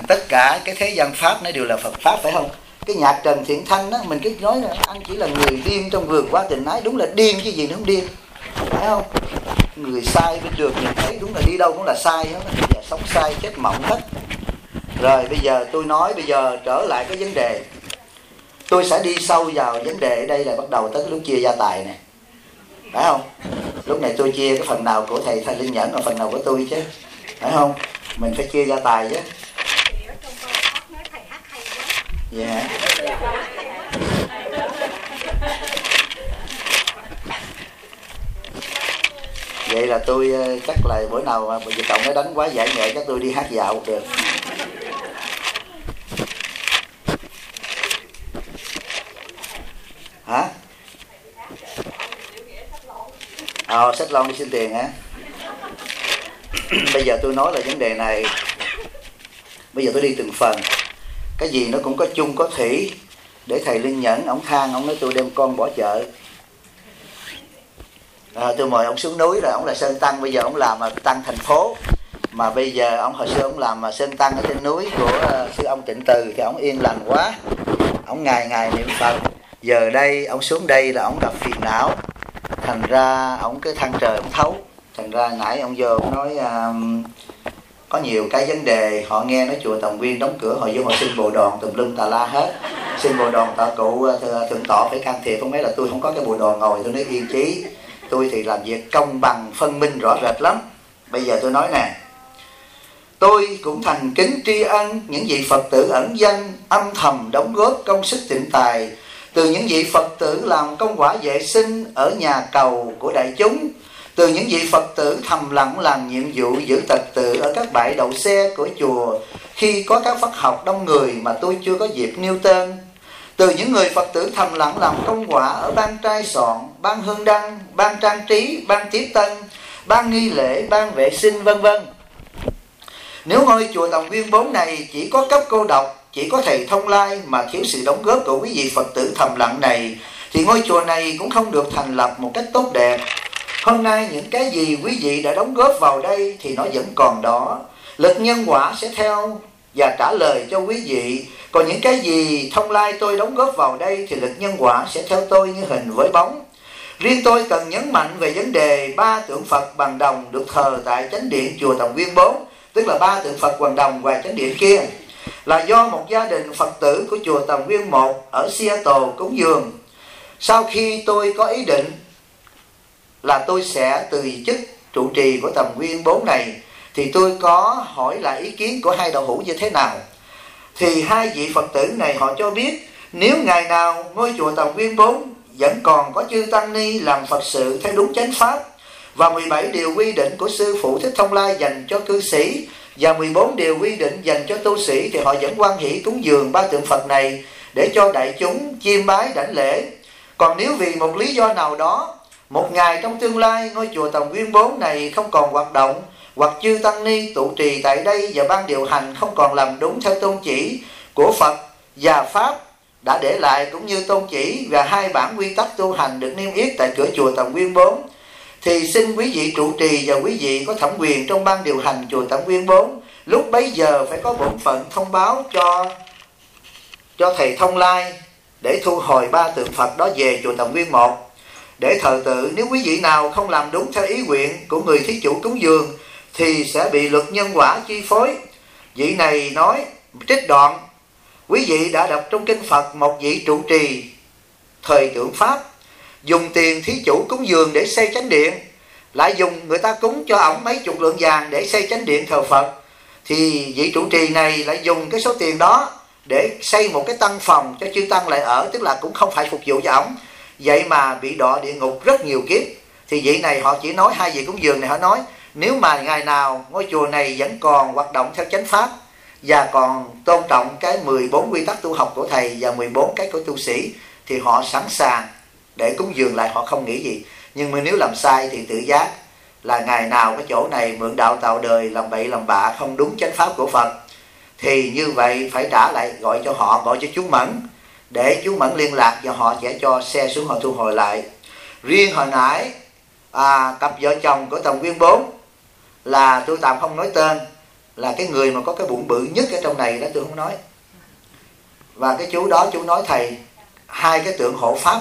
tất cả cái thế gian pháp nó đều là Phật pháp, phải không? Cái nhạc Trần Thiện Thanh đó, mình cứ nói là anh chỉ là người điên trong vườn quá tình ái, đúng là điên chứ gì nữa không điên, phải không? Người sai bên đường nhìn thấy đúng là đi đâu cũng là sai hết, bây giờ sống sai chết mộng hết. Rồi bây giờ tôi nói, bây giờ trở lại cái vấn đề, tôi sẽ đi sâu vào vấn đề. Ở đây là bắt đầu tới cái lúc chia gia tài này, phải không? Lúc này tôi chia cái phần nào của thầy Linh Nhẫn và phần nào của tôi chứ, phải không? Mình phải chia gia tài chứ. Dạ. Vậy là tôi chắc là bữa nào mà vợ chồng nó đánh quá giải nghệ chắc tôi đi hát dạo được. Hả? Sách lon đi xin tiền hả? Bây giờ tôi nói là vấn đề này, bây giờ tôi đi từng phần. Cái gì nó cũng có chung có thủy. Để thầy Linh Nhẫn, ông than, ông nói tôi đem con bỏ chợ. Tôi mời ông xuống núi rồi, ông là Sơn Tăng, bây giờ ông làm Tăng thành phố. Mà bây giờ ông hồi xưa ông làm Sơn Tăng ở trên núi của sư ông Tịnh Từ thì ông yên lành quá. Ông ngày ngày niệm Phật. Giờ đây ông xuống đây là ông gặp phiền não, thành ra ông cái than trời ông thấu. Thành ra nãy ông vô ông nói có nhiều cái vấn đề, họ nghe nói chùa Tầm Quyên đóng cửa, họ vô họ xin bồ đòn tùm lum tà la hết. Xin bồ đòn tạ cụ thượng tọa phải can thiệp. Không mấy là tôi không có cái bồ đòn ngồi, tôi nói yên chí. Tôi thì làm việc công bằng phân minh rõ rệt lắm. Bây giờ tôi nói nè, tôi cũng thành kính tri ân những vị Phật tử ẩn danh âm thầm đóng góp công sức tịnh tài, từ những vị Phật tử làm công quả vệ sinh ở nhà cầu của đại chúng, từ những vị Phật tử thầm lặng làm nhiệm vụ giữ trật tự ở các bãi đậu xe của chùa khi có các pháp học đông người mà tôi chưa có dịp nêu tên, từ những người Phật tử thầm lặng làm công quả ở ban trai soạn, ban hương đăng, ban trang trí, ban tiếp tân, ban nghi lễ, ban vệ sinh vân vân. Nếu ngôi chùa Tầm Quyên 4 này chỉ có cấp cô độc, chỉ có thầy Thông Lai mà thiếu sự đóng góp của quý vị Phật tử thầm lặng này, thì ngôi chùa này cũng không được thành lập một cách tốt đẹp. Hôm nay những cái gì quý vị đã đóng góp vào đây thì nó vẫn còn đó. Lực nhân quả sẽ theo và trả lời cho quý vị. Còn những cái gì Thông Lai tôi đóng góp vào đây thì lực nhân quả sẽ theo tôi như hình với bóng. Riêng tôi cần nhấn mạnh về vấn đề 3 tượng Phật bằng đồng được thờ tại chánh điện chùa Tầm Quyên 4, tức là 3 tượng Phật bằng đồng ngoài chánh điện kia, là do một gia đình Phật tử của chùa Tầm Quyên 1 ở Seattle cúng dường. Sau khi tôi có ý định là tôi sẽ từ chức trụ trì của Tầm Quyên 4 này, thì tôi có hỏi lại ý kiến của hai đạo hữu như thế nào. Thì hai vị Phật tử này họ cho biết, nếu ngày nào ngôi chùa Tầm Quyên 4 vẫn còn có chư tăng ni làm Phật sự theo đúng chánh pháp, và 17 điều quy định của sư phụ Thích Thông Lai dành cho cư sĩ, và 14 điều quy định dành cho tu sĩ, thì họ vẫn hoan hỷ cúng dường 3 tượng Phật này để cho đại chúng chiêm bái đảnh lễ. Còn nếu vì một lý do nào đó, một ngày trong tương lai ngôi chùa Tầm Quyên 4 này không còn hoạt động, hoặc chư tăng ni trụ trì tại đây và ban điều hành không còn làm đúng theo tôn chỉ của Phật và Pháp đã để lại, cũng như tôn chỉ và 2 bản quy tắc tu hành được niêm yết tại cửa chùa Tầm Quyên 4, thì xin quý vị trụ trì và quý vị có thẩm quyền trong ban điều hành chùa Tầm Quyên 4 lúc bấy giờ phải có bổn phận thông báo cho thầy Thông Lai để thu hồi 3 tượng Phật đó về chùa Tầm Quyên 1 để thờ tự. Nếu quý vị nào không làm đúng theo ý nguyện của người thí chủ cúng dường thì sẽ bị luật nhân quả chi phối. Vị này nói trích đoạn: quý vị đã đọc trong kinh Phật, một vị trụ trì thời tượng Pháp dùng tiền thí chủ cúng dường để xây chánh điện, lại dùng người ta cúng cho ổng mấy chục lượng vàng để xây chánh điện thờ Phật, thì vị trụ trì này lại dùng cái số tiền đó để xây một cái tăng phòng cho chư tăng lại ở, tức là cũng không phải phục vụ cho ổng. Vậy mà bị đọa địa ngục rất nhiều kiếp. Thì vị này họ chỉ nói, hai vị cúng dường này họ nói, nếu mà ngày nào ngôi chùa này vẫn còn hoạt động theo chánh pháp và còn tôn trọng cái 14 quy tắc tu học của thầy và 14 cái của tu sĩ, thì họ sẵn sàng để cúng dường lại, họ không nghĩ gì. Nhưng mà nếu làm sai thì tự giác là ngày nào cái chỗ này mượn đạo tạo đời, làm bậy làm bạ, không đúng chánh pháp của Phật, thì như vậy phải trả lại, gọi cho họ, gọi cho chú Mẫn để chú Mẫn liên lạc và họ sẽ cho xe xuống, họ thu hồi lại. Riêng hồi nãy cặp vợ chồng của Tầm Quyên 4 là tôi tạm không nói tên, là cái người mà có cái bụng bự nhất ở trong này đó, tôi không nói. Và cái chú đó chú nói thầy, hai cái tượng hộ pháp,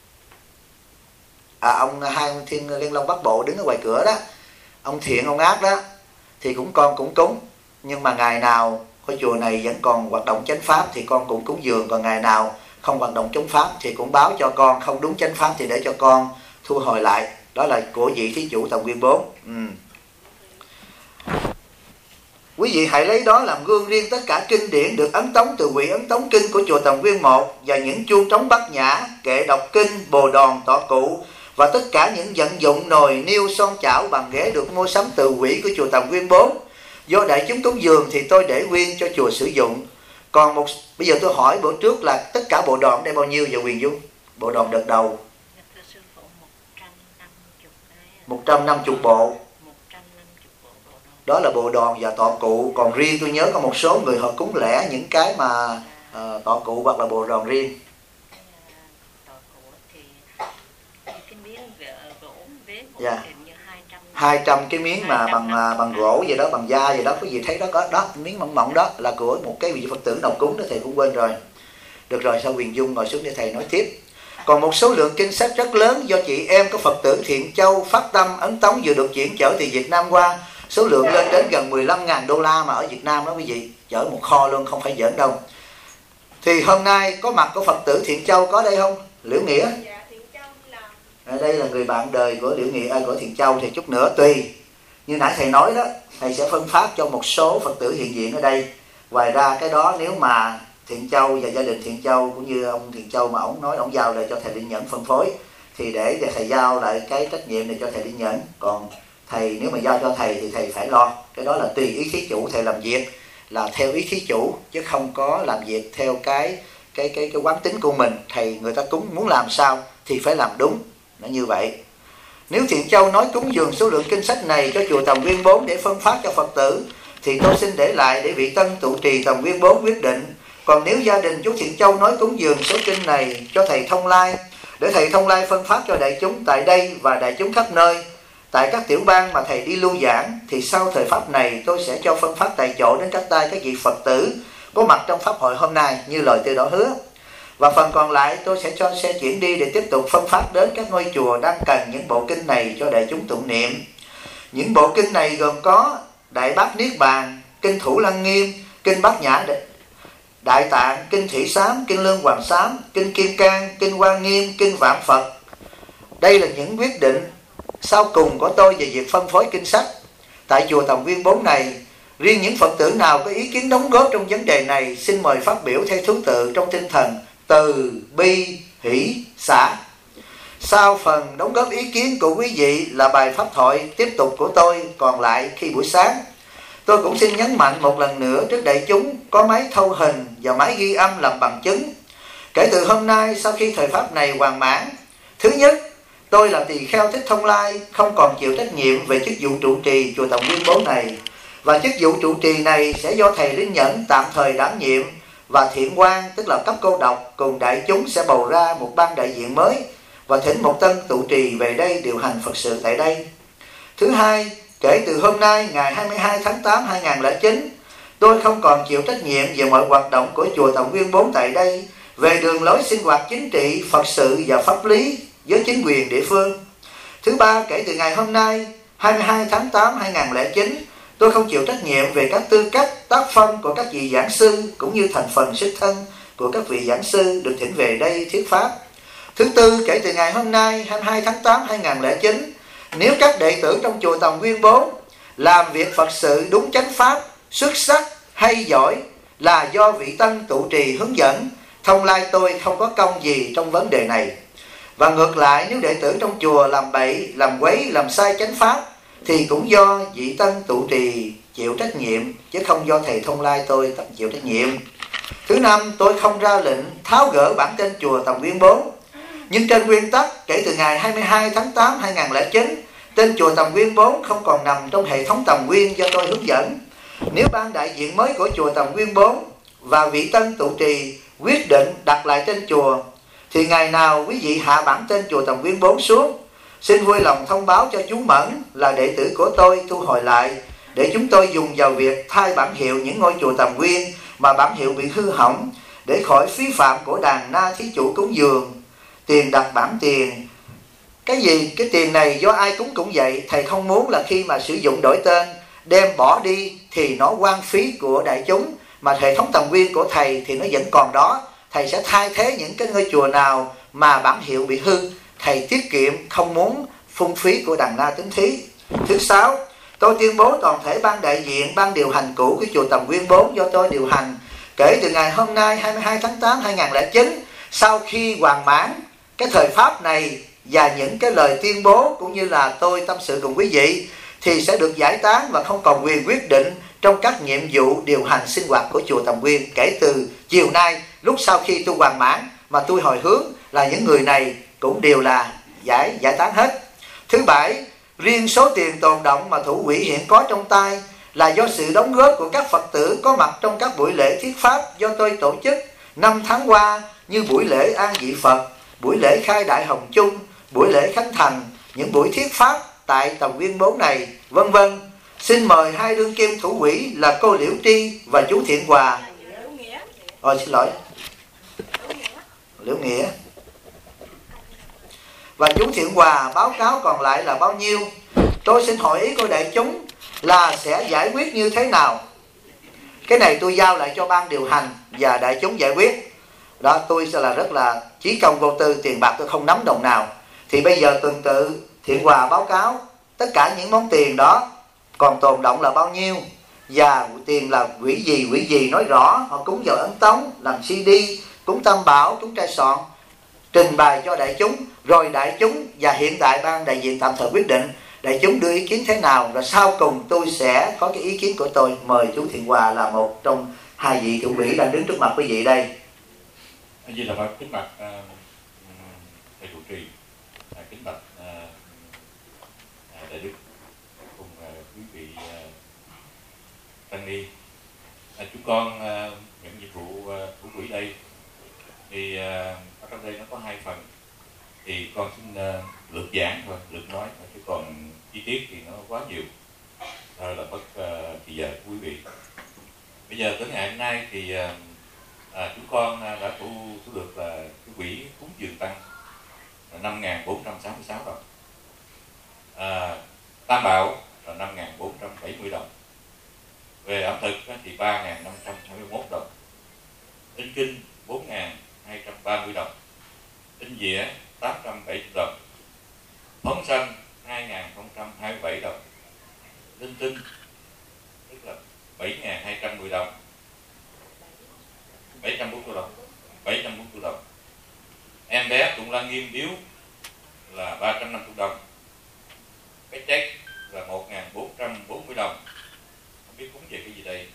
ông hai ông Thiên Liên Long Bắc Bộ đứng ở ngoài cửa đó, ông thiện ông ác đó, thì con cũng cúng, nhưng mà ngày nào cái chùa này vẫn còn hoạt động chánh pháp thì con cũng cúng dường, còn ngày nào không hoạt động chánh pháp thì cũng báo cho con, không đúng chánh pháp thì để cho con thu hồi lại. Đó là của vị thí chủ Tòng Nguyên 4. Quý vị hãy lấy đó làm gương riêng. Tất cả kinh điển được ấn tống từ Quỹ Ấn Tống Kinh của chùa Tòng Nguyên 1 và những chuông trống Bát Nhã, kệ đọc kinh, bồ đòn, tọa cụ và tất cả những vận dụng nồi niêu son chảo bàn ghế được mua sắm từ quỹ của chùa Tòng Nguyên 4 do đại chúng cúng dường thì tôi để nguyên cho chùa sử dụng. Còn bây giờ tôi hỏi bữa trước là tất cả bộ đòn đây bao nhiêu giờ Huyền Dung? Bộ đòn đợt đầu 150 bộ. Đó là bộ đòn và tọa cụ. Còn riêng tôi nhớ có một số người họ cúng lẻ những cái mà tọa cụ hoặc là bộ đòn riêng. Dạ. 200 cái miếng mà bằng gỗ gì đó, bằng da gì đó, có gì thấy đó, có đó miếng mỏng mỏng đó là của một cái vị Phật tử nào cúng đó, thầy cũng quên rồi. Được rồi, sao Huyền Dung ngồi xuống để thầy nói tiếp. Còn một số lượng kinh sách rất lớn do chị em có Phật tử Thiện Châu phát tâm ấn tống vừa được chuyển chở từ Việt Nam qua, số lượng lên đến gần 15.000 đô la mà ở Việt Nam đó quý vị, chở một kho luôn, không phải giỡn đâu. Thì hôm nay có mặt của Phật tử Thiện Châu có đây không? Liễu Nghĩa. Ở đây là người bạn đời của Liễu Nghĩa, của Thiện Châu, thì chút nữa tùy như nãy thầy nói đó, thầy sẽ phân phát cho một số Phật tử hiện diện ở đây. Ngoài ra cái đó nếu mà Thiện Châu và gia đình Thiện Châu cũng như ông Thiện Châu mà ông nói ông giao lại cho thầy Linh Nhẫn phân phối thì để cho thầy giao lại cái trách nhiệm này cho thầy Linh Nhẫn. Còn thầy nếu mà giao cho thầy thì thầy phải lo, cái đó là tùy ý thí chủ, thầy làm việc là theo ý thí chủ chứ không có làm việc theo cái quán tính của mình. Thầy người ta cúng muốn làm sao thì phải làm đúng, nó như vậy. Nếu Thiện Châu nói cúng dường số lượng kinh sách này cho chùa Tòng Nguyên 4 để phân phát cho Phật tử thì tôi xin để lại để vị tân trụ trì Tòng Nguyên 4 quyết định. Còn nếu gia đình chú Thiện Châu nói cúng dường số kinh này cho thầy Thông Lai để thầy Thông Lai phân phát cho đại chúng tại đây và đại chúng khắp nơi tại các tiểu bang mà thầy đi lưu giảng, thì sau thời pháp này tôi sẽ cho phân phát tại chỗ đến các tay các vị Phật tử có mặt trong pháp hội hôm nay như lời tôi đã hứa. Và phần còn lại tôi sẽ cho xe chuyển đi để tiếp tục phân phát đến các ngôi chùa đang cần những bộ kinh này cho đại chúng tụng niệm. Những bộ kinh này gồm có Đại Bát Niết Bàn, Kinh Thủ Lăng Nghiêm, Kinh Bát Nhã Đại Tạng, Kinh Thủy Sám, Kinh Lương Hoàng Sám, Kinh Kim Cang, Kinh Hoa Nghiêm, Kinh Vạn Phật. Đây là những quyết định sau cùng của tôi về việc phân phối kinh sách tại chùa Tòng Nguyên 4 này. Riêng những Phật tử nào có ý kiến đóng góp trong vấn đề này xin mời phát biểu theo thứ tự trong tinh thần từ bi hỷ xả. Sau phần đóng góp ý kiến của quý vị là bài pháp thoại tiếp tục của tôi, còn lại khi buổi sáng. Tôi cũng xin nhấn mạnh một lần nữa trước đại chúng có máy thâu hình và máy ghi âm làm bằng chứng. Kể từ hôm nay sau khi thời pháp này hoàn mãn, thứ nhất, tôi là tỳ kheo Thích Thông Lai không còn chịu trách nhiệm về chức vụ trụ trì chùa Tòng Nguyên 4 này, và chức vụ trụ trì này sẽ do thầy Linh Nhẫn tạm thời đảm nhiệm, và Thiện Quang tức là cấp cô độc cùng đại chúng sẽ bầu ra một ban đại diện mới và thỉnh một tân trụ trì về đây điều hành Phật sự tại đây. Thứ hai, kể từ hôm nay ngày 22 tháng 8 2009, tôi không còn chịu trách nhiệm về mọi hoạt động của chùa Tòng Nguyên 4 tại đây về đường lối sinh hoạt chính trị, Phật sự và pháp lý với chính quyền địa phương. Thứ ba, kể từ ngày hôm nay 22 tháng 8 2009, tôi không chịu trách nhiệm về các tư cách, tác phong của các vị giảng sư cũng như thành phần xuất thân của các vị giảng sư được thỉnh về đây thuyết pháp. Thứ tư, kể từ ngày hôm nay 22 tháng 8 2009, nếu các đệ tử trong chùa Tòng Nguyên 4 làm việc Phật sự đúng chánh pháp, xuất sắc hay giỏi là do vị tân trụ trì hướng dẫn, Thông Lai tôi không có công gì trong vấn đề này. Và ngược lại, nếu đệ tử trong chùa làm bậy, làm quấy, làm sai chánh pháp thì cũng do vị tân trụ trì chịu trách nhiệm, chứ không do thầy Thông Lai tôi chịu trách nhiệm. Thứ năm, tôi không ra lệnh tháo gỡ bản tên chùa Tòng Nguyên 4. Nhưng trên nguyên tắc, kể từ ngày 22 tháng 8 2009, tên chùa Tòng Nguyên 4 không còn nằm trong hệ thống Tòng Nguyên do tôi hướng dẫn. Nếu ban đại diện mới của chùa Tòng Nguyên 4 và vị tân trụ trì quyết định đặt lại tên chùa, thì ngày nào quý vị hạ bản tên chùa Tòng Nguyên 4 xuống, xin vui lòng thông báo cho chú Mẫn là đệ tử của tôi thu hồi lại để chúng tôi dùng vào việc thay bản hiệu những ngôi chùa Tầm Nguyên mà bản hiệu bị hư hỏng, để khỏi phí phạm của đàn na thí chủ cúng dường. Tiền đặt bản tiền. Cái gì? Cái tiền này do ai cúng cũng vậy. Thầy không muốn là khi mà sử dụng đổi tên, đem bỏ đi thì nó hoang phí của đại chúng, mà hệ thống Tầm Nguyên của thầy thì nó vẫn còn đó. Thầy sẽ thay thế những cái ngôi chùa nào mà bản hiệu bị hư. Thầy tiết kiệm, không muốn phung phí của đàn na tính thí. Thứ sáu, tôi tuyên bố toàn thể ban đại diện, ban điều hành cũ của chùa Tầm Nguyên 4 do tôi điều hành, kể từ ngày hôm nay 22 tháng 8 2009, sau khi hoàn mãn cái thời pháp này và những cái lời tuyên bố cũng như là tôi tâm sự cùng quý vị, thì sẽ được giải tán và không còn quyền quyết định trong các nhiệm vụ điều hành sinh hoạt của chùa Tầm Nguyên kể từ chiều nay, lúc sau khi tôi hoàn mãn mà tôi hồi hướng là những người này cũng đều là giải tán hết. Thứ bảy, riêng số tiền tồn động mà thủ quỹ hiện có trong tay là do sự đóng góp của các Phật tử có mặt trong các buổi lễ thuyết pháp do tôi tổ chức 5 tháng qua, như buổi lễ an vị Phật, buổi lễ khai đại hồng chung, buổi lễ khánh thành, những buổi thuyết pháp tại Tầm Nguyên 4 này, vân vân. Xin mời hai đương kim thủ quỹ là cô Liễu Tri và chú Thiện Hòa. Xin lỗi, Liễu Nghĩa. Và chú Thiện Hòa báo cáo còn lại là bao nhiêu. Tôi xin hỏi ý cô đại chúng là sẽ giải quyết như thế nào. Cái này tôi giao lại cho ban điều hành và đại chúng giải quyết. Đó, tôi sẽ là rất là chí công vô tư, tiền bạc tôi không nắm đồng nào. Thì bây giờ tuần tự Thiện Hòa báo cáo tất cả những món tiền đó còn tồn động là bao nhiêu, và tiền là quỹ gì nói rõ. Họ cúng vào ấn tống, làm CD, cúng tam bảo, cúng trai sọn, trình bày cho đại chúng, rồi đại chúng và hiện tại ban đại diện tạm thời quyết định đại chúng đưa ý kiến thế nào, rồi sau cùng tôi sẽ có cái ý kiến của tôi. Mời chú Thiện Hòa là một trong hai vị thủ quỹ đang đứng trước mặt quý vị đây. Như là phải kính bạch thầy trụ trì, kính bạch đại đức cùng quý vị tăng ni. Chúng con những nhiệm vụ thủ quỹ đây thì ở trong đây nó có hai phần, thì con xin lược giảng thôi, lược nói, chứ còn chi tiết thì nó quá nhiều, thôi là mất thì giờ của quý vị. Bây giờ tới ngày hôm nay thì chúng con đã thu được là cái quỹ cúng dường tăng là 5.466 đồng, tam bảo là 5.470 đồng, về ẩm thực thì 3.521 đồng, in kinh 4.230 đồng, in dĩa 870 đồng, phóng sanh 2.027 đồng, linh tinh tức là 7.210 đồng, 740 đồng. Em bé Tụng Lăng Nghiêm biếu là 350 đồng. Cái check là 1.440 đồng. Không biết cúng về cái gì đây?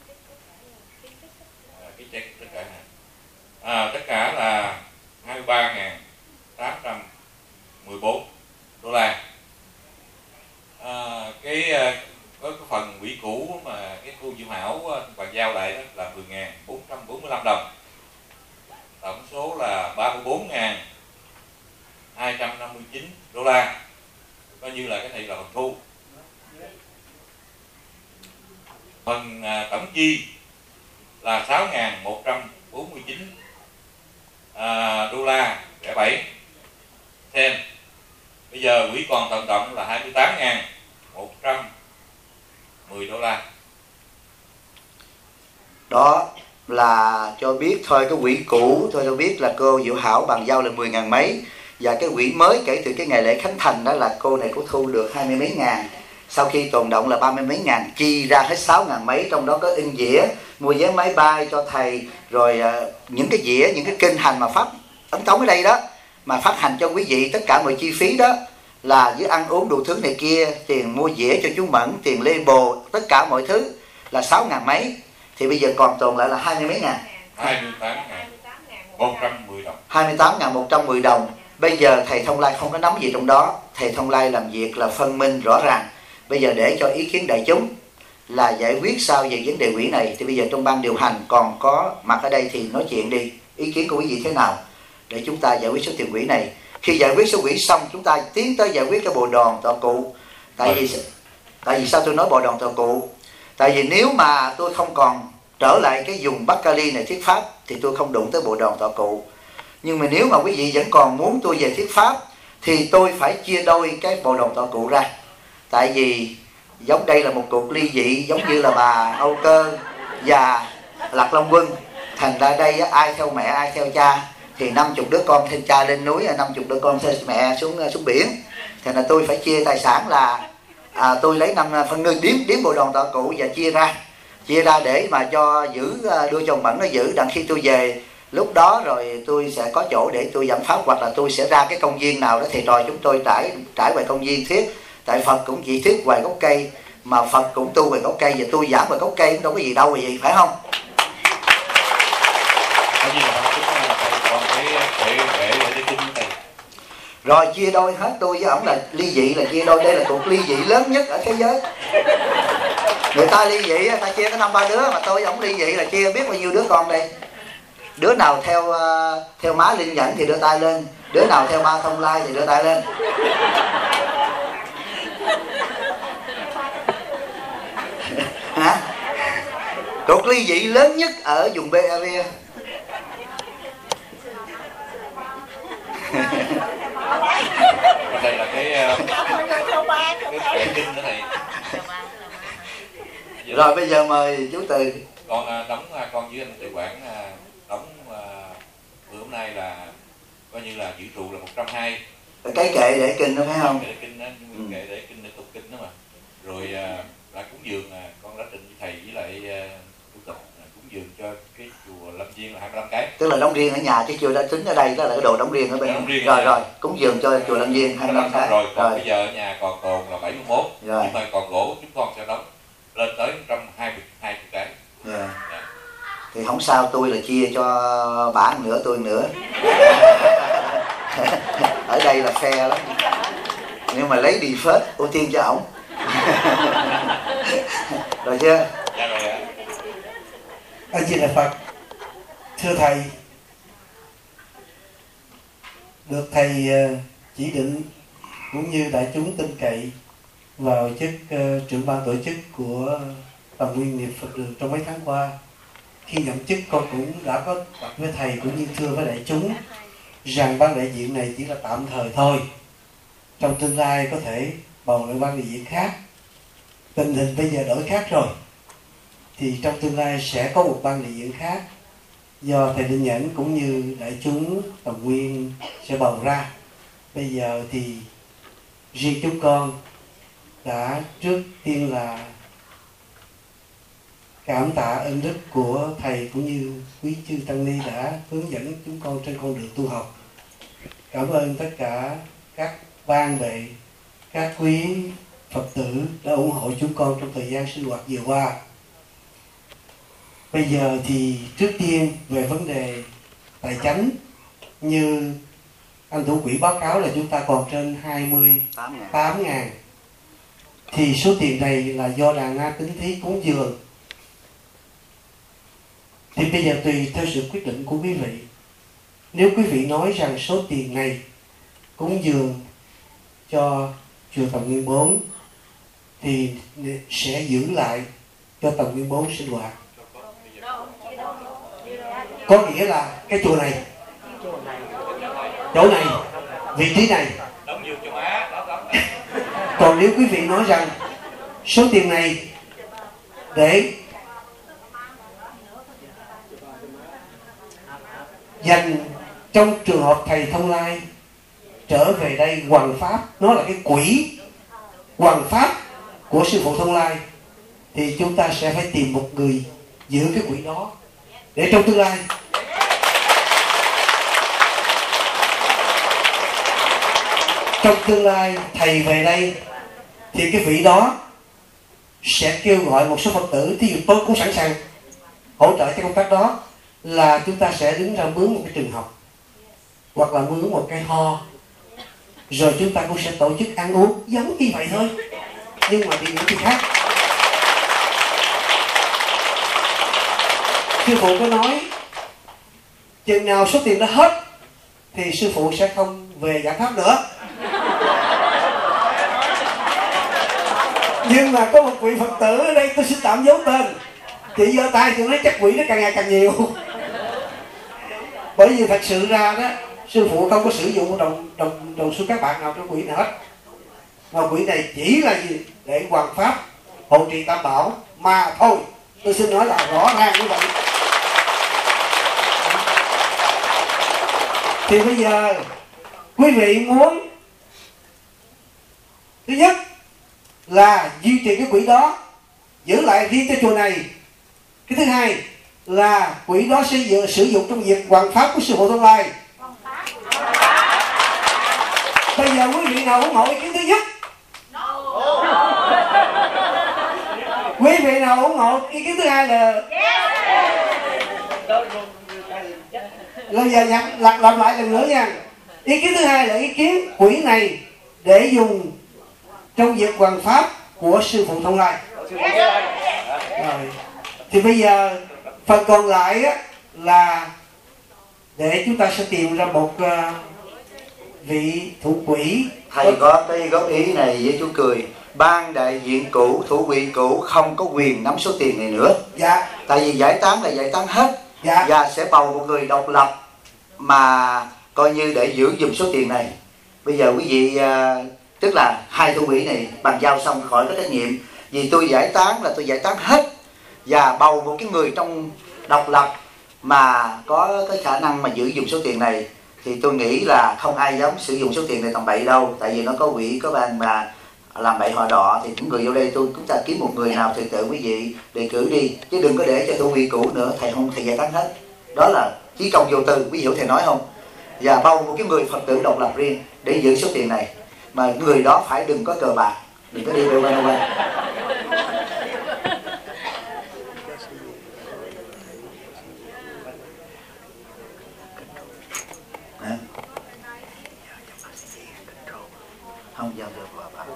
Cái check tất cả tất cả là 23.814 đô la. Có cái phần quỹ cũ mà cái cô Diệu Hảo bàn giao lại đó là 10.445 đồng. Tổng số là 34.259 đô la. Coi như là cái này là phần thu. Phần tổng chi là 6.149 đô la rẻ 7 sen. Bây giờ quỹ còn tồn động là 28.110 đô la. Đó là cho biết thôi, cái quỹ cũ thôi cho biết là cô Diệu Hảo bàn giao là 10.000 mấy, và cái quỹ mới kể từ cái ngày lễ khánh thành đó là cô này có thu được 20 mấy ngàn. Sau khi tồn động là 30 mấy ngàn, chi ra hết 6.000 mấy, trong đó có in dĩa, mua vé máy bay cho thầy, rồi những cái dĩa, những cái kinh hành mà phát ấn tống ở đây đó, mà phát hành cho quý vị, tất cả mọi chi phí đó là với ăn uống đủ thứ này kia, tiền mua dĩa cho chú Mẫn, tiền label, tất cả mọi thứ là 6.000 mấy. Thì bây giờ còn tồn lại là 20 mấy ngàn, 28.110 đồng. 28.110 đồng. Bây giờ thầy Thông Lai không có nắm gì trong đó. Thầy Thông Lai làm việc là phân minh rõ ràng. Bây giờ để cho ý kiến đại chúng là giải quyết sao về vấn đề quỹ này. Thì bây giờ trong ban điều hành còn có mặt ở đây thì nói chuyện đi. Ý kiến của quý vị thế nào để chúng ta giải quyết số tiền quỹ này. Khi giải quyết số quỹ xong, chúng ta tiến tới giải quyết cái bộ đòn tọa cụ. Tại vì Tại vì sao tôi nói bồ đoàn thọ cụ? Tại vì nếu mà tôi không còn trở lại cái vùng Bắc Cali này thuyết pháp thì tôi không đụng tới bộ đoàn thọ cụ. Nhưng mà nếu mà quý vị vẫn còn muốn tôi về thuyết pháp thì tôi phải chia đôi cái bộ đoàn thọ cụ ra. Tại vì giống đây là một cuộc ly dị, giống như là bà Âu Cơ và Lạc Long Quân. Thành ra đây ai theo mẹ ai theo cha, thì 50 đứa con theo cha lên núi, 50 đứa con theo mẹ xuống biển. Thành ra tôi phải chia tài sản là tôi lấy 5 phân nương điếm bộ đoàn thọ cụ và chia ra để mà cho giữ, đưa cho Mẫn nó giữ. Đằng khi tôi về lúc đó rồi tôi sẽ có chỗ để tôi giảng pháp, hoặc là tôi sẽ ra cái công viên nào đó thầy trò chúng tôi trải về công viên thuyết. Tại Phật cũng chỉ thuyết về gốc cây, mà Phật cũng tu về gốc cây, và tôi giảng về gốc cây cũng đâu có gì đâu vậy, phải không? Rồi chia đôi hết, tôi với ổng là ly dị là chia đôi. Đây là cuộc ly dị lớn nhất ở thế giới. Người ta ly dị ta chia có 5-3 đứa, mà tôi với ổng ly dị là chia biết bao nhiêu đứa con đây. Đứa nào theo má Linh Nhẫn thì đưa tay lên, đứa nào theo ba Thông Lai thì đưa tay lên. Hả? Cuộc ly dị lớn nhất ở vùng Bay Area. Đây là cái kinh đó này. Rồi bây giờ mời chú Từ. Con đóng, con với anh Tự Quản đóng bữa hôm nay là coi như là dự trù là 120. Cái kệ để kinh đó phải không? Kệ để kinh đó, kệ để kinh để tục kinh đó mà. Rồi là cúng dường, con đã trình với thầy với lại chủ tịch cúng dường cho cái chùa Lâm Viên là 25 cái. Tức là đóng riêng ở nhà chứ chưa đã tính ở đây, đó là cái đồ đóng riêng ở bên. Rồi cúng dường cho chùa Lâm Viên 25 cái. Rồi còn bây giờ ở nhà còn tồn là 71. Rồi. Nhưng mà còn gỗ chúng con sẽ đóng lên tới 120 cái. Yeah. Thì không sao, tôi là chia cho bả nữa, tôi nữa. Ở đây là fair lắm. Nhưng mà lấy đi phết ưu tiên cho ổng. Rồi chưa? Dạ rồi ạ. A Di Đà Phật. Thưa thầy, được thầy chỉ định cũng như đại chúng tin cậy vào chức trưởng ban tổ chức của Toàn Nguyên Niệm Phật Đường trong mấy tháng qua. Khi nhậm chức con cũng đã có đặt với thầy cũng như thưa với đại chúng rằng ban đại diện này chỉ là tạm thời thôi. Trong tương lai có thể bầu lại ban đại diện khác. Tình hình bây giờ đổi khác rồi, thì trong tương lai sẽ có một ban đại diện khác do thầy Linh Nhẫn cũng như đại chúng Toàn Nguyên sẽ bầu ra. Bây giờ thì riêng chúng con đã trước tiên là cảm tạ ơn đức của thầy cũng như quý chư tăng ni đã hướng dẫn chúng con trên con đường tu học. Cảm ơn tất cả các ban bệ, các quý Phật tử đã ủng hộ chúng con trong thời gian sinh hoạt vừa qua. Bây giờ thì trước tiên về vấn đề tài chánh, như anh thủ quỹ báo cáo là chúng ta còn trên 28.000. Thì số tiền này là do Đàn Na tính thí cúng dường. Thì bây giờ tùy theo sự quyết định của quý vị. Nếu quý vị nói rằng số tiền này cúng dường cho chùa Tầm Nguyên 4 thì sẽ giữ lại cho Tầm Nguyên 4 sinh hoạt. Có nghĩa là cái chùa này, chỗ này, vị trí này. Còn nếu quý vị nói rằng số tiền này để dành trong trường hợp thầy Thông Lai trở về đây hoằng pháp, nó là cái quỹ hoằng pháp của sư phụ Thông Lai, thì chúng ta sẽ phải tìm một người giữ cái quỹ đó để trong tương lai thầy về đây thì cái vị đó sẽ kêu gọi một số Phật tử, thí dụ tôi cũng sẵn sàng hỗ trợ cho công tác đó, là chúng ta sẽ đứng ra mướn một cái trường học hoặc là mướn một cái ho, rồi chúng ta cũng sẽ tổ chức ăn uống giống như vậy thôi, nhưng mà địa điểm thì khác. Sư phụ có nói chừng nào số tiền đó hết thì sư phụ sẽ không về giảng pháp nữa. Nhưng mà có một vị Phật tử ở đây tôi xin tạm giấu tên. Chị giơ tay tôi nói chắc quỷ nó càng ngày càng nhiều. Bởi vì thật sự ra đó, sư phụ không có sử dụng đồng xu các bạn nào trong quỷ này hết. Mà quỷ này chỉ là gì? Để hoàn pháp, hộ trì tam bảo mà thôi. Tôi xin nói là rõ ràng như vậy. Thì bây giờ quý vị muốn, thứ nhất là duy trì cái quỹ đó, giữ lại riêng cho chùa này. Cái thứ hai là quỹ đó sẽ sử dụng trong việc hoàn pháp của sư phụ Thông Lai. Bây giờ quý vị nào ủng hộ ý kiến thứ nhất? Quý vị nào ủng hộ ý kiến thứ hai là giờ làm lại lần nữa nha. Ý kiến thứ hai là ý kiến quỹ này để dùng trong việc hoàn pháp của sư phụ Thông Lai. Rồi. Thì bây giờ phần còn lại á, là để chúng ta sẽ tìm ra một vị thủ quỹ. Thầy có cái góp ý này với chú Cười. Ban đại diện cũ, thủ quỹ cũ không có quyền nắm số tiền này nữa. Dạ. Tại vì giải tán là giải tán hết. Dạ. Và sẽ bầu một người độc lập mà coi như để giữ giùm số tiền này. Bây giờ quý vị tức là hai thủ quỹ này bàn giao xong khỏi có trách nhiệm. Vì tôi giải tán là tôi giải tán hết, và bầu một cái người trong độc lập mà có cái khả năng mà giữ dùng số tiền này. Thì tôi nghĩ là không ai dám sử dụng số tiền này tầm bậy đâu. Tại vì nó có quỹ, có ban mà làm bậy họ đọ. Thì những người vô đây chúng ta kiếm một người nào thì tự quý vị đề cử đi, chứ đừng có để cho thủ quỹ cũ nữa. Thầy không, thầy giải tán hết. Đó là chí công vô tư, quý hiểu thầy nói không? Và bầu một cái người Phật tử độc lập riêng để giữ số tiền này. Mà người đó phải đừng có cờ bạc, đừng có đi bêu bêu. Không giao được vào bà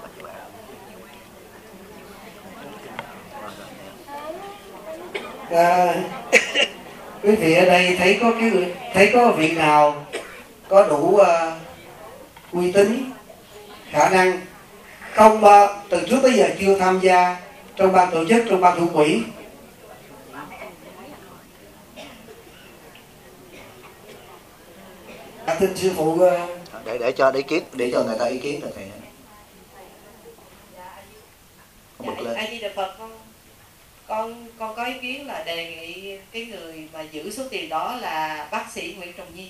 quý vị ở đây thấy có vị nào có đủ uy tín, khả năng không từ trước tới giờ chưa tham gia trong ban tổ chức, trong ban thủ quỹ? Thưa sư phụ, để cho ý kiến, để cho người ta ý kiến rồi thầy. A Di Đà Phật, con có ý kiến là đề nghị cái người mà giữ số tiền đó là bác sĩ Nguyễn Trọng Nhi.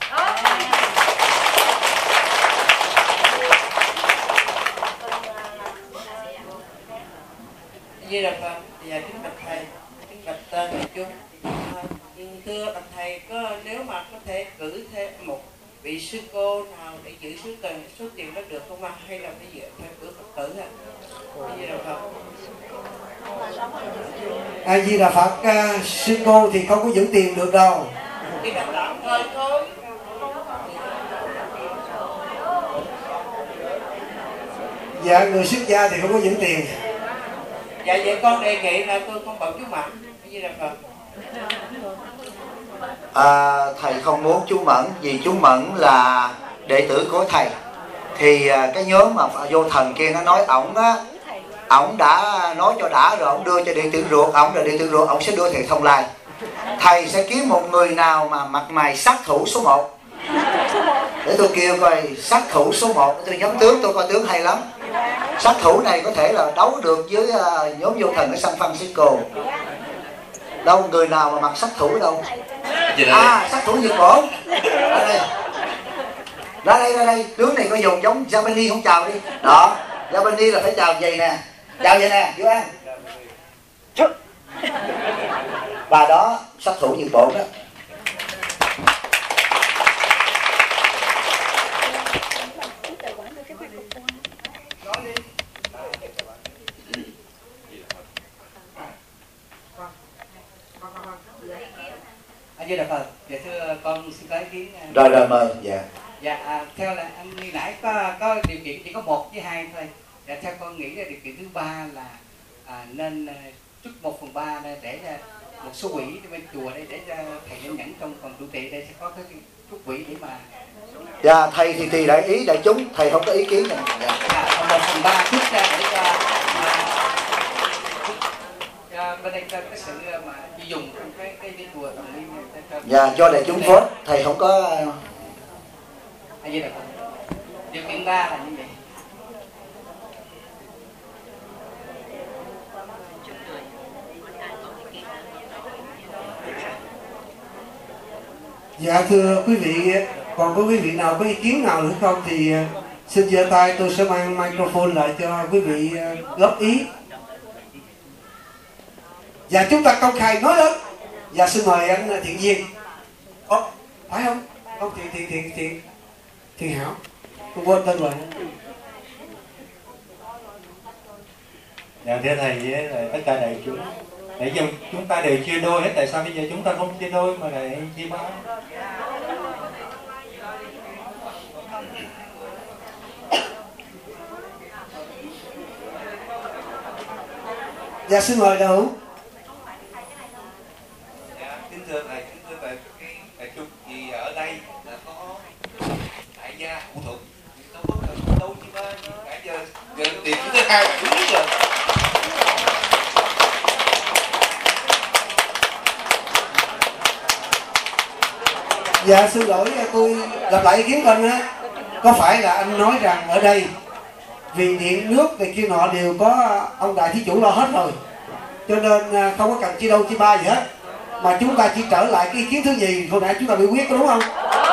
A Di Đà Phật. Dạ kính bạch thầy, kính bạch đại chúng. Thưa bạch thầy, nếu mà có thể cử thêm một vị sư cô nào để giữ số tiền đó được không ạ? Hay là bây giờ phải cử Phật tử ạ? A Di Đà Phật. A Di Đà Phật, sư cô thì không có giữ tiền được đâu. Thì đặt tạm thời thôi. Dạ, người xuất gia thì không có giữ tiền. Dạ vậy con đề nghị là con bận chú Mẫn. A Di Đà Phật. Thầy không muốn chú Mẫn, vì chú Mẫn là đệ tử của thầy. Thì cái nhóm mà vô thần kia nó nói ổng đã nói cho đã rồi, ổng đưa cho đệ tử ruột, ổng là đệ tử ruột, ổng sẽ đưa thầy Thông Lai. Thầy sẽ kiếm một người nào mà mặt mày sát thủ số 1 để tôi kêu coi sát thủ số 1. Tôi nhóm tướng, tôi coi tướng hay lắm. Sát thủ này có thể là đấu được với nhóm vô thần ở San Francisco. Đâu người nào mà mặc sát thủ đâu? Sát thủ Nhật Bản. Ra đây, tướng này có dùng giống Japanese không chào đi. Đó, Japanese là phải chào vậy nè. Chào vậy nè, vô ăn. Bà đó sát thủ Nhật Bản đó. A Di Đà Phật. Dạ thưa con xin có ý kiến. Rồi mời. Dạ. Dạ theo là anh như nãy có điều kiện chỉ có 1 với 2 thôi. Dạ theo con nghĩ là điều kiện thứ 3 là nên trút 1/3 để một số quỹ bên chùa đây để thầy Nhân Nhẫn trong phần trụ trì đây sẽ có cái chút quỹ để mà. Dạ thầy thì đại ý đại chúng, thầy không có ý kiến này. Dạ. 1/3 trút ra để cho bên đây có cái sự mà dùng trong cái chùa Tòng Nguyên. Dạ, do đại chúng vote, thầy không có. A Di Đà Phật. Điều kiện 3 là như vậy. Dạ thưa quý vị, còn có quý vị nào có ý kiến nào nữa không thì xin giơ tay, tôi sẽ mang microphone lại cho quý vị góp ý. Dạ chúng ta công khai nói lớn. Dạ xin mời anh Thiện Duyên. Phải không? Không, Thiện Hảo. Tôi quên tên rồi. Dạ thưa thầy với tất cả đại chúng, để cho chúng ta đều chia đôi hết, tại sao bây giờ chúng ta không chia đôi mà lại chia ba? Dạ xin mời đạo hữu. Dạ kính thưa thầy, cái đại chúng thì ở đây là có đại gia hữu thuận, đâu có đâu chia ba, nãy giờ tiền thứ hai là đúng rồi. Dạ xin lỗi, tôi lặp lại ý kiến của anh á. Có phải là anh nói rằng ở đây vì điện nước thì kia nọ đều có ông đại thí chủ lo hết rồi, cho nên không có cần chia đâu chia ba gì hết, mà chúng ta chỉ trở lại cái ý kiến thứ nhì hồi nãy chúng ta biểu quyết, có đúng không?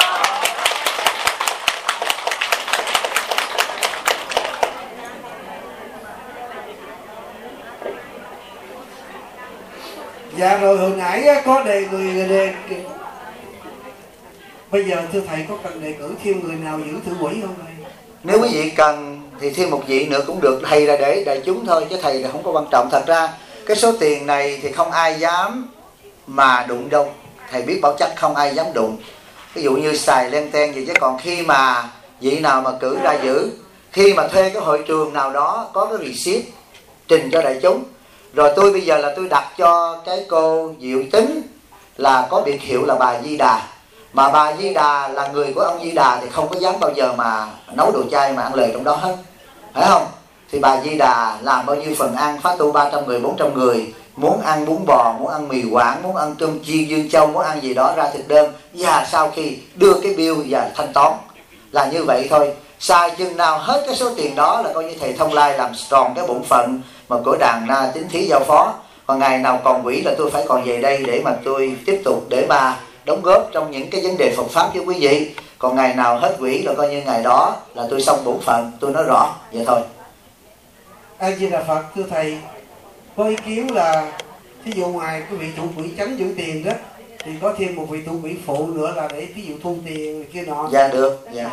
Dạ rồi hồi nãy có đề người bây giờ thưa thầy có cần đề cử thêm người nào giữ thử quỹ không thầy? Nếu quý vị cần thì thêm một vị nữa cũng được, thầy là để đại chúng thôi chứ thầy là không có quan trọng. Thật ra cái số tiền này thì không ai dám mà đụng đâu, thầy biết bảo chắc không ai dám đụng. Ví dụ như xài len ten gì, chứ còn khi mà vị nào mà cử ra giữ, khi mà thuê cái hội trường nào đó có cái receipt trình cho đại chúng, rồi tôi bây giờ là tôi đặt cho cái cô Diệu Tính là có biệt hiệu là bà Di Đà, mà bà Di Đà là người của ông Di Đà thì không có dám bao giờ mà nấu đồ chay mà ăn lời trong đó hết, phải không? Thì bà Di Đà làm bao nhiêu phần ăn, khóa tu 300 người 400 người, muốn ăn bún bò, muốn ăn mì Quảng, muốn ăn cơm chiên Dương Châu, muốn ăn gì đó ra thực đơn, và sau khi đưa cái bill và thanh toán là như vậy thôi. Xài chừng nào hết cái số tiền đó là coi như thầy Thông Lai làm tròn cái bổn phận mà của đàn na tín thí giao phó. Còn ngày nào còn quỹ là tôi phải còn về đây để mà tôi tiếp tục để mà đóng góp trong những cái vấn đề Phật pháp với quý vị. Còn ngày nào hết quỹ là coi như ngày đó là tôi xong bổn phận, tôi nói rõ vậy thôi. A Di Đà Phật. Thưa thầy, có ý kiến là thí dụ ngoài cái vị thủ quỹ chánh giữ tiền đó thì có thêm một vị thủ quỹ phụ nữa là để ví dụ thu tiền kia nọ. Dạ được, dạ.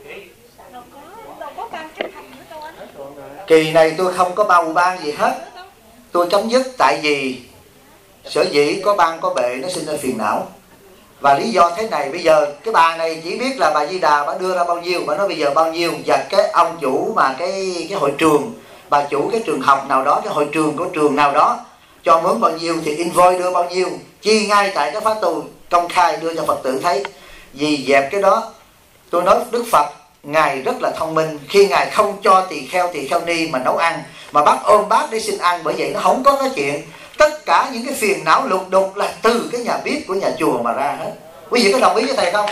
Kỳ này tôi không có bầu ban gì hết, tôi chấm dứt, tại vì sở dĩ có ban có bệ nó sinh ra phiền não. Và lý do thế này, bây giờ cái bà này chỉ biết là bà Di Đà bà đưa ra bao nhiêu, bà nói bây giờ bao nhiêu, và cái ông chủ mà cái hội trường, bà chủ cái trường học nào đó, cái hội trường của trường nào đó cho mướn bao nhiêu thì invoice đưa bao nhiêu, chi ngay tại cái khóa tu công khai đưa cho Phật tử thấy. Vì dẹp cái đó, tôi nói Đức Phật Ngài rất là thông minh, khi Ngài không cho tỳ kheo ni mà nấu ăn, mà bắt ôm bát để xin ăn, bởi vậy nó không có cái chuyện. Tất cả những cái phiền não lục đục là từ cái nhà bếp của nhà chùa mà ra hết. Quý vị có đồng ý với thầy không?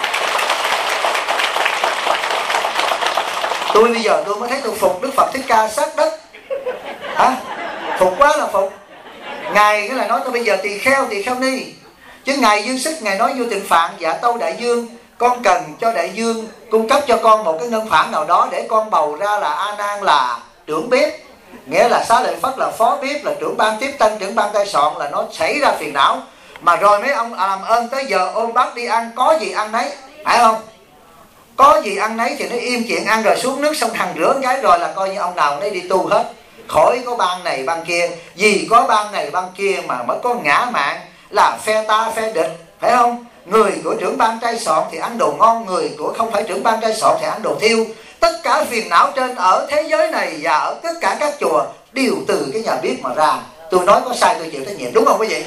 Tôi bây giờ tôi mới thấy tôi phục Đức Phật Thích Ca sát đất. Hả? Phục quá là phục. Ngài cái là nói tôi bây giờ tỳ kheo ni, chứ Ngài dương sức, Ngài nói vô tịnh Phạn: dạ tâu đại dương, con cần cho đại dương cung cấp cho con một cái ngân khoản nào đó để con bầu ra là A Nan là trưởng bếp, nghĩa là Xá Lợi Phất là phó bếp, là trưởng ban tiếp tân, trưởng ban cai soạn, là nó xảy ra phiền não. Mà rồi mấy ông làm ơn tới giờ ôm bát đi ăn, có gì ăn nấy, phải không? Có gì ăn nấy thì nó im chuyện ăn, rồi xuống nước xong thằng rửa cái rồi là coi như ông nào nấy đi tu hết. Khỏi có ban này ban kia, vì có ban này ban kia mà mới có ngã mạn là phe ta phe địch, phải không? Người của trưởng ban trai soạn thì ăn đồ ngon, người của không phải trưởng ban trai soạn thì ăn đồ thiêu. Tất cả phiền não trên ở thế giới này và ở tất cả các chùa đều từ cái nhà bếp mà ra. Tôi nói có sai tôi chịu trách nhiệm, đúng không quý vị?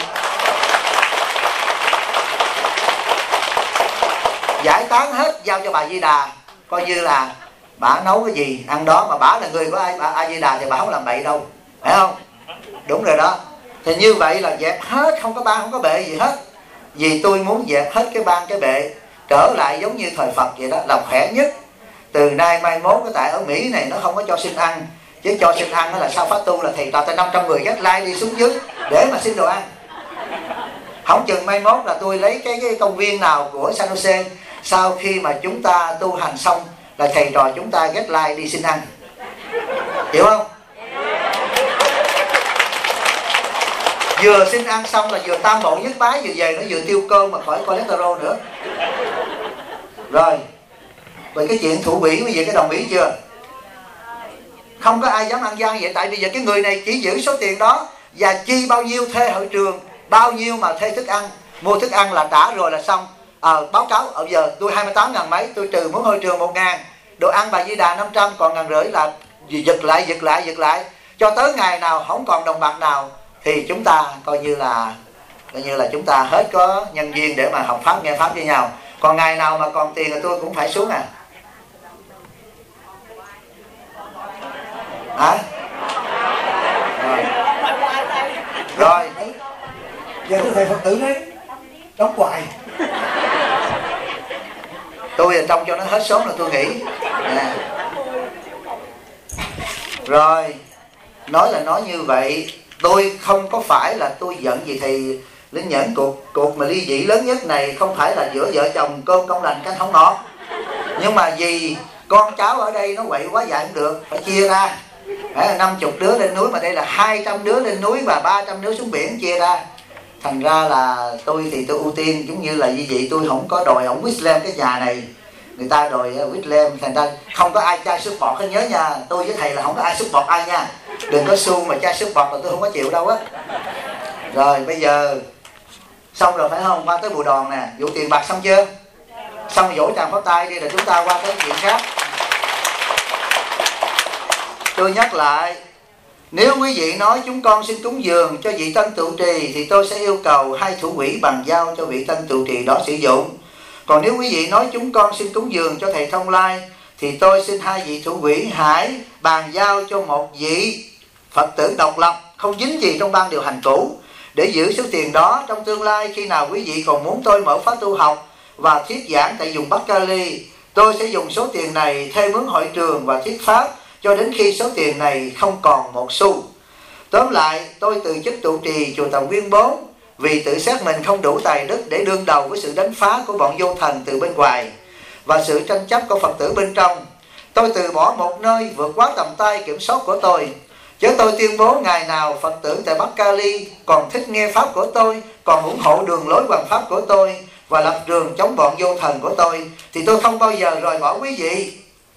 Giải tán hết giao cho bà Di Đà, coi như là bà nấu cái gì ăn đó, mà bà là người của A Di Đà thì bà không làm bậy đâu, phải không? Đúng rồi đó. Thì như vậy là dẹp hết, không có ban không có bệ gì hết. Vì tôi muốn dẹp hết cái ban cái bệ, trở lại giống như thời Phật vậy đó, là khỏe nhất. Từ nay mai mốt cái tại ở Mỹ này nó không có cho xin ăn, chứ cho xin ăn là sao phát tu là thầy trò tới 500 người gác lai đi xuống dưới để mà xin đồ ăn. Không chừng mai mốt là tôi lấy cái công viên nào của San Jose, sau khi mà chúng ta tu hành xong là thầy trò chúng ta ghét like đi xin ăn. Hiểu không? Vừa xin ăn xong là vừa tam bộ nhất bái, vừa về nó vừa tiêu cơm mà khỏi cholesterol nữa. Rồi về cái chuyện thủ quỹ, quý vị có đồng ý chưa? Không có ai dám ăn gian vậy. Tại bây giờ cái người này chỉ giữ số tiền đó và chi bao nhiêu thuê hội trường, bao nhiêu mà thuê thức ăn, mua thức ăn là trả rồi là xong. Báo cáo ở giờ tôi 28.000 mấy, tôi trừ muốn hội trường 1.000, đồ ăn Bà Di Đà 500, còn 1.500 là giật lại cho tới ngày nào không còn đồng bạc nào thì chúng ta coi như là chúng ta hết có nhân duyên để mà học pháp nghe pháp với nhau. Còn ngày nào mà còn tiền thì tôi cũng phải xuống hả? Rồi giờ tôi thầy Phật tử đấy đóng hoài. Tôi là trong cho nó hết sớm là tôi nghỉ. Rồi nói là nói như vậy, tôi không có phải là tôi giận gì thì Linh Nhẫn. Cuộc mà ly dị lớn nhất này không phải là giữa vợ chồng cơm công lành canh không ngọt, nhưng mà vì con cháu ở đây nó quậy quá dạy không được, phải chia ra. 50 đứa lên núi, mà đây là 200 đứa lên núi và 300 đứa xuống biển, chia ra. Thành ra là tôi thì tôi ưu tiên, giống như là như vậy, tôi không có đòi ông William cái nhà này, người ta đòi William. Thành ra không có ai chai sức bọt hết, nhớ nha. Tôi với thầy là không có ai sức bọt ai nha, đừng có xu mà chai sức bọt là tôi không có chịu đâu á. Rồi bây giờ xong rồi phải không? Qua tới Bùa Đòn nè, vụ tiền bạc xong chưa? Xong rồi vỗ tràng pháo tay đi, là chúng ta qua tới chuyện khác. Tôi nhắc lại, nếu quý vị nói chúng con xin cúng dường cho vị tân trụ trì thì tôi sẽ yêu cầu hai thủ quỹ bàn giao cho vị tân trụ trì đó sử dụng. Còn nếu quý vị nói chúng con xin cúng dường cho thầy Thông Lai thì tôi xin hai vị thủ quỹ hãy bàn giao cho một vị Phật tử độc lập, không dính gì trong ban điều hành cũ, để giữ số tiền đó trong tương lai. Khi nào quý vị còn muốn tôi mở khóa tu học và thuyết giảng tại vùng Bắc Cali, tôi sẽ dùng số tiền này thuê mướn hội trường và thuyết pháp cho đến khi số tiền này không còn một xu. Tóm lại, tôi từ chức trụ trì chùa Tàu Nguyên 4 vì tự xét mình không đủ tài đức để đương đầu với sự đánh phá của bọn vô thần từ bên ngoài và sự tranh chấp của Phật tử bên trong. Tôi từ bỏ một nơi vượt quá tầm tay kiểm soát của tôi. Chứ tôi tuyên bố ngày nào Phật tử tại Bắc Cali còn thích nghe pháp của tôi, còn ủng hộ đường lối hoàn pháp của tôi và lập trường chống bọn vô thần của tôi, thì tôi không bao giờ rời bỏ quý vị.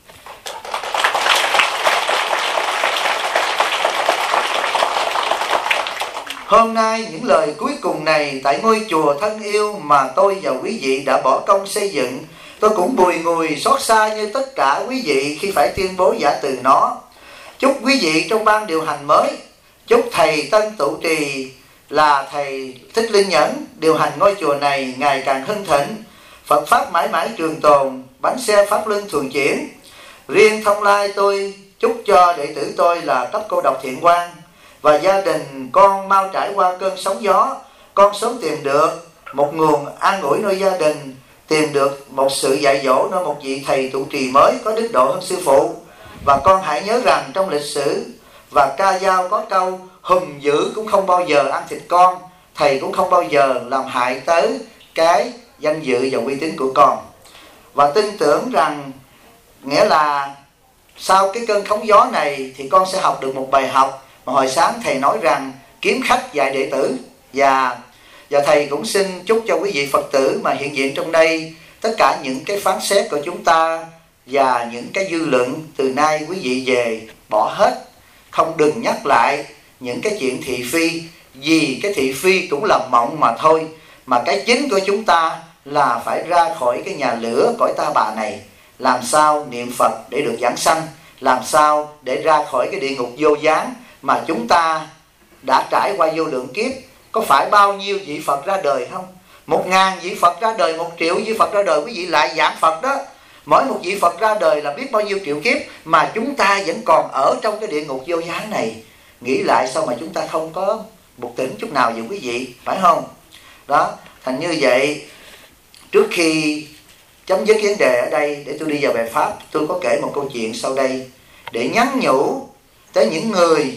Hôm nay những lời cuối cùng này tại ngôi chùa thân yêu mà tôi và quý vị đã bỏ công xây dựng, tôi cũng bùi ngùi xót xa như tất cả quý vị khi phải tuyên bố giả từ nó. Chúc quý vị trong ban điều hành mới, chúc thầy tân trụ trì là thầy Thích Linh Nhẫn điều hành ngôi chùa này ngày càng hưng thịnh, Phật pháp mãi mãi trường tồn, bánh xe pháp luân thường chuyển. Riêng Thông Lai tôi chúc cho đệ tử tôi là cấp cô độc Thiện Quang và gia đình con mau trải qua cơn sóng gió, con sớm tìm được một nguồn an ủi nơi gia đình, tìm được một sự dạy dỗ nơi một vị thầy trụ trì mới có đức độ hơn sư phụ. Và con hãy nhớ rằng trong lịch sử và ca dao có câu hùm dữ cũng không bao giờ ăn thịt con, thầy cũng không bao giờ làm hại tới cái danh dự và uy tín của con. Và tin tưởng rằng nghĩa là sau cái cơn sóng gió này thì con sẽ học được một bài học mà hồi sáng thầy nói rằng kiếm khách dạy đệ tử. Và thầy cũng xin chúc cho quý vị Phật tử mà hiện diện trong đây, tất cả những cái phán xét của chúng ta và những cái dư luận từ nay quý vị về bỏ hết, không đừng nhắc lại những cái chuyện thị phi, vì cái thị phi cũng là mộng mà thôi. Mà cái chính của chúng ta là phải ra khỏi cái nhà lửa cõi ta bà này, làm sao niệm Phật để được giảng sanh, làm sao để ra khỏi cái địa ngục vô gián mà chúng ta đã trải qua vô lượng kiếp. Có phải bao nhiêu vị Phật ra đời không? 1.000 vị Phật ra đời, 1 triệu vị Phật ra đời, quý vị lại giảng Phật đó. Mỗi một vị Phật ra đời là biết bao nhiêu triệu kiếp mà chúng ta vẫn còn ở trong cái địa ngục vô gián này. Nghĩ lại sao mà chúng ta không có một tỉnh chút nào vậy quý vị, phải không? Đó, thành như vậy, trước khi chấm dứt vấn đề ở đây để tôi đi vào bài pháp, tôi có kể một câu chuyện sau đây để nhắn nhủ tới những người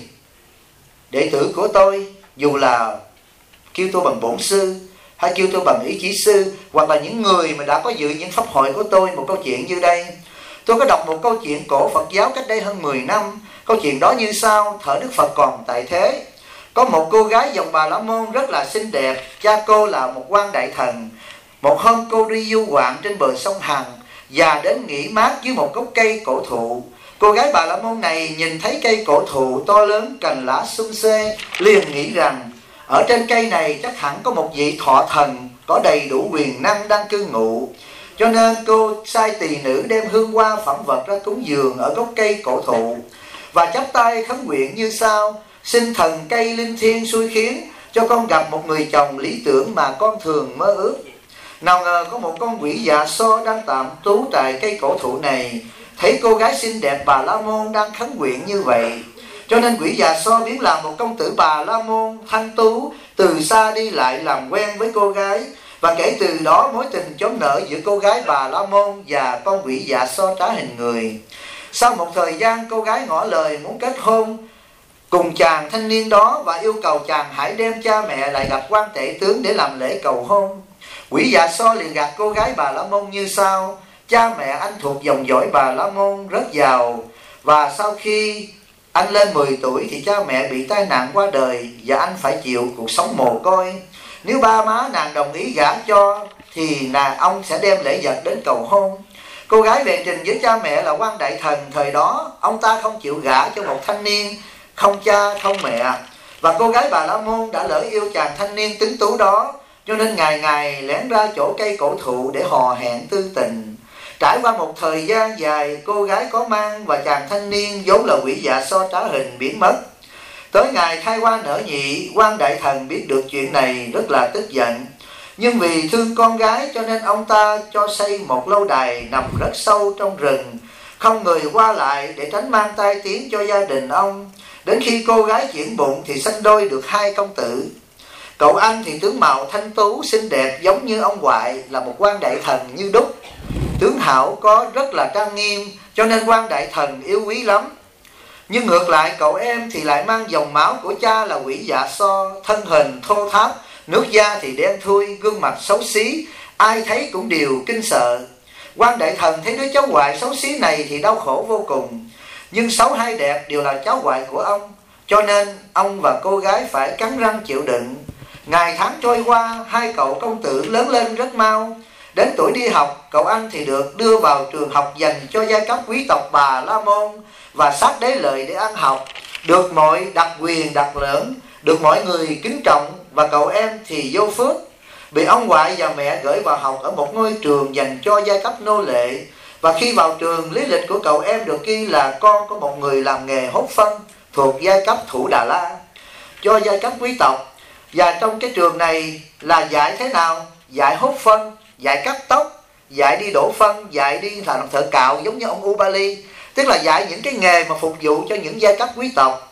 đệ tử của tôi, dù là kêu tôi bằng bổn sư hay kêu tôi bằng ý chí sư, hoặc là những người mà đã có dự những pháp hội của tôi. Một câu chuyện như đây, tôi có đọc một câu chuyện cổ Phật giáo cách đây hơn 10 năm. Câu chuyện đó như sau: thời Đức Phật còn tại thế, có một cô gái dòng Bà La Môn rất là xinh đẹp. Cha cô là một quan đại thần. Một hôm cô đi du ngoạn trên bờ sông Hằng và đến nghỉ mát dưới một gốc cây cổ thụ. Cô gái Bà La Môn này nhìn thấy cây cổ thụ to lớn, cành lá sum xê, liền nghĩ rằng ở trên cây này chắc hẳn có một vị thọ thần có đầy đủ quyền năng đang cư ngụ. Cho nên cô sai tỳ nữ đem hương hoa phẩm vật ra cúng dường ở gốc cây cổ thụ và chắp tay khấn nguyện như sau: xin thần cây linh thiêng xui khiến cho con gặp một người chồng lý tưởng mà con thường mơ ước. Nào ngờ có một con quỷ dạ so đang tạm trú tại cây cổ thụ này, thấy cô gái xinh đẹp Bà La Môn đang khấn nguyện như vậy, cho nên quỷ dạ so biến làm một công tử Bà La Môn thanh tú, từ xa đi lại làm quen với cô gái. Và kể từ đó mối tình chớm nở giữa cô gái Bà La Môn và con quỷ dạ so trá hình người. Sau một thời gian, cô gái ngỏ lời muốn kết hôn cùng chàng thanh niên đó và yêu cầu chàng hãy đem cha mẹ lại gặp quan tể tướng để làm lễ cầu hôn. Quỷ dạ so liền gạt cô gái Bà La Môn như sau: cha mẹ anh thuộc dòng dõi Bà La Môn rất giàu, và sau khi anh lên 10 tuổi thì cha mẹ bị tai nạn qua đời và anh phải chịu cuộc sống mồ côi. Nếu ba má nàng đồng ý gả cho thì ông sẽ đem lễ vật đến cầu hôn. Cô gái về trình với cha mẹ là quan đại thần thời đó. Ông ta không chịu gả cho một thanh niên không cha không mẹ, và cô gái Bà La Môn đã lỡ yêu chàng thanh niên tuấn tú đó, cho nên ngày ngày lén ra chỗ cây cổ thụ để hò hẹn tư tình. Trải qua một thời gian dài, cô gái có mang và chàng thanh niên vốn là quỷ dạ so trá hình biến mất. Tới ngày thai hoa nở nhị, quan đại thần biết được chuyện này rất là tức giận, nhưng vì thương con gái cho nên ông ta cho xây một lâu đài nằm rất sâu trong rừng, không người qua lại để tránh mang tai tiếng cho gia đình ông. Đến khi cô gái chuyển bụng thì sanh đôi được 2 công tử. Cậu anh thì tướng mạo thanh tú xinh đẹp giống như ông ngoại là một quan đại thần như đúc. Tướng hảo có rất là trang nghiêm, cho nên quan đại thần yêu quý lắm. Nhưng ngược lại cậu em thì lại mang dòng máu của cha là quỷ dạ so, thân hình thô tháp, nước da thì đen thui, gương mặt xấu xí, ai thấy cũng đều kinh sợ. Quan đại thần thấy đứa cháu ngoại xấu xí này thì đau khổ vô cùng, nhưng xấu hay đẹp đều là cháu ngoại của ông, cho nên ông và cô gái phải cắn răng chịu đựng. Ngày tháng trôi qua, 2 cậu công tử lớn lên rất mau. Đến tuổi đi học, cậu anh thì được đưa vào trường học dành cho giai cấp quý tộc Bà La Môn và sát đế lợi để ăn học, được mọi đặc quyền đặc lỡn, được mọi người kính trọng. Và cậu em thì vô phước, bị ông ngoại và mẹ gửi vào học ở một ngôi trường dành cho giai cấp nô lệ. Và khi vào trường, lý lịch của cậu em được ghi là con của một người làm nghề hốt phân thuộc giai cấp Thủ Đà La cho giai cấp quý tộc. Và trong cái trường này là dạy thế nào? Dạy hốt phân, dạy cắt tóc, dạy đi đổ phân, dạy đi làm thợ cạo giống như ông Ubali. Tức là dạy những cái nghề mà phục vụ cho những giai cấp quý tộc.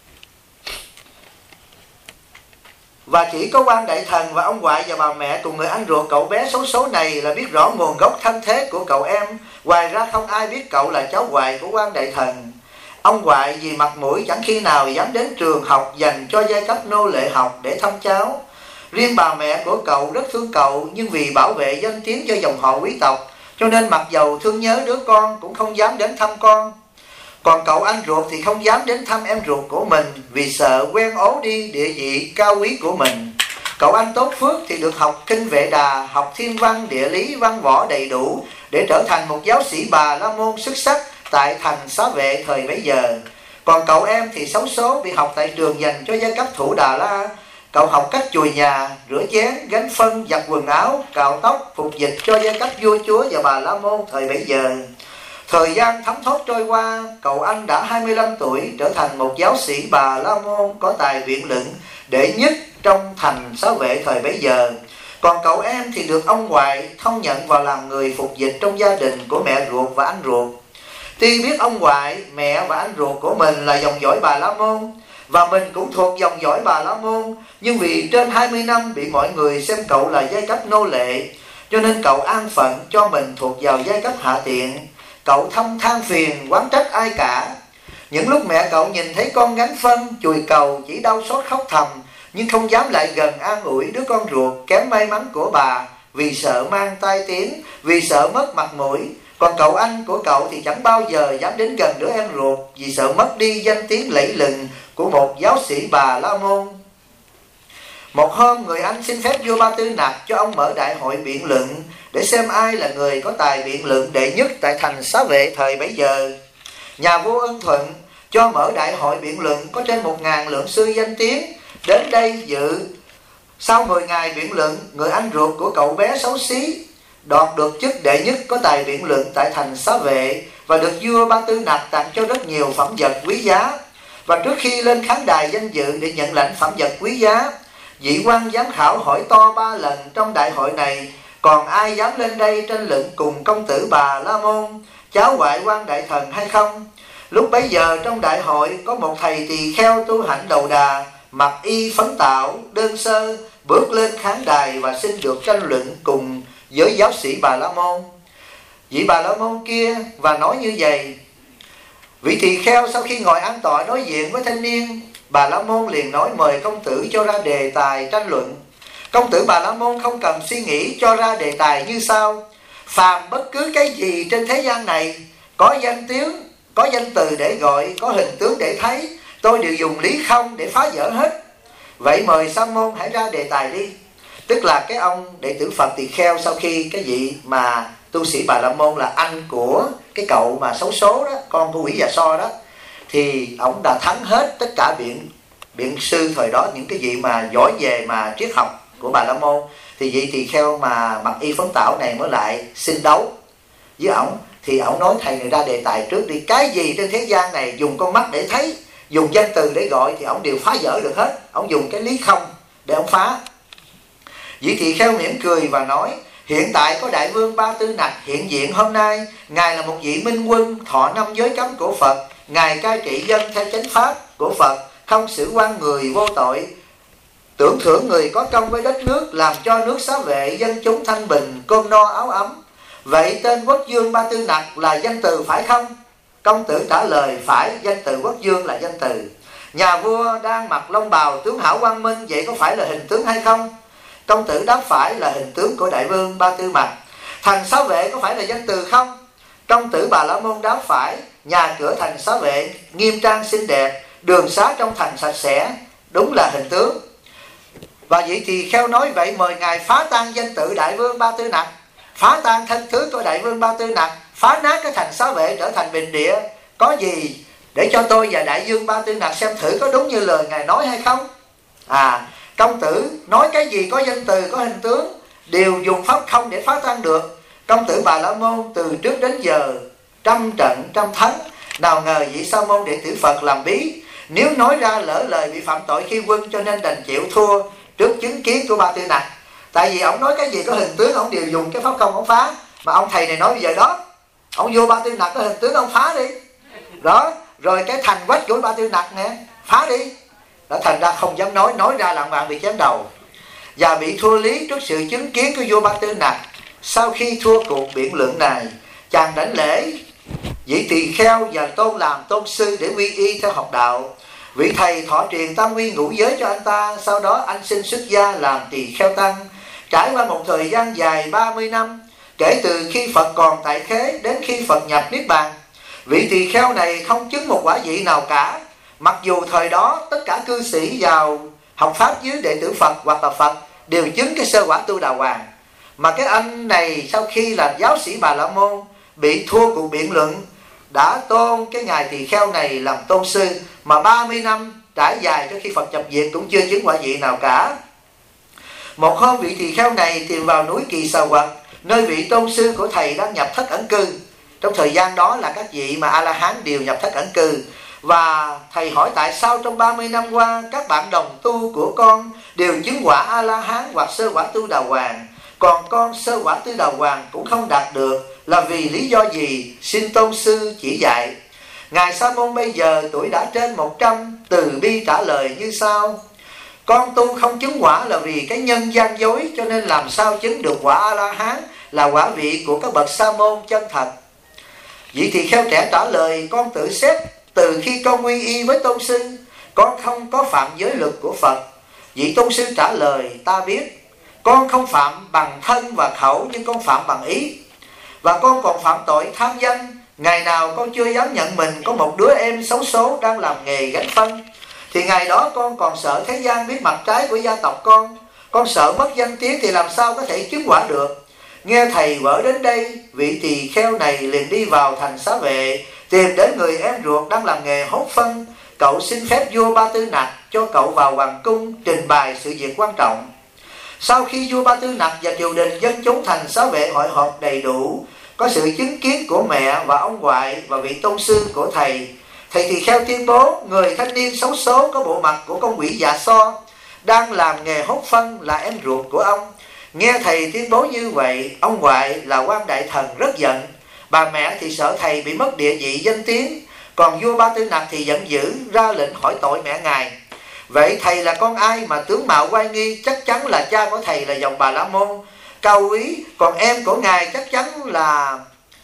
Và chỉ có quan đại thần và ông ngoại và bà mẹ cùng người anh ruột cậu bé xấu số này là biết rõ nguồn gốc thân thế của cậu em. Ngoài ra không ai biết cậu là cháu ngoại của quan đại thần. Ông ngoại vì mặt mũi chẳng khi nào dám đến trường học dành cho giai cấp nô lệ học để thăm cháu. Riêng bà mẹ của cậu rất thương cậu, nhưng vì bảo vệ danh tiếng cho dòng họ quý tộc, cho nên mặc dầu thương nhớ đứa con cũng không dám đến thăm con. Còn cậu anh ruột thì không dám đến thăm em ruột của mình, vì sợ quen ố đi địa vị cao quý của mình. Cậu anh tốt phước thì được học kinh Vệ Đà, học thiên văn, địa lý, văn võ đầy đủ để trở thành một giáo sĩ Bà La Môn xuất sắc tại thành Xá Vệ thời bấy giờ. Còn cậu em thì xấu số, bị học tại trường dành cho giai cấp Thủ Đà La. Cậu học cách chùi nhà, rửa chén, gánh phân, giặt quần áo, cạo tóc, phục dịch cho giai cấp vua chúa và Bà La Môn thời bấy giờ. Thời gian thấm thoát trôi qua, cậu anh đã 25 tuổi, trở thành một giáo sĩ Bà La Môn có tài biện luận đệ nhất trong thành Xá Vệ thời bấy giờ. Còn cậu em thì được ông ngoại thông nhận vào làm người phục dịch trong gia đình của mẹ ruột và anh ruột. Tuy biết ông ngoại, mẹ và anh ruột của mình là dòng dõi Bà La Môn, và mình cũng thuộc dòng dõi Bà La Môn, nhưng vì trên 20 năm bị mọi người xem cậu là giai cấp nô lệ, cho nên cậu an phận cho mình thuộc vào giai cấp hạ tiện. Cậu không than phiền oán trách ai cả. Những lúc mẹ cậu nhìn thấy con gánh phân chùi cầu chỉ đau xót khóc thầm, nhưng không dám lại gần an ủi đứa con ruột kém may mắn của bà, vì sợ mang tai tiếng, vì sợ mất mặt mũi. Còn cậu anh của cậu thì chẳng bao giờ dám đến gần đứa em ruột, vì sợ mất đi danh tiếng lẫy lừng của một giáo sĩ Bà La Môn. Một hôm, người anh xin phép vua Ba Tư Nặc cho ông mở đại hội biện luận để xem ai là người có tài biện luận đệ nhất tại thành Xá Vệ thời bấy giờ. Nhà vua ưng thuận cho mở đại hội biện luận, có trên 1000 lượng sư danh tiếng đến đây dự. Sau 10 ngày biện luận, người anh ruột của cậu bé xấu xí đoạt được chức đệ nhất có tài biện luận tại thành Xá Vệ, và được vua Ba Tư Nặc tặng cho rất nhiều phẩm vật quý giá. Và trước khi lên khán đài danh dự để nhận lãnh phẩm vật quý giá, vị quan giám khảo hỏi to 3 lần trong đại hội này: còn ai dám lên đây tranh luận cùng công tử Bà La Môn, cháu ngoại quan đại thần hay không? Lúc bấy giờ trong đại hội có một thầy tỳ kheo tu hạnh đầu đà, mặc y phấn tảo đơn sơ, bước lên khán đài và xin được tranh luận cùng với giáo sĩ Bà La Môn. Vị Bà La Môn kia và nói như vậy. Vị tỳ kheo sau khi ngồi an tọa đối diện với thanh niên, Bà La Môn liền nói mời công tử cho ra đề tài tranh luận. Công tử Bà La Môn không cần suy nghĩ cho ra đề tài như sau: phàm bất cứ cái gì trên thế gian này có danh tiếng, có danh từ để gọi, có hình tướng để thấy, tôi đều dùng lý không để phá vỡ hết. Vậy mời sa môn hãy ra đề tài đi. Tức là cái ông đệ tử Phật tỳ kheo, sau khi cái vị mà tu sĩ Bà La Môn là anh của cái cậu mà xấu số đó, con của quỷ Già So đó, thì ông đã thắng hết tất cả biện sư thời đó, những cái vị mà giỏi về mà triết học của Bà La Môn. Thì vị tỳ kheo mà mặc y phấn tảo này mới lại xin đấu với ổng. Thì ổng nói thầy này ra đề tài trước đi, cái gì trên thế gian này dùng con mắt để thấy, dùng danh từ để gọi thì ổng đều phá vỡ được hết. Ổng dùng cái lý không để ổng phá. Vị tỳ kheo mỉm cười và nói: hiện tại có đại vương Ba Tư Nặc hiện diện hôm nay. Ngài là một vị minh quân, thọ 5 giới cấm của Phật. Ngài cai trị dân theo chánh pháp của Phật, không xử quan người vô tội, tưởng thưởng người có công với đất nước, làm cho nước Xá Vệ dân chúng thanh bình, cơm no áo ấm. Vậy tên quốc vương Ba Tư Nặc là danh từ phải không? Công tử trả lời: phải, danh từ quốc vương là danh từ. Nhà vua đang mặc long bào tướng hảo quang minh, vậy có phải là hình tướng hay không? Công tử đáp: phải, là hình tướng của đại vương Ba Tư Nặc. Thành Xá Vệ có phải là danh từ không? Công tử Bà La Môn đáp: phải. Nhà cửa thành Xá Vệ nghiêm trang xinh đẹp, đường xá trong thành sạch sẽ, đúng là hình tướng. Và vị tỳ kheo nói: vậy mời ngài phá tan danh tự đại vương Ba Tư Nặc, phá tan thân tướng của đại vương Ba Tư Nặc, phá nát cái thành Xá Vệ trở thành bình địa. Có gì để cho tôi và đại vương Ba Tư Nặc xem thử có đúng như lời ngài nói hay không? Công tử nói cái gì có danh từ, có hình tướng, đều dùng pháp không để phá tan được. Công tử Bà La Môn từ trước đến giờ trăm trận trăm thắng, nào ngờ vị sa môn đệ tử Phật làm bí, nếu nói ra lỡ lời bị phạm tội khi quân, cho nên đành chịu thua trước chứng kiến của Ba Tư Nặc. Tại vì ông nói cái gì có hình tướng, ông đều dùng cái pháp không ông phá. Mà ông thầy này nói bây giờ đó, ông vô Ba Tư Nặc có hình tướng, ông phá đi đó. Rồi cái thành quách của Ba Tư Nặc nè, phá đi đó. Thành ra không dám nói ra lạng vàng bị chém đầu và bị thua lý trước sự chứng kiến của vua Ba Tư Nặc. Sau khi thua cuộc biện luận này, chàng đảnh lễ vị tỳ kheo và tôn làm tôn sư để quy y theo học đạo. Vị thầy thọ truyền tam quy ngũ giới cho anh ta. Sau đó anh xin xuất gia làm tỳ kheo tăng. Trải qua một thời gian dài 30 năm, kể từ khi Phật còn tại thế đến khi Phật nhập Niết Bàn, vị tỳ kheo này không chứng một quả vị nào cả. Mặc dù thời đó tất cả cư sĩ vào học pháp dưới đệ tử Phật hoặc là Phật đều chứng cái sơ quả tu đà hoàng. Mà cái anh này sau khi là giáo sĩ Bà La Môn bị thua cuộc biện luận, đã tôn cái ngài tỳ kheo này làm tôn sư. Mà 30 năm trải dài cho khi Phật nhập diệt cũng chưa chứng quả vị nào cả. Một hôm vị tỳ kheo này tìm vào núi Kỳ Xà Quật, nơi vị tôn sư của thầy đang nhập thất ẩn cư. Trong thời gian đó là các vị mà A-la-hán đều nhập thất ẩn cư. Và thầy hỏi tại sao trong 30 năm qua các bạn đồng tu của con đều chứng quả A-la-hán hoặc sơ quả tu đà hoàng, còn con sơ quả tu đà hoàng cũng không đạt được, là vì lý do gì? Xin tôn sư chỉ dạy. Ngài Sa Môn bây giờ tuổi đã trên 100, từ bi trả lời như sau: con tu không chứng quả là vì cái nhân gian dối, cho nên làm sao chứng được quả A-la-hán là quả vị của các bậc Sa Môn chân thật. Vị tỳ kheo trẻ trả lời: con tự xét, từ khi con quy y với tôn sư, con không có phạm giới luật của Phật. Vị tôn sư trả lời: ta biết, con không phạm bằng thân và khẩu, nhưng con phạm bằng ý. Và con còn phạm tội tham danh. Ngày nào con chưa dám nhận mình có một đứa em xấu số đang làm nghề gánh phân, thì ngày đó con còn sợ thế gian biết mặt trái của gia tộc con sợ mất danh tiếng thì làm sao có thể chứng quả được. Nghe thầy vỡ đến đây, vị tỳ kheo này liền đi vào thành Xá Vệ, tìm đến người em ruột đang làm nghề hốt phân. Cậu xin phép vua Ba Tư Nặc cho cậu vào hoàng cung trình bày sự việc quan trọng. Sau khi vua Ba Tư Nặc và triều đình dân chúng thành Xá Vệ hội họp đầy đủ, có sự chứng kiến của mẹ và ông ngoại và vị tôn sư của thầy, thầy tỳ kheo tuyên bố người thanh niên xấu số có bộ mặt của con quỷ Dạ So đang làm nghề hốt phân là em ruột của ông. Nghe thầy tuyên bố như vậy, ông ngoại là quan đại thần rất giận. Bà mẹ thì sợ thầy bị mất địa vị danh tiếng. Còn vua Ba Tư Nặc thì giận dữ, ra lệnh hỏi tội mẹ ngài. Vậy thầy là con ai mà tướng mạo oai nghi? Chắc chắn là cha của thầy là dòng Bà La Môn cao quý, còn em của ngài chắc chắn là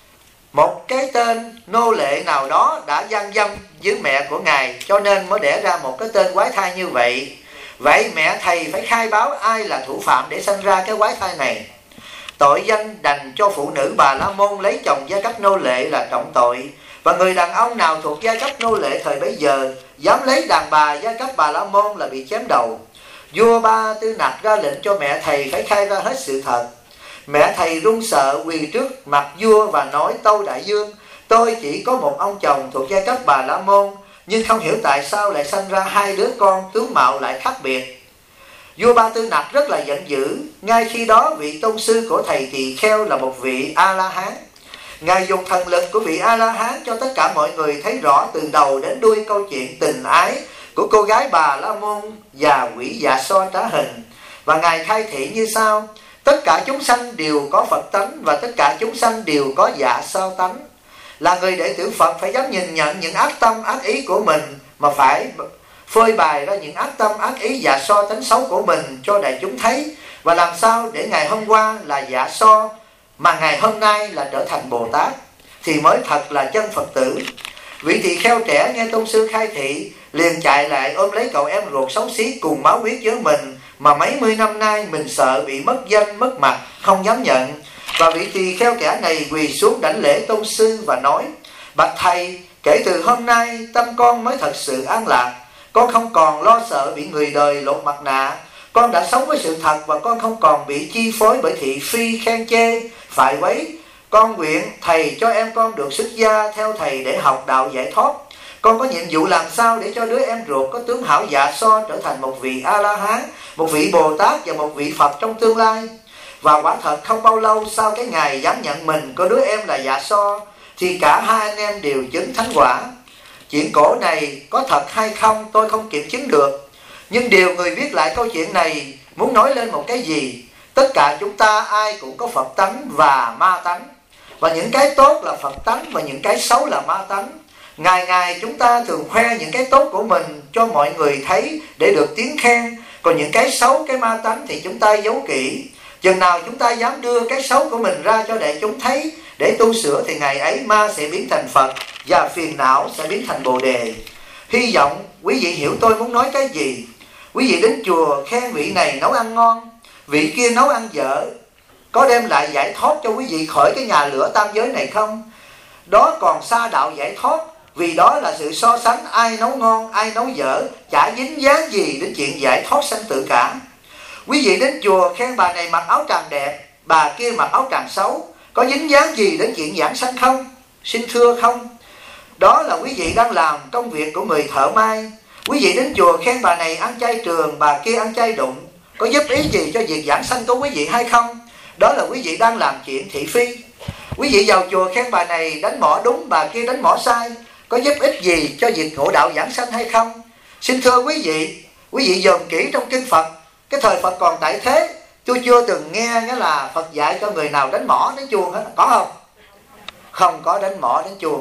một cái tên nô lệ nào đó đã gian dâm với mẹ của ngài, cho nên mới đẻ ra một cái tên quái thai như vậy. Vậy mẹ thầy phải khai báo ai là thủ phạm để sanh ra cái quái thai này. Tội danh đành cho phụ nữ Bà La Môn lấy chồng giai cấp nô lệ là trọng tội, và người đàn ông nào thuộc giai cấp nô lệ thời bấy giờ dám lấy đàn bà giai cấp Bà La Môn là bị chém đầu. Vua Ba Tư Nặc ra lệnh cho mẹ thầy phải khai ra hết sự thật. Mẹ thầy run sợ quỳ trước mặt vua và nói: Tâu Đại Dương, tôi chỉ có một ông chồng thuộc giai cấp Bà La Môn, nhưng không hiểu tại sao lại sanh ra hai đứa con tướng mạo lại khác biệt. Vua Ba Tư Nặc rất là giận dữ. Ngay khi đó, vị tôn sư của thầy tỳ kheo là một vị A-la-hán. Ngài dùng thần lực của vị A-la-hán cho tất cả mọi người thấy rõ từ đầu đến đuôi câu chuyện tình ái của cô gái Bà La Môn và quỷ Dạ So trá hình. Và Ngài khai thị như sau: tất cả chúng sanh đều có Phật tánh, và tất cả chúng sanh đều có Dạ So tánh. Là người đệ tử Phật phải dám nhìn nhận những ác tâm ác ý của mình, mà phải phơi bày ra những ác tâm ác ý Dạ So tánh xấu của mình cho đại chúng thấy. Và làm sao để ngày hôm qua là Dạ So mà ngày hôm nay là trở thành Bồ Tát, thì mới thật là chân Phật tử. Vị tỳ kheo trẻ nghe tôn sư khai thị, liền chạy lại ôm lấy cậu em ruột xấu xí cùng máu huyết với mình, mà mấy mươi năm nay mình sợ bị mất danh mất mặt, không dám nhận. Và vị tỳ kheo trẻ này quỳ xuống đảnh lễ tôn sư và nói: bạch thầy, kể từ hôm nay tâm con mới thật sự an lạc. Con không còn lo sợ bị người đời lột mặt nạ. Con đã sống với sự thật, và con không còn bị chi phối bởi thị phi khen chê, phải quấy. Con nguyện thầy cho em con được xuất gia theo thầy để học đạo giải thoát. Con có nhiệm vụ làm sao để cho đứa em ruột có tướng hảo Dạ So trở thành một vị A-la-hán, một vị Bồ Tát và một vị Phật trong tương lai. Và quả thật không bao lâu sau cái ngày dám nhận mình có đứa em là Dạ So, thì cả hai anh em đều chứng thánh quả. Chuyện cổ này có thật hay không tôi không kiểm chứng được, nhưng điều người viết lại câu chuyện này muốn nói lên một cái gì? Tất cả chúng ta ai cũng có Phật tánh và ma tánh, và những cái tốt là Phật tánh và những cái xấu là ma tánh. Ngày ngày chúng ta thường khoe những cái tốt của mình cho mọi người thấy để được tiếng khen, còn những cái xấu, cái ma tánh thì chúng ta giấu kỹ. Chừng nào chúng ta dám đưa cái xấu của mình ra cho đại chúng thấy để tu sửa, thì ngày ấy ma sẽ biến thành Phật và phiền não sẽ biến thành Bồ Đề. Hy vọng quý vị hiểu tôi muốn nói cái gì. Quý vị đến chùa khen vị này nấu ăn ngon, vị kia nấu ăn dở, có đem lại giải thoát cho quý vị khỏi cái nhà lửa tam giới này không? Đó còn xa đạo giải thoát, vì đó là sự so sánh ai nấu ngon, ai nấu dở, chả dính dáng gì đến chuyện giải thoát sanh tử cả. Quý vị đến chùa khen bà này mặc áo tràng đẹp, bà kia mặc áo tràng xấu, có dính dáng gì đến chuyện giảng sanh không? Xin thưa không. Đó là quý vị đang làm công việc của người thợ may. Quý vị đến chùa khen bà này ăn chay trường, bà kia ăn chay đụng, có giúp ý gì cho việc giảng sanh của quý vị hay không? Đó là quý vị đang làm chuyện thị phi. Quý vị vào chùa khen bà này đánh mỏ đúng, bà kia đánh mỏ sai, có giúp ích gì cho việc ngộ đạo giảng sanh hay không? Xin thưa quý vị dòm kỹ trong kinh Phật. Cái thời Phật còn tại thế, tôi chưa từng nghe nghĩa là Phật dạy cho người nào đánh mỏ đến chuồng hết. Có không? Không có đánh mỏ đến chuồng.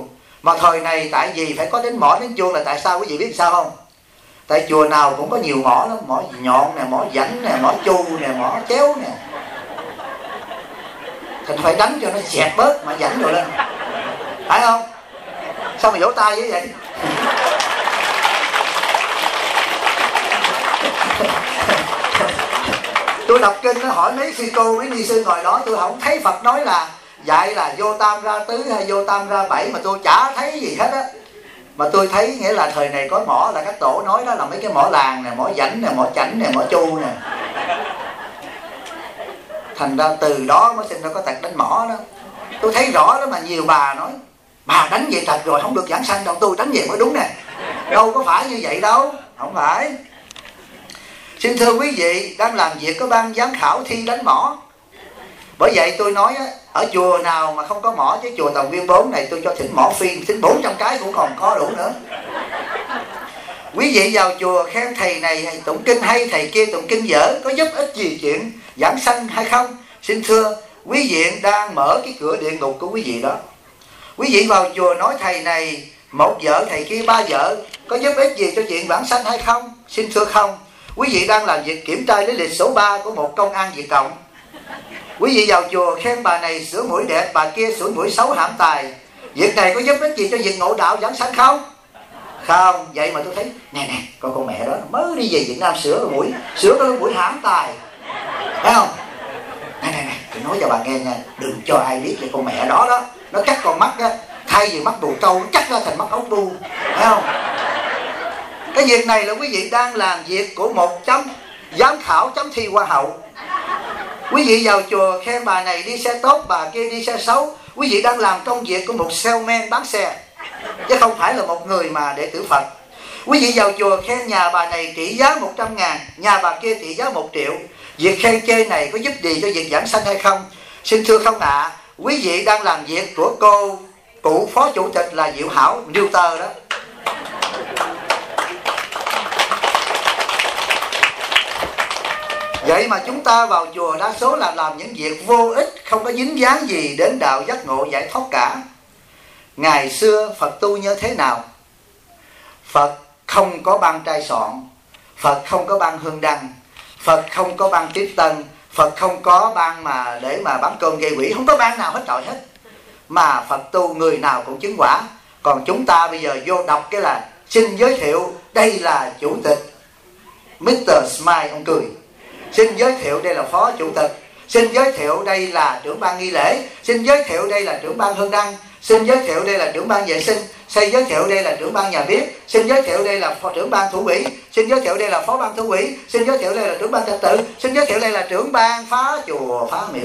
Mà thời này tại vì phải có đến mỏ đến chuông là tại sao quý vị biết sao không? Tại chùa nào cũng có nhiều mỏ lắm, mỏ nhọn nè, mỏ rảnh nè, mỏ chu nè, mỏ chéo nè. Thành phải đánh cho nó dẹp bớt mà rảnh rồi lên, phải không? Sao mà vỗ tay với vậy? Tôi đọc kinh nó hỏi mấy sư cô, mấy ni sư ngồi đó, tôi không thấy Phật nói là dạy là vô tam ra tứ hay vô tam ra bảy, mà tôi chả thấy gì hết á. Mà tôi thấy nghĩa là thời này có mỏ là các tổ nói đó là mấy cái mỏ làng nè, mỏ rảnh nè, mỏ chảnh nè, mỏ chu nè. Thành ra từ đó mới sinh ra có tật đánh mỏ đó. Tôi thấy rõ đó, mà nhiều bà nói bà đánh vậy tật rồi không được giảng sanh đâu, tôi đánh vậy mới đúng nè. Đâu có phải như vậy đâu, không phải. Xin thưa quý vị, đang làm việc có ban giám khảo thi đánh mỏ. Bởi vậy tôi nói ở chùa nào mà không có mỏ, chứ chùa Tòng Nguyên 4 này tôi cho thỉnh mỏ phiên, thỉnh 400 cái cũng còn có đủ nữa. Quý vị vào chùa khen thầy này hay tụng kinh hay, thầy kia tụng kinh dở, có giúp ích gì chuyện giảng sanh hay không? Xin thưa, quý vị đang mở cái cửa địa ngục của quý vị đó. Quý vị vào chùa nói thầy này một vợ, thầy kia 3 vợ, có giúp ích gì cho chuyện vãng sanh hay không? Xin thưa không. Quý vị đang làm việc kiểm tra lý lịch số 3 của một công an Việt Cộng. Quý vị vào chùa khen bà này sửa mũi đẹp, bà kia sửa mũi xấu hãm tài, việc này có giúp ích gì cho việc ngộ đạo vãng sanh không? Không. Vậy mà tôi thấy nè coi con mẹ đó mới đi về Việt Nam sửa cái mũi hãm tài, thấy không? Này tôi nói cho bà nghe nha, đừng cho ai biết về con mẹ đó đó, nó cắt con mắt á, thay vì mắt bù trâu nó cắt ra thành mắt ốc bu, thấy không? Cái việc này là quý vị đang làm việc của một giám khảo chấm thi hoa hậu. Quý vị vào chùa khen bà này đi xe tốt, bà kia đi xe xấu. Quý vị đang làm công việc của một salesman bán xe, chứ không phải là một người mà đệ tử Phật. Quý vị vào chùa khen nhà bà này trị giá 100.000, nhà bà kia trị giá 1 triệu. Việc khen chê này có giúp gì cho việc giảng sanh hay không? Xin thưa không ạ. Quý vị đang làm việc của cụ phó chủ tịch là Diệu Hảo Newton đó. Vậy mà chúng ta vào chùa đa số là làm những việc vô ích, không có dính dáng gì đến đạo giác ngộ giải thoát cả. Ngày xưa Phật tu như thế nào? Phật không có ban trai soạn, Phật không có ban hương đăng, Phật không có ban tiếp tân, Phật không có ban mà để mà bán cơm gây quỷ, không có ban nào hết trời hết. Mà Phật tu người nào cũng chứng quả. Còn chúng ta bây giờ vô đọc cái là xin giới thiệu đây là chủ tịch Mr. Smile, ông cười. Xin giới thiệu đây là phó chủ tịch. Xin giới thiệu đây là trưởng ban nghi lễ. Xin giới thiệu đây là trưởng ban hương đăng. Xin giới thiệu đây là trưởng ban vệ sinh. Xin giới thiệu đây là trưởng ban nhà viết. Xin giới thiệu đây là trưởng ban thủ quỹ. Xin giới thiệu đây là phó ban thủ quỹ. Xin giới thiệu đây là trưởng ban trật tự. Xin giới thiệu đây là trưởng ban phá chùa phá miễu.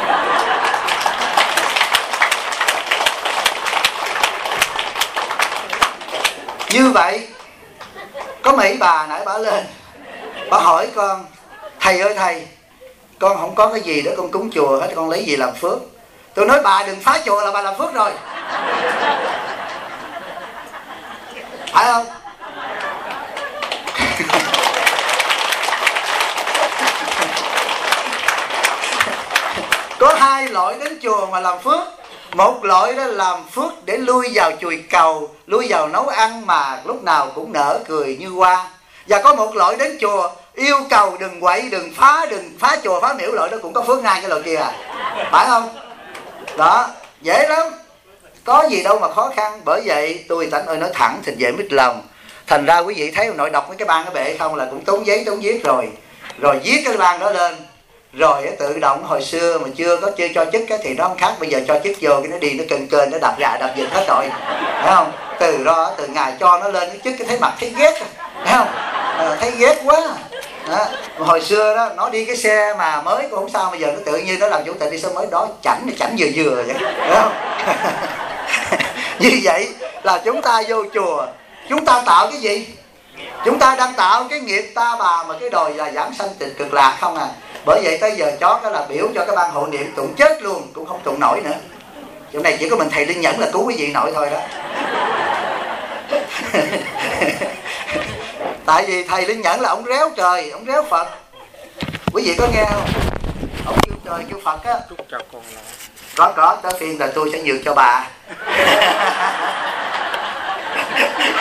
Như vậy có mấy bà nãy bà lên, bà hỏi con: thầy ơi thầy, con không có cái gì để con cúng chùa hết, con lấy gì làm phước? Tôi nói bà đừng phá chùa là bà làm phước rồi, phải không? Có 2 loại đến chùa mà làm phước. Một loại đó làm phước để lui vào chùi cầu, lui vào nấu ăn mà lúc nào cũng nở cười như hoa. Và có một loại đến chùa yêu cầu đừng quậy, đừng phá chùa phá miễu, loại đó cũng có phước 2 cái loại kia à, phải không? Đó, dễ lắm, có gì đâu mà khó khăn. Bởi vậy tôi Tánh ơi nói thẳng thì dễ mít lòng. Thành ra quý vị thấy ông nội đọc mấy cái ban cái bệ không là cũng tốn giấy tốn viết rồi viết cái ban đó lên, rồi tự động. Hồi xưa mà chưa cho chức thì nó không khác, bây giờ cho chức vô cái nó đi nó kênh nó đạp rà đạp dịch hết rồi, thấy không? Từ ngày cho nó lên cái chức cái thấy mặt thấy ghét, thấy không? Thấy ghét quá đó. Hồi xưa đó nó đi cái xe mà mới cũng không sao, bây giờ nó tự nhiên nó làm chủ tịch đi xe mới đó, chảnh vừa vậy, thấy không? Như vậy là chúng ta vô chùa, chúng ta tạo cái gì? Chúng ta đang tạo cái nghiệp ta bà mà cái đòi là giảng sanh tịnh cực lạc không à. Bởi vậy tới giờ chó cái là biểu cho cái ban hộ niệm tụng chết luôn cũng không tụng nổi nữa. Chỗ này chỉ có mình thầy Linh Nhẫn là cứu quý vị nội thôi đó. Tại vì thầy Linh Nhẫn là ông réo trời, ông réo Phật. Quý vị có nghe không? Ông kêu trời kêu Phật á. Có tới phiên là tôi sẽ nhường cho bà.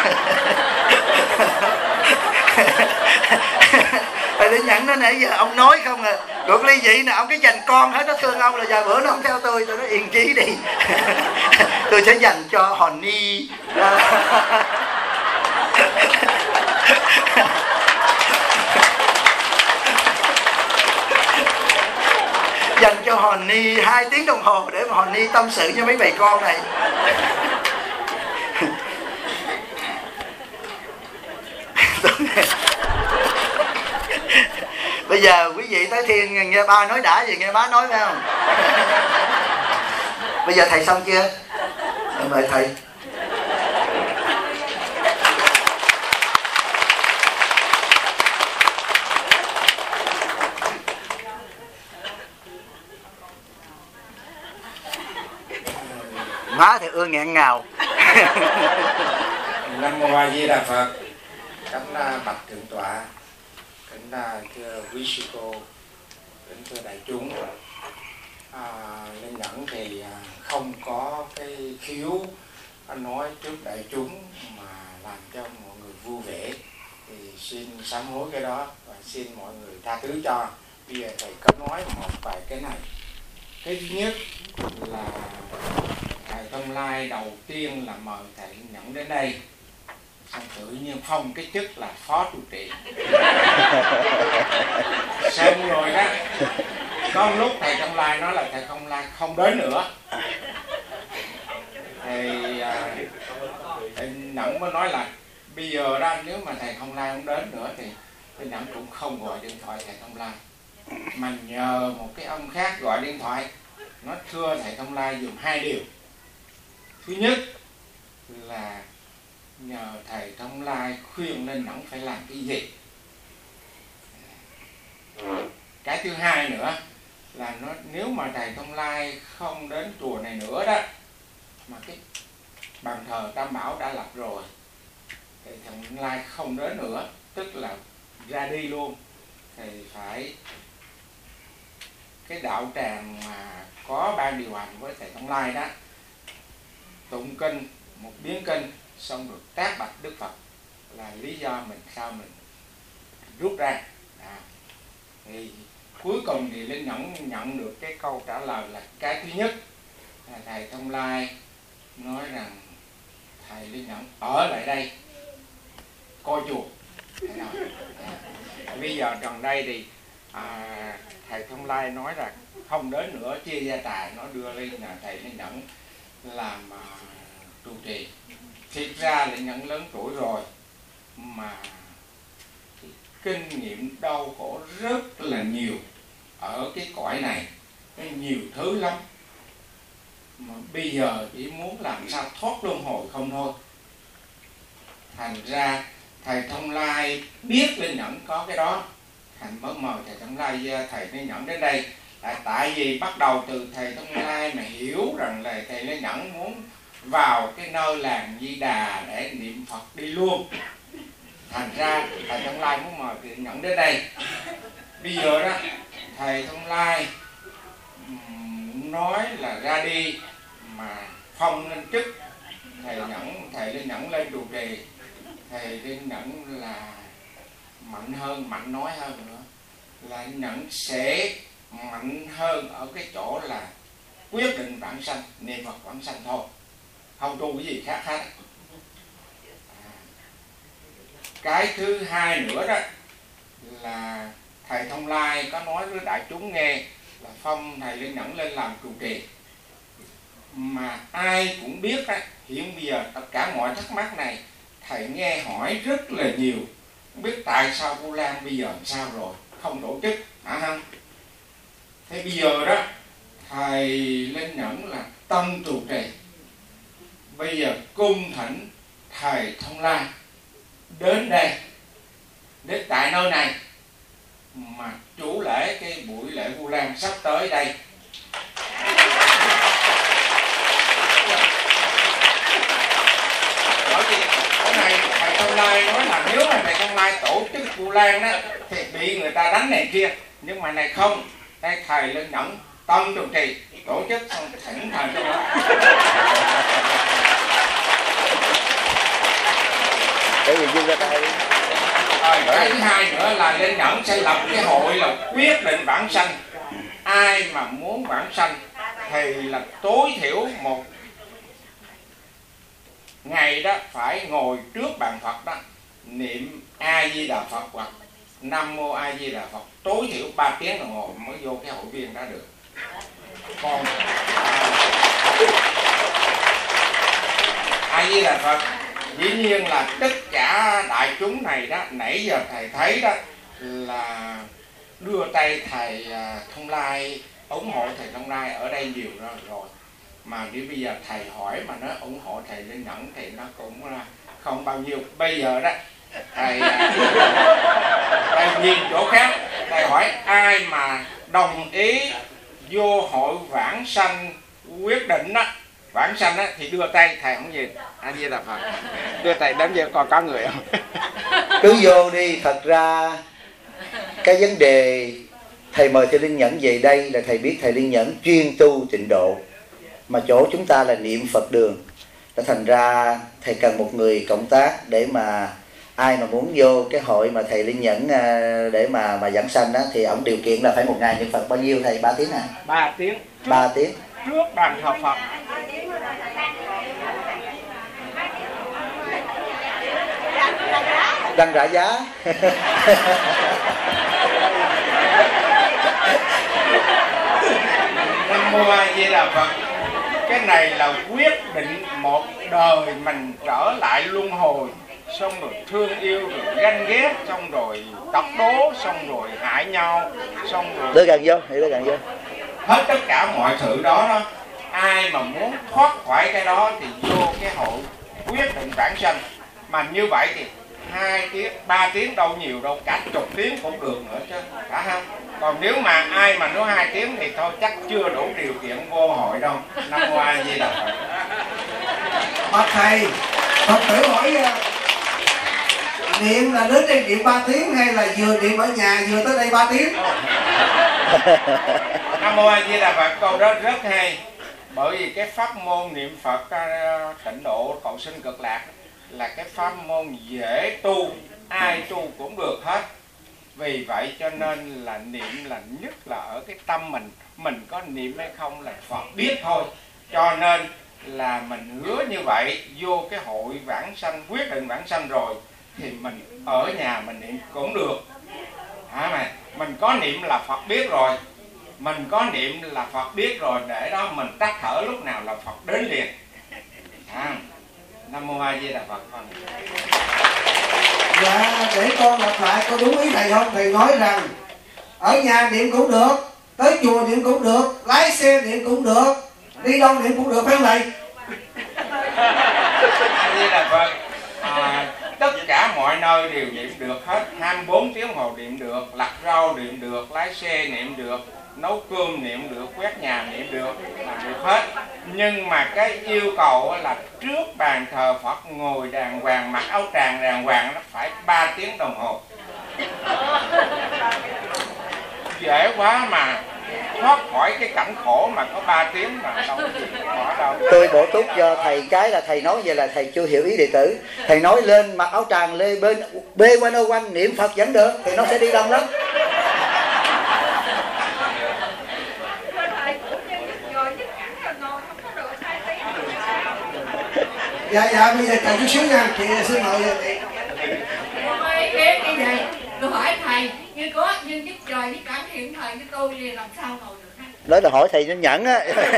Thầy Linh Nhẫn nó nãy giờ ông nói không à, cuộc ly dị nè ông cái dành con hết, nó thương ông là vài bữa nó không theo tôi nói yên chí đi. Tôi sẽ dành cho Hòn Ni. Dành cho Hòn Ni 2 tiếng đồng hồ để mà Hòn Ni tâm sự với mấy bầy con này. Bây giờ quý vị tới thiên nghe ba nói đã gì nghe má nói phải không? Bây giờ thầy xong chưa? Mời thầy. Má thì ưa nghẹn ngào. Nam mô A Di Đà Phật. Kính bạch thượng tọa, kính thưa quý sư cô, kính thưa đại chúng. Linh Nhẫn thì không có cái khiếu nói trước đại chúng mà làm cho mọi người vui vẻ, thì xin sám hối cái đó và xin mọi người tha thứ cho. Bây giờ thầy có nói một vài cái này. Cái thứ nhất là thầy Thông Lai đầu tiên là mời thầy Linh Nhẫn đến đây, xong tự nhiên phong cái chức là phó trụ trì. Xong rồi đó, có lúc thầy Thông Lai nói là thầy Thông Lai không đến nữa, thầy Nhẫn mới nói là bây giờ đó nếu mà thầy Thông Lai không đến nữa thì thầy Nhẫn cũng không gọi điện thoại thầy Thông Lai, mà nhờ một cái ông khác gọi điện thoại. Nó thưa thầy Thông Lai dùng 2 điều. Thứ nhất là nhờ thầy Thông Lai khuyên Linh Nhẫn phải làm cái gì. Cái thứ hai nữa là nếu mà thầy Thông Lai không đến chùa này nữa đó, mà cái bàn thờ Tam Bảo đã lập rồi, thầy Thông Lai không đến nữa, tức là ra đi luôn, thì phải cái đạo tràng mà có ban điều hành với thầy Thông Lai đó, tụng kinh một biến kinh xong rồi tác bạch Đức Phật là lý do mình sao mình rút ra. Thì cuối cùng thì Linh Nhẫn nhận được cái câu trả lời là cái thứ nhất là thầy Thông Lai nói rằng thầy Linh Nhẫn ở lại đây coi chùa. Bây giờ gần đây thì thầy Thông Lai nói là không đến nữa, chia gia tài, nó đưa lên là thầy Linh Nhẫn làm trụ trì. Thiệt ra Linh Nhẫn lớn tuổi rồi mà kinh nghiệm đau khổ rất là nhiều ở cái cõi này, nhiều thứ lắm, mà bây giờ chỉ muốn làm sao thoát luân hồi không thôi. Thành ra thầy Thông Lai biết Linh Nhẫn có cái đó, thành mới mời thầy Thông Lai, thầy Linh Nhẫn đến đây. Tại vì bắt đầu từ thầy Thông Lai mà hiểu rằng là thầy Linh Nhẫn muốn vào cái nơi làng Di Đà để niệm Phật đi luôn. Thành ra thầy Thông Lai muốn mời thầy Nhẫn đến đây. Bây giờ đó thầy Thông Lai nói là ra đi mà phong lên chức thầy Linh Nhẫn lên trụ trì. Thầy Linh Nhẫn là mạnh hơn, mạnh nói hơn nữa, là Nhẫn sẽ mạnh hơn ở cái chỗ là quyết định vãng sanh, niệm Phật vãng sanh thôi, không tu cái gì khác hết. Cái thứ hai nữa đó là thầy Thông Lai có nói với đại chúng nghe là phong thầy Linh Nhẫn lên làm trụ trì, mà ai cũng biết đó, hiện bây giờ tất cả mọi thắc mắc này thầy nghe hỏi rất là nhiều, không biết tại sao Vu Lan bây giờ làm sao rồi không tổ chức hả không? Thế bây giờ đó thầy Linh Nhẫn là tâm trụ trì, bây giờ cung thỉnh thầy Thông Lai đến đây, đến tại nơi này mà chủ lễ cái buổi lễ Vu Lan sắp tới đây. Bởi vì cái này thầy Thông Lai nói là nếu mà thầy Thông Lai tổ chức Vu Lan đó thì bị người ta đánh này kia, nhưng mà này không, đây thầy Linh Nhẫn tâm trụ trì tổ chức xong thỉnh thầy Thông Lai. Bởi vì dương ra tay. Cái thứ hai nữa là Linh Nhẫn sẽ lập cái hội là quyết định vãng sanh. Ai mà muốn vãng sanh thì là tối thiểu một ngày đó phải ngồi trước bàn Phật đó niệm A Di Đà Phật hoặc Nam Mô A Di Đà Phật tối thiểu 3 tiếng đồng hồ mới vô cái hội viên đó được. Còn A Di Đà Phật dĩ nhiên là tất cả đại chúng này đó, nãy giờ thầy thấy đó là đưa tay thầy Thông Lai, ủng hộ thầy Thông Lai ở đây nhiều rồi. Mà nếu bây giờ thầy hỏi mà nó ủng hộ thầy Linh Nhẫn thì nó cũng không bao nhiêu. Bây giờ đó thầy nhìn chỗ khác, thầy hỏi ai mà đồng ý vô hội vãng sanh quyết định đó, vãng sanh đó thì đưa tay, thầy không gì. A Di Đà Phật. Đưa tay đếm về coi có người không. Cứ vô đi. Thật ra cái vấn đề thầy mời thầy Linh Nhẫn về đây là thầy biết thầy Linh Nhẫn chuyên tu tịnh độ, mà chỗ chúng ta là niệm Phật đường, thành ra thầy cần một người cộng tác để mà ai mà muốn vô cái hội mà thầy Linh Nhẫn để mà giảng sanh đó thì ổng điều kiện là phải một ngày niệm Phật bao nhiêu thầy? 3 tiếng à? 3 tiếng. 3 tiếng Trước bàn thờ Phật. Đăng rã giá. Nam Mô A Di Đà Phật. Cái này là quyết định một đời mình trở lại luân hồi, xong rồi thương yêu, rồi ganh ghét, xong rồi độc đố, xong rồi hại nhau, xong rồi Đưa gần vô, đưa gần vô. hết tất cả mọi thứ đó đó. Ai mà muốn thoát khỏi cái đó thì vô cái hội quyết định vãng sanh. Mà như vậy thì 2 tiếng, 3 tiếng đâu nhiều đâu, cả chục tiếng cũng được nữa chứ, phải không? Còn nếu mà ai mà nói 2 tiếng thì thôi chắc chưa đủ điều kiện vô hội đâu. Nam Mô A Di Đà Phật. Mà thầy, Phật tử hỏi niệm là đến đây niệm 3 tiếng hay là vừa niệm ở nhà vừa tới đây 3 tiếng? Nam Mô A Di Đà Phật, câu đó rất hay. Bởi vì cái pháp môn niệm Phật tịnh độ cầu sinh cực lạc là cái pháp môn dễ tu, ai tu cũng được hết. Vì vậy cho nên là niệm là nhất là ở cái tâm mình có niệm hay không là Phật biết thôi. Cho nên là mình hứa như vậy, vô cái hội vãng sanh, quyết định vãng sanh rồi thì mình ở nhà mình niệm cũng được. Mình có niệm là Phật biết rồi, mình có niệm là Phật biết rồi, để đó mình tắt thở lúc nào là Phật đến liền. Nam Mô A Di Đà Phật. Dạ, để con lặp lại có đúng ý thầy không? Thầy nói rằng ở nhà niệm cũng được, tới chùa niệm cũng được, lái xe niệm cũng được, đi đâu niệm cũng được, phải không thầy? A Di Đà Phật. Tất cả mọi nơi đều niệm được hết, 24 tiếng hồ niệm được, lặt rau niệm được, lái xe niệm được, nấu cơm niệm được, quét nhà niệm được, làm được hết. Nhưng mà cái yêu cầu là trước bàn thờ Phật ngồi đàng hoàng, mặc áo tràng đàng hoàng, nó phải 3 tiếng đồng hồ. Dễ quá mà thoát khỏi cái cảnh khổ mà có 3 tiếng mà đâu bỏ đâu. Tôi bổ túc cho thầy cái là thầy nói vậy là thầy chưa hiểu ý đệ tử. Thầy nói lên mặc áo tràng lê bên bê quanh ô quanh niệm Phật vẫn được thì nó sẽ đi đông lắm. Dạ, bây giờ cần chút xíu nha, chị xin mời chị. Cái này tôi hỏi thầy, như có nhưng giúp trời với cảm hiện thầy với tôi thì làm sao ngồi được ha? Đó là hỏi thầy Linh Nhẫn á.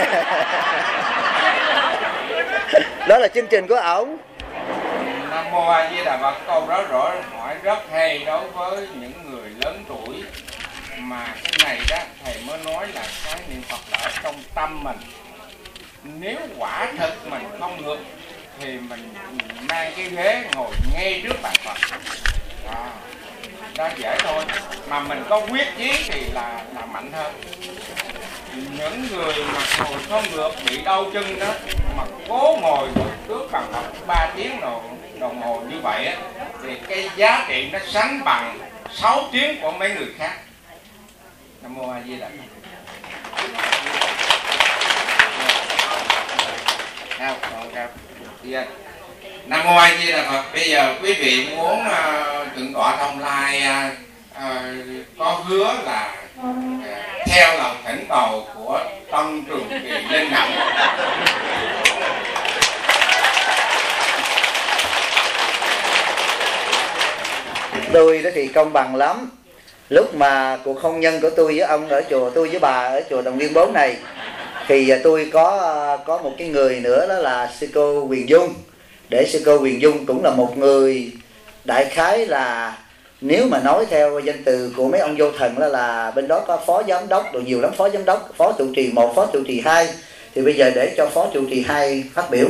Đó là chương trình của ổng. Nam Mô A Di Đà Phật. Câu đó hỏi rất hay đối với những người lớn tuổi. Mà cái này đó thầy mới nói là cái niệm Phật là ở trong tâm mình. Nếu quả thực mình không được thì mình mang cái ghế ngồi ngay trước bàn Phật. Đó dễ thôi. Mà mình có quyết chí thì là mạnh hơn. Những người mà ngồi không được, bị đau chân đó, mà cố ngồi trước bàn Phật 3 tiếng đồng hồ như vậy á, thì cái giá trị nó sánh bằng 6 tiếng của mấy người khác. Nam Mô A Di Đà Phật. Nào, còn gặp. Nam Mô A Di Đà Phật. Bây giờ quý vị muốn Thượng tọa Thông Lai có hứa là theo lòng thỉnh cầu của Tân Trường Kỳ Linh Đẳng. Tôi đó thì công bằng lắm. Lúc mà cuộc hôn nhân của tôi với ông ở chùa, tôi với bà ở chùa Đồng Liên 4 này, thì tôi có một cái người nữa, đó là sư cô Huyền Dung. Để sư cô Huyền Dung cũng là một người đại khái là, nếu mà nói theo danh từ của mấy ông vô thần là bên đó có phó giám đốc, rồi nhiều lắm, phó giám đốc, phó trụ trì 1, phó trụ trì 2. Thì bây giờ để cho phó trụ trì 2 phát biểu.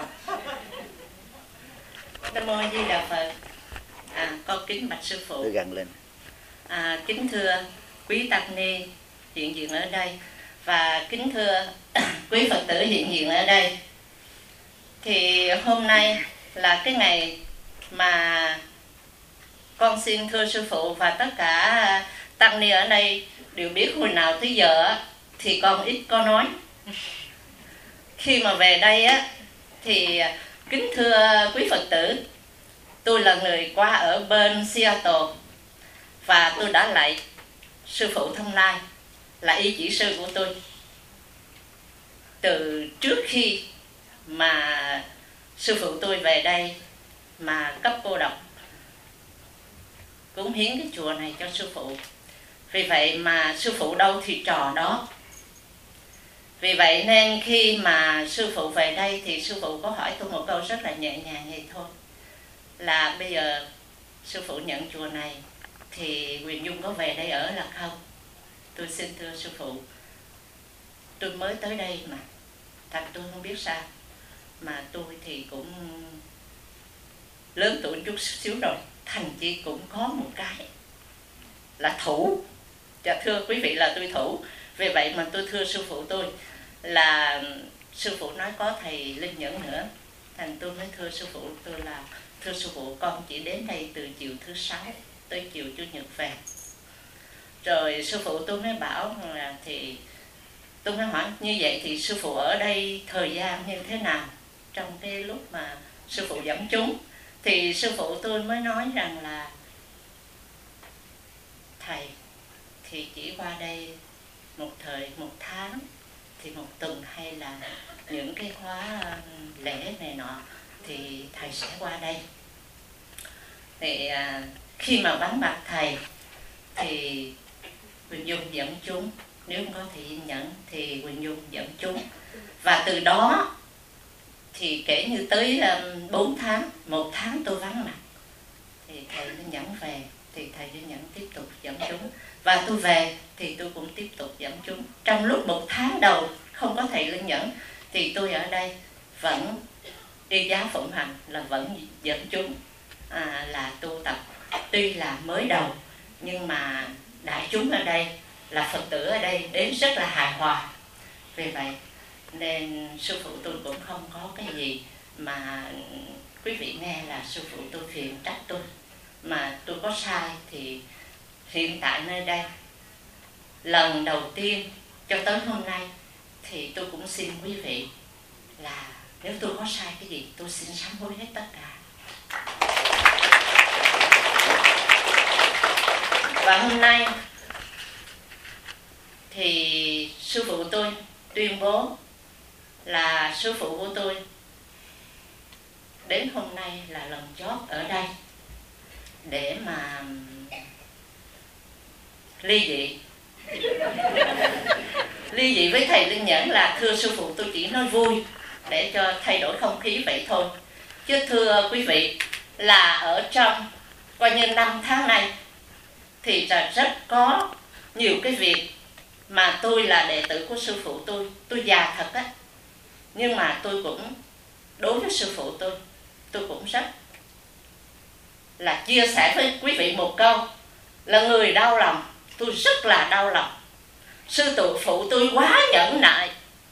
Nam Mô A Di Đà Phật. Con kính bạch sư phụ. Tôi gần lên. Kính thưa quý tăng ni hiện diện ở đây, và kính thưa quý Phật tử hiện diện ở đây. Thì hôm nay là cái ngày mà con xin thưa sư phụ và tất cả tăng ni ở đây đều biết hồi nào tới giờ thì con ít có nói. Khi mà về đây thì kính thưa quý Phật tử, tôi là người qua ở bên Seattle và tôi đã lại sư phụ Thông Lai là y chỉ sư của tôi từ trước khi mà sư phụ tôi về đây mà cấp cô độc cúng hiến cái chùa này cho sư phụ. Vì vậy mà sư phụ đâu thì trò đó. Vì vậy nên khi mà sư phụ về đây thì sư phụ có hỏi tôi một câu rất là nhẹ nhàng vậy thôi, là bây giờ sư phụ nhận chùa này thì Huyền Dung có về đây ở là không? Tôi xin thưa sư phụ, tôi mới tới đây mà, thật tôi không biết sao, mà tôi thì cũng lớn tuổi chút xíu rồi, thành chi cũng có một cái là thủ. Dạ thưa quý vị là tôi thủ. Vì vậy mà tôi thưa sư phụ tôi là sư phụ nói có thầy Linh Nhẫn nữa, thành tôi mới thưa sư phụ tôi là thưa sư phụ, con chỉ đến đây từ chiều thứ 6 tới chiều Chủ nhật về. Rồi sư phụ tôi mới bảo là thì tôi mới hỏi như vậy thì sư phụ ở đây thời gian như thế nào trong cái lúc mà sư phụ dẫn chúng. Thì sư phụ tôi mới nói rằng là thầy thì chỉ qua đây một tháng thì một tuần, hay là những cái khóa lễ này nọ thì thầy sẽ qua đây. Thì khi mà vắng mặt thầy thì Huyền Dung dẫn chúng, nếu không có thầy Yên Nhẫn thì Huyền Dung dẫn chúng. Và từ đó thì kể như tới 4 tháng, 1 tháng tôi vắng mặt thì thầy Linh Nhẫn về, thì thầy Linh Nhẫn tiếp tục dẫn chúng. Và tôi về thì tôi cũng tiếp tục dẫn chúng. Trong lúc 1 tháng đầu không có thầy Linh Nhẫn thì tôi ở đây vẫn y giáo phụng hành, là vẫn dẫn chúng là tu tập. Tuy là mới đầu nhưng mà đại chúng ở đây, là Phật tử ở đây đến rất là hài hòa. Vì vậy nên sư phụ tôi cũng không có cái gì mà quý vị nghe là sư phụ tôi phiền trách tôi. Mà tôi có sai thì hiện tại nơi đây lần đầu tiên cho tới hôm nay thì tôi cũng xin quý vị là nếu tôi có sai cái gì tôi xin sám hối hết tất cả. Và hôm nay thì sư phụ tôi tuyên bố là sư phụ của tôi đến hôm nay là lần chót ở đây để mà ly dị. Ly dị với thầy Linh Nhẫn là thưa sư phụ tôi chỉ nói vui để cho thay đổi không khí vậy thôi. Chứ thưa quý vị là ở trong coi như 5 tháng này thì là rất có nhiều cái việc mà tôi là đệ tử của sư phụ tôi già thật á, nhưng mà tôi cũng đối với sư phụ tôi cũng rất là chia sẻ với quý vị một câu là người đau lòng, tôi rất là đau lòng. Sư phụ tôi quá nhẫn nại,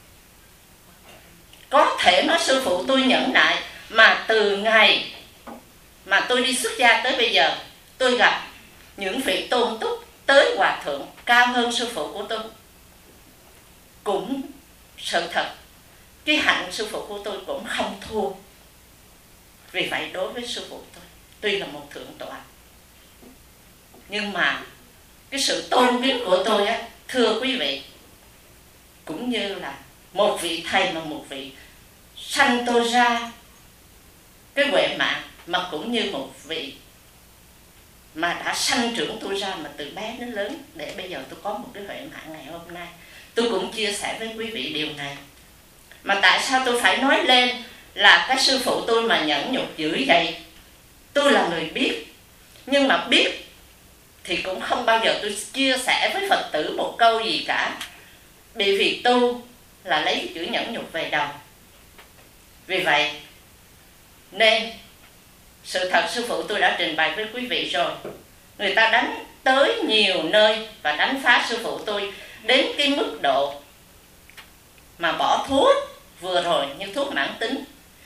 có thể nói sư phụ tôi nhẫn nại mà từ ngày mà tôi đi xuất gia tới bây giờ tôi gặp những vị tôn túc tới hòa thượng cao hơn sư phụ của tôi. Cũng sự thật cái hạnh sư phụ của tôi cũng không thua. Vì vậy đối với sư phụ tôi, tuy là một thượng tọa, nhưng mà cái sự tôn kính của tôi á, thưa quý vị, cũng như là một vị thầy mà một vị sanh tôi ra cái huệ mạng, mà cũng như một vị mà đã sanh trưởng tôi ra mà từ bé đến lớn, để bây giờ tôi có một cái huệ mạng ngày hôm nay. Tôi cũng chia sẻ với quý vị điều này. Mà tại sao tôi phải nói lên là cái sư phụ tôi mà nhẫn nhục dữ vậy? Tôi là người biết, nhưng mà biết thì cũng không bao giờ tôi chia sẻ với Phật tử một câu gì cả. Bởi vì tu là lấy chữ nhẫn nhục về đầu. Vì vậy nên sự thật sư phụ tôi đã trình bày với quý vị rồi. Người ta đánh tới nhiều nơi và đánh phá sư phụ tôi đến cái mức độ mà bỏ thuốc vừa rồi như thuốc mãn tính,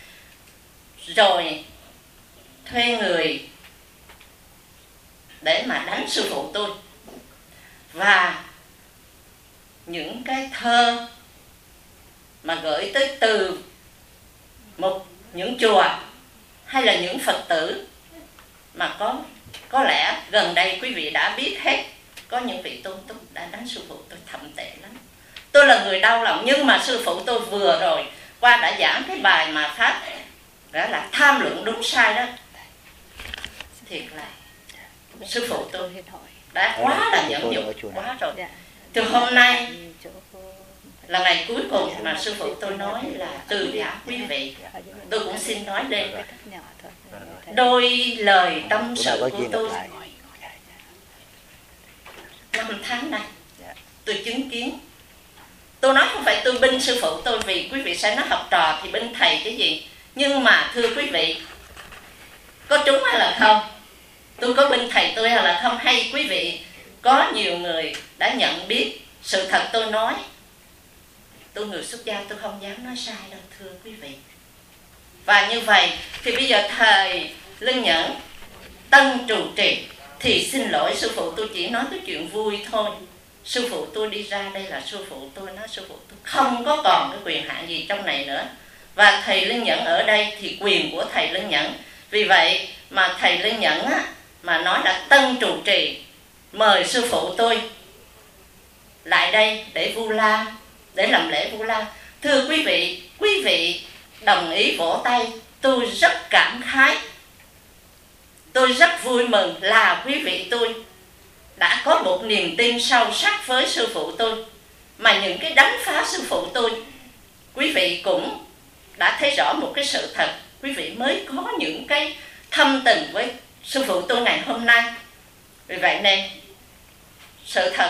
rồi thuê người để mà đánh sư phụ tôi. Và những cái thơ mà gửi tới từ những chùa hay là những Phật tử mà có lẽ gần đây quý vị đã biết hết, có những vị tôn túc đã đánh sư phụ tôi thậm tệ lắm. Tôi là người đau lòng, nhưng mà sư phụ tôi vừa rồi qua đã giảng cái bài mà Pháp đó là tham luận đúng sai đó. Thiệt là sư phụ tôi đã quá là nhẫn nhục, quá rồi. Từ hôm nay là ngày cuối cùng mà sư phụ tôi nói là từ giả quý vị, tôi cũng xin nói lên đôi lời tâm sự của tôi. 5 tháng nay tôi chứng kiến. Tôi nói không phải tôi binh sư phụ tôi, vì quý vị sẽ nói học trò thì binh thầy cái gì. Nhưng mà thưa quý vị, có trúng hay là không? Tôi có binh thầy tôi hay là không? Hay quý vị có nhiều người đã nhận biết sự thật tôi nói? Tôi người xuất gia, tôi không dám nói sai đâu thưa quý vị. Và như vậy thì bây giờ thầy Lương Nhẫn tân trụ trì thì xin lỗi sư phụ, tôi chỉ nói cái chuyện vui thôi. Sư phụ tôi đi ra đây là sư phụ tôi nói, sư phụ tôi không có còn cái quyền hạn gì trong này nữa. Và thầy Lương Nhẫn ở đây thì quyền của thầy Lương Nhẫn. Vì vậy mà thầy Lương Nhẫn á, mà nói là tân trụ trì mời sư phụ tôi lại đây để vu la, để làm lễ vu la. Thưa quý vị đồng ý vỗ tay, tôi rất cảm khái. Tôi rất vui mừng là quý vị tôi đã có một niềm tin sâu sắc với sư phụ tôi. Mà những cái đánh phá sư phụ tôi, quý vị cũng đã thấy rõ một cái sự thật. Quý vị mới có những cái thâm tình với sư phụ tôi ngày hôm nay. Vì vậy nên sự thật,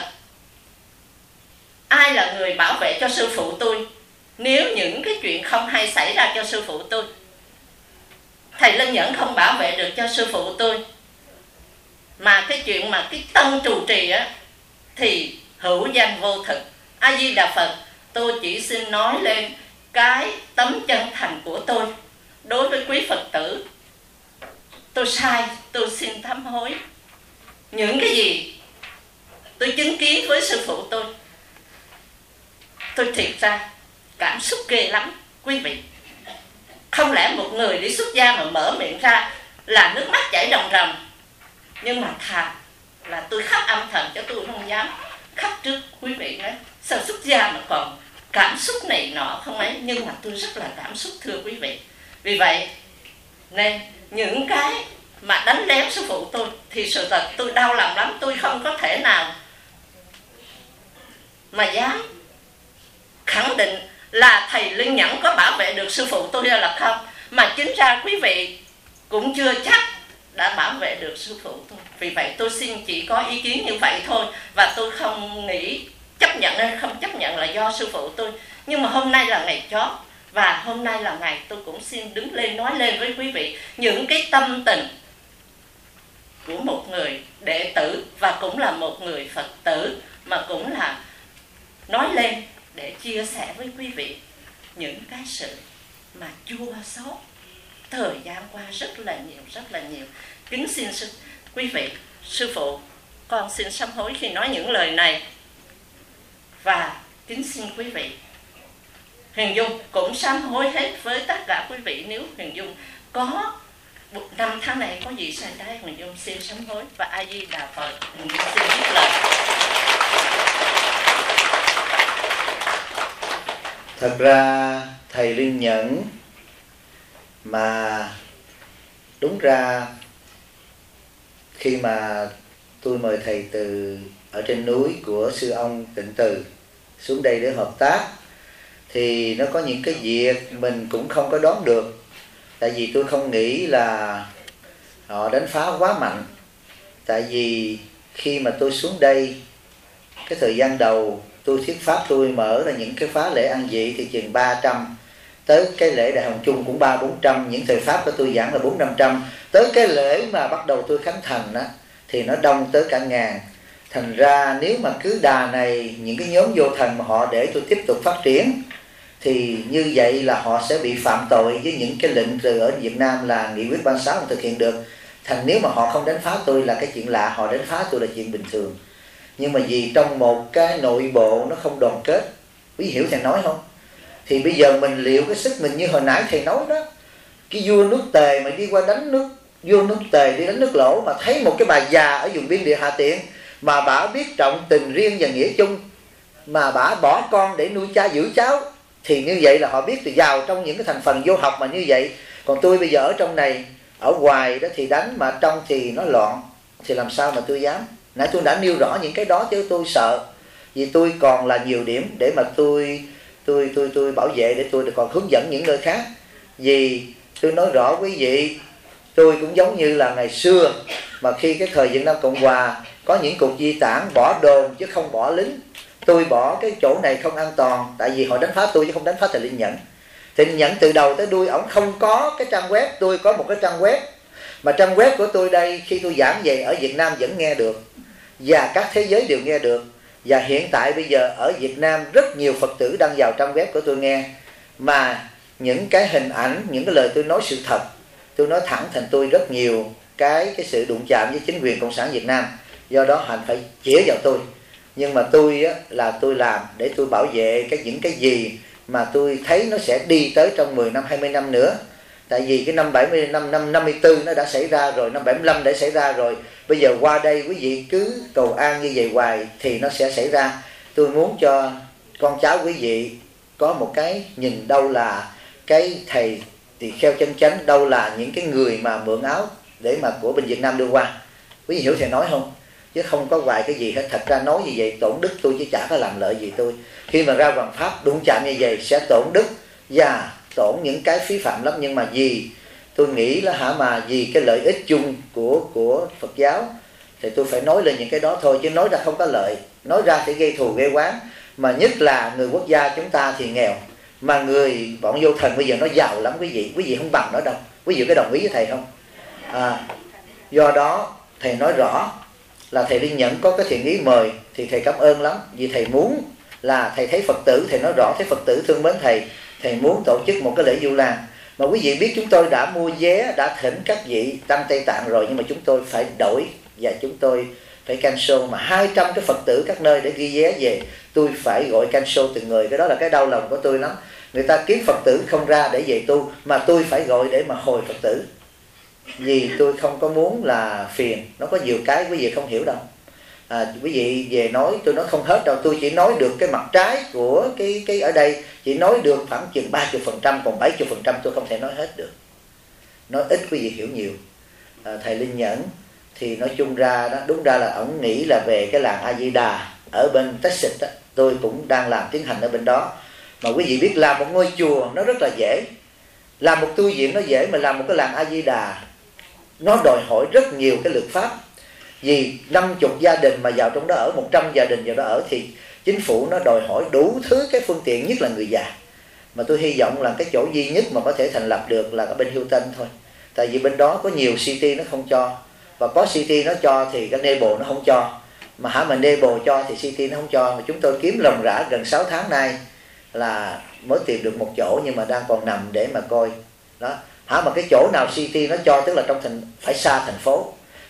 ai là người bảo vệ cho sư phụ tôi nếu những cái chuyện không hay xảy ra cho sư phụ tôi? Thầy Lương Nhẫn không bảo vệ được cho sư phụ tôi. Mà cái chuyện mà cái tân trụ trì á thì hữu danh vô thực. A Di Đà Phật, tôi chỉ xin nói lên cái tấm chân thành của tôi đối với quý Phật tử. Tôi sai, tôi xin sám hối. Những cái gì tôi chứng kiến với sư phụ tôi thiệt ra cảm xúc ghê lắm quý vị. Không lẽ một người đi xuất gia mà mở miệng ra là nước mắt chảy ròng ròng. Nhưng mà thà là tôi khóc âm thầm, cho tôi không dám khóc trước quý vị nữa. Sao xuất gia mà còn cảm xúc này nọ không ấy. Nhưng mà tôi rất là cảm xúc thưa quý vị. Vì vậy nên những cái mà đánh lén sư phụ tôi thì sự thật tôi đau lòng lắm. Tôi không có thể nào mà dám khẳng định là thầy Lương Nhẫn có bảo vệ được sư phụ tôi hay là không. Mà chính ra quý vị cũng chưa chắc đã bảo vệ được sư phụ tôi. Vì vậy tôi xin chỉ có ý kiến như vậy thôi. Và tôi không nghĩ chấp nhận hay không chấp nhận là do sư phụ tôi. Nhưng mà hôm nay là ngày chót, và hôm nay là ngày tôi cũng xin đứng lên nói lên với quý vị những cái tâm tình của một người đệ tử và cũng là một người Phật tử, mà cũng là nói lên để chia sẻ với quý vị những cái sự mà chua xót thời gian qua rất là nhiều. Kính xin quý vị, sư phụ, con xin sám hối khi nói những lời này. Và kính xin quý vị, Huyền Dung cũng sám hối hết với tất cả quý vị nếu Huyền Dung có năm tháng này có gì sai trái, Hồng Dung xin sám hối và A Di Đà Phật. Hồng Dung xin biết lời. Thật ra thầy Liên Nhẫn mà đúng ra khi mà tôi mời thầy từ ở trên núi của sư ông Tịnh Từ xuống đây để hợp tác, thì nó có những cái việc mình cũng không có đoán được. Tại vì tôi không nghĩ là họ đánh phá quá mạnh. Tại vì khi mà tôi xuống đây, cái thời gian đầu tôi thuyết pháp, tôi mở là những cái phá lễ ăn vị thì chừng 300, tới cái lễ Đại Hồng Chung cũng 300-400, những thời pháp của tôi giảng là 400-500, tới cái lễ mà bắt đầu tôi khánh thành đó, thì nó đông tới cả ngàn. Thành ra nếu mà cứ đà này, những cái nhóm vô thần mà họ để tôi tiếp tục phát triển, thì như vậy là họ sẽ bị phạm tội với những cái lệnh từ ở Việt Nam là nghị quyết 36 không thực hiện được. Thành nếu mà họ không đánh phá tôi là cái chuyện lạ, họ đánh phá tôi là chuyện bình thường. Nhưng mà vì trong một cái nội bộ nó không đoàn kết, quý hiểu thầy nói không? Thì bây giờ mình liệu cái sức mình như hồi nãy thầy nói đó, cái vua nước Tề mà đi qua đánh nước, vua nước Tề đi đánh nước Lỗ mà thấy một cái bà già ở vùng biên địa Hà Tiện mà bả biết trọng tình riêng và nghĩa chung, mà bả bỏ con để nuôi cha giữ cháu, thì như vậy là họ biết từ vào trong những cái thành phần vô học mà như vậy. Còn tôi bây giờ ở trong này, ở ngoài đó thì đánh, mà trong thì nó loạn, thì làm sao mà tôi dám. Nãy tôi đã nêu rõ những cái đó chứ tôi sợ, vì tôi còn là nhiều điểm để mà tôi bảo vệ, để tôi còn hướng dẫn những nơi khác. Vì tôi nói rõ quý vị, tôi cũng giống như là ngày xưa mà khi cái thời Việt Nam Cộng Hòa có những cuộc di tản bỏ đồn chứ không bỏ lính. Tôi bỏ cái chỗ này không an toàn, tại vì họ đánh phá tôi chứ không đánh phá thầy Liên Nhẫn. Thầy Liên Nhẫn từ đầu tới đuôi ổng không có cái trang web, tôi có một cái trang web. Mà trang web của tôi đây khi tôi giảng về ở Việt Nam vẫn nghe được, và các thế giới đều nghe được. Và hiện tại bây giờ ở Việt Nam rất nhiều Phật tử đang vào trang web của tôi nghe. Mà những cái hình ảnh, những cái lời tôi nói sự thật, tôi nói thẳng thành tôi rất nhiều cái sự đụng chạm với chính quyền Cộng sản Việt Nam. Do đó hành phải chĩa vào tôi. Nhưng mà tôi á, là tôi làm để tôi bảo vệ những cái gì mà tôi thấy nó sẽ đi tới trong 10 năm, 20 năm nữa. Tại vì cái năm 75, năm 54 nó đã xảy ra rồi, năm 75 đã xảy ra rồi. Bây giờ qua đây quý vị cứ cầu an như vậy hoài thì nó sẽ xảy ra. Tôi muốn cho con cháu quý vị có một cái nhìn đâu là cái thầy tỳ kheo chân chánh, đâu là những cái người mà mượn áo để mà của bên Việt Nam đưa qua. Quý vị hiểu thầy nói không? Chứ không có hoài cái gì hết. Thật ra nói như vậy tổn đức tôi chứ chả có làm lợi gì tôi. Khi mà ra hoàng pháp đụng chạm như vậy sẽ tổn đức và tổn những cái phí phạm lắm. Nhưng mà vì tôi nghĩ là mà vì cái lợi ích chung của Phật giáo thì tôi phải nói lên những cái đó thôi, chứ nói ra không có lợi. Nói ra sẽ gây thù gây oán. Mà nhất là người quốc gia chúng ta thì nghèo, mà người bọn vô thần bây giờ nó giàu lắm quý vị không bằng nó đâu. Quý vị có đồng ý với thầy không? Do đó thầy nói rõ là thầy Liên Nhẫn có cái thiện ý mời thì thầy cảm ơn lắm. Vì thầy muốn là thầy thấy Phật tử, thầy nói rõ thấy Phật tử thương mến thầy muốn tổ chức một cái lễ Du Lan. Mà quý vị biết chúng tôi đã mua vé, đã thỉnh các vị Tăng Tây Tạng rồi, nhưng mà chúng tôi phải đổi và chúng tôi phải cancel. Mà 200 cái Phật tử các nơi để ghi vé về, tôi phải gọi cancel từng người. Cái đó là cái đau lòng của tôi lắm. Người ta kiếm Phật tử không ra để về tu, mà tôi phải gọi để mà hồi Phật tử. Vì tôi không có muốn là phiền. Nó có nhiều cái quý vị không hiểu đâu. Quý vị về nói tôi nói không hết đâu. Tôi chỉ nói được cái mặt trái của cái ở đây, chỉ nói được khoảng chừng 30%, còn 70% tôi không thể nói hết được. Nói ít quý vị hiểu nhiều. Thầy Linh Nhẫn thì nói chung ra đó, đúng ra là ổng nghĩ là về cái làng A Di Đà ở bên Texas đó. Tôi cũng đang làm tiến hành ở bên đó. Mà quý vị biết làm một ngôi chùa nó rất là dễ, làm một tu viện nó dễ, mà làm một cái làng A Di Đà nó đòi hỏi rất nhiều cái luật pháp. Vì 50 gia đình mà vào trong đó ở, 100 gia đình vào đó ở, thì chính phủ nó đòi hỏi đủ thứ cái phương tiện, nhất là người già. Mà tôi hy vọng là cái chỗ duy nhất mà có thể thành lập được là ở bên Houston thôi. Tại vì bên đó có nhiều city nó không cho, và có city nó cho thì cái Nebo nó không cho. Mà Nebo cho thì city nó không cho. Mà chúng tôi kiếm ròng rã gần 6 tháng nay là mới tìm được một chỗ, nhưng mà đang còn nằm để mà coi đó. Mà cái chỗ nào city nó cho, tức là trong thành phải xa thành phố.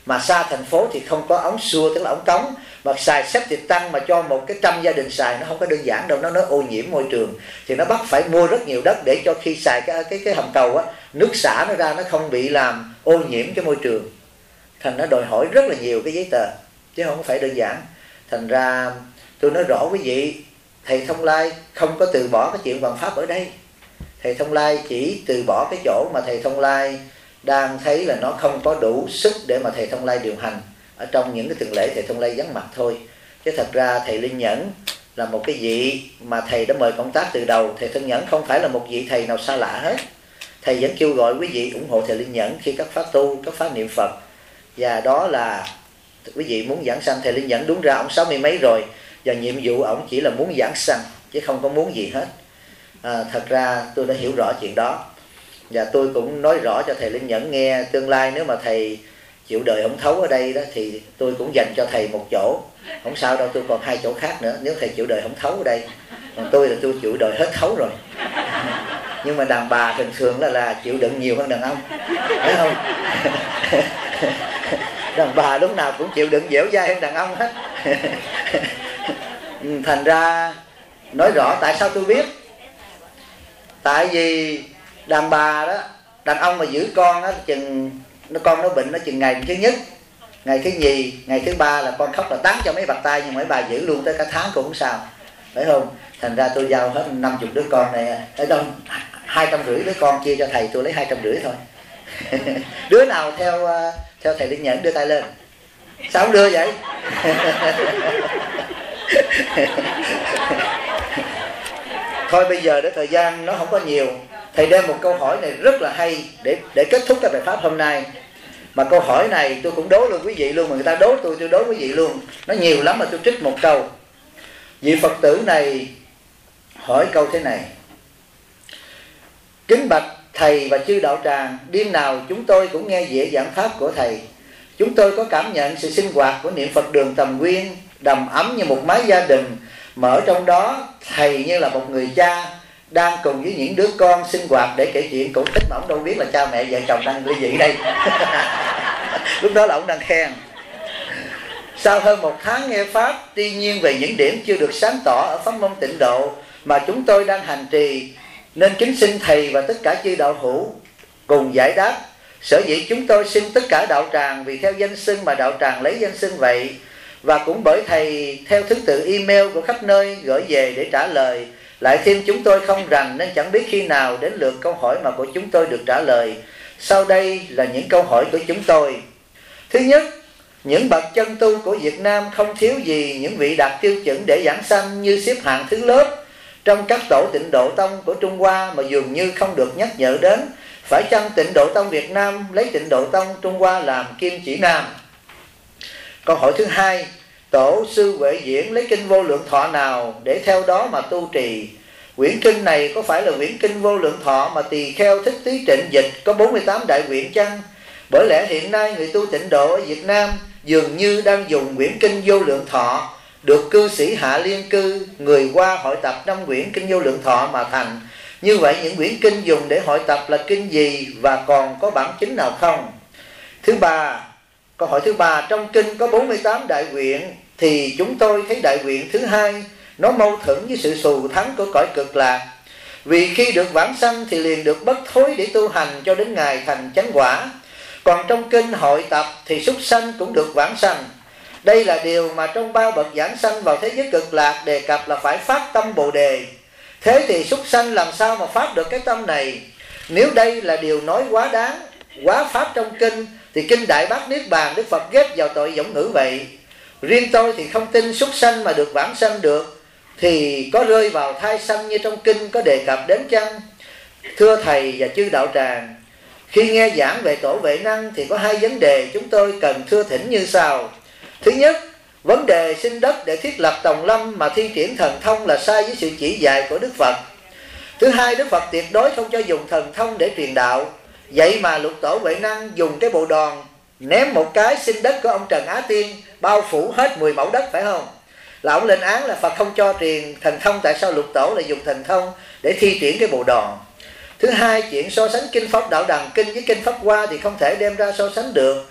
mà xa thành phố thì không có ống xua, tức là ống cống, mà xài septic tank mà cho 100 gia đình xài nó không có đơn giản đâu, nó ô nhiễm môi trường. Thì nó bắt phải mua rất nhiều đất để cho khi xài cái hầm cầu á, nước xả nó ra nó không bị làm ô nhiễm cái môi trường. Thành nó đòi hỏi rất là nhiều cái giấy tờ chứ không phải đơn giản. Thành ra tôi nói rõ quý vị, thầy Thông Lai không có từ bỏ cái chuyện bằng pháp ở đây. Thầy Thông Lai chỉ từ bỏ cái chỗ mà thầy Thông Lai đang thấy là nó không có đủ sức để mà thầy Thông Lai điều hành ở trong những cái tuần lễ thầy Thông Lai vắng mặt thôi. Chứ thật ra thầy Linh Nhẫn là một cái vị mà thầy đã mời công tác từ đầu. Thầy Thông Nhẫn không phải là một vị thầy nào xa lạ hết. Thầy vẫn kêu gọi quý vị ủng hộ thầy Linh Nhẫn khi các pháp tu, các pháp niệm Phật. Và đó là quý vị muốn giảng sanh. Thầy Linh Nhẫn đúng ra ông 60 mấy rồi, và nhiệm vụ ổng chỉ là muốn giảng sanh chứ không có muốn gì hết. Thật ra tôi đã hiểu rõ chuyện đó, và tôi cũng nói rõ cho thầy Linh Nhẫn nghe. Tương lai nếu mà thầy chịu đời ổng thấu ở đây đó thì tôi cũng dành cho thầy một chỗ. Không sao đâu, tôi còn 2 chỗ khác nữa nếu thầy chịu đời ổng thấu ở đây. Còn tôi là tôi chịu đời hết thấu rồi. Nhưng mà đàn bà thường thường là chịu đựng nhiều hơn đàn ông, phải không? Đàn bà lúc nào cũng chịu đựng dẻo dai hơn đàn ông hết. Thành ra nói rõ tại sao tôi biết. Tại vì đàn bà đó, đàn ông mà giữ con á, chừng con nó bệnh nó chừng ngày thứ nhất, ngày thứ nhì, ngày thứ ba là con khóc là tán cho mấy bạc tay, nhưng mấy bà giữ luôn tới cả tháng cũng không sao, phải không? Thành ra tôi giao hết 50 đứa con này, ở đâu 250 đứa con chia cho thầy, tôi lấy 250 thôi. Đứa nào theo thầy Linh Nhẫn đưa tay lên. Sao không đưa vậy? Thôi bây giờ để thời gian nó không có nhiều, thầy đem một câu hỏi này rất là hay để kết thúc cái bài pháp hôm nay. Mà câu hỏi này tôi cũng đố luôn quý vị luôn, mà người ta đố tôi đố quý vị luôn. Nó nhiều lắm mà tôi trích một câu. Vị Phật tử này hỏi câu thế này: kính bạch thầy và chư đạo tràng, đêm nào chúng tôi cũng nghe dễ giảng pháp của thầy. Chúng tôi có cảm nhận sự sinh hoạt của niệm Phật đường Tầm Nguyên đầm ấm như một mái gia đình, mà ở trong đó thầy như là một người cha đang cùng với những đứa con sinh hoạt để kể chuyện cổ tích mà ông đâu biết là cha mẹ vợ chồng đang ly dị đây. Lúc đó là ông đang khen. Sau hơn 1 tháng nghe pháp, tuy nhiên về những điểm chưa được sáng tỏ ở pháp môn Tịnh Độ mà chúng tôi đang hành trì, nên kính xin thầy và tất cả chư đạo hữu cùng giải đáp. Sở dĩ chúng tôi xin tất cả đạo tràng vì theo danh xưng mà đạo tràng lấy danh xưng vậy, và cũng bởi thầy theo thứ tự email của khắp nơi gửi về để trả lời. Lại thêm chúng tôi không rành nên chẳng biết khi nào đến lượt câu hỏi mà của chúng tôi được trả lời. Sau đây là những câu hỏi của chúng tôi. Thứ nhất, những bậc chân tu của Việt Nam không thiếu gì những vị đạt tiêu chuẩn để giảng sanh như xếp hạng thứ lớp trong các tổ Tịnh Độ Tông của Trung Hoa mà dường như không được nhắc nhở đến. Phải chăng Tịnh Độ Tông Việt Nam lấy Tịnh Độ Tông Trung Hoa làm kim chỉ nam? Câu hỏi thứ hai, tổ sư Huệ Diễn lấy kinh Vô Lượng Thọ nào để theo đó mà tu trì? Quyển kinh này có phải là quyển kinh Vô Lượng Thọ mà Tỳ Kheo Thích Tý Trịnh dịch có 48 đại quyển chăng? Bởi lẽ hiện nay người tu Tịnh Độ ở Việt Nam dường như đang dùng quyển kinh Vô Lượng Thọ được cư sĩ Hạ Liên Cư người Hoa hội tập 5 quyển kinh Vô Lượng Thọ mà thành. Như vậy những quyển kinh dùng để hội tập là kinh gì và còn có bản chính nào không? Thứ ba, câu hỏi thứ ba, trong kinh có 48 đại quyển thì chúng tôi thấy đại quyển thứ hai nó mâu thuẫn với sự xù thắng của cõi Cực Lạc. Vì khi được vãng sanh thì liền được bất thối để tu hành cho đến ngày thành chánh quả. Còn trong kinh hội tập thì súc sanh cũng được vãng sanh. Đây là điều mà trong 3 bậc giảng sanh vào thế giới Cực Lạc đề cập là phải phát tâm Bồ Đề. Thế thì súc sanh làm sao mà phát được cái tâm này? Nếu đây là điều nói quá đáng, quá pháp trong kinh, thì kinh Đại Bát Niết Bàn Đức Phật ghép vào tội võng ngữ vậy. Riêng tôi thì không tin súc sanh mà được vãng sanh được, thì có rơi vào thai sanh như trong kinh có đề cập đến chăng? Thưa thầy và chư đạo tràng, khi nghe giảng về tổ Huệ Năng thì có 2 vấn đề chúng tôi cần thưa thỉnh như sau. Thứ nhất, vấn đề xin đất để thiết lập tòng lâm mà thi triển thần thông là sai với sự chỉ dạy của Đức Phật. Thứ hai, Đức Phật tuyệt đối không cho dùng thần thông để truyền đạo. Vậy mà lục tổ Huệ Năng dùng cái bộ đòn ném một cái xin đất của ông Trần Á Tiên bao phủ hết 10 mẫu đất, phải không? Là ông lên án là Phật không cho truyền thần thông, tại sao lục tổ lại dùng thần thông để thi triển cái bộ đòn? Thứ hai, chuyện so sánh kinh Pháp Đạo Đằng Kinh với kinh Pháp Hoa thì không thể đem ra so sánh được.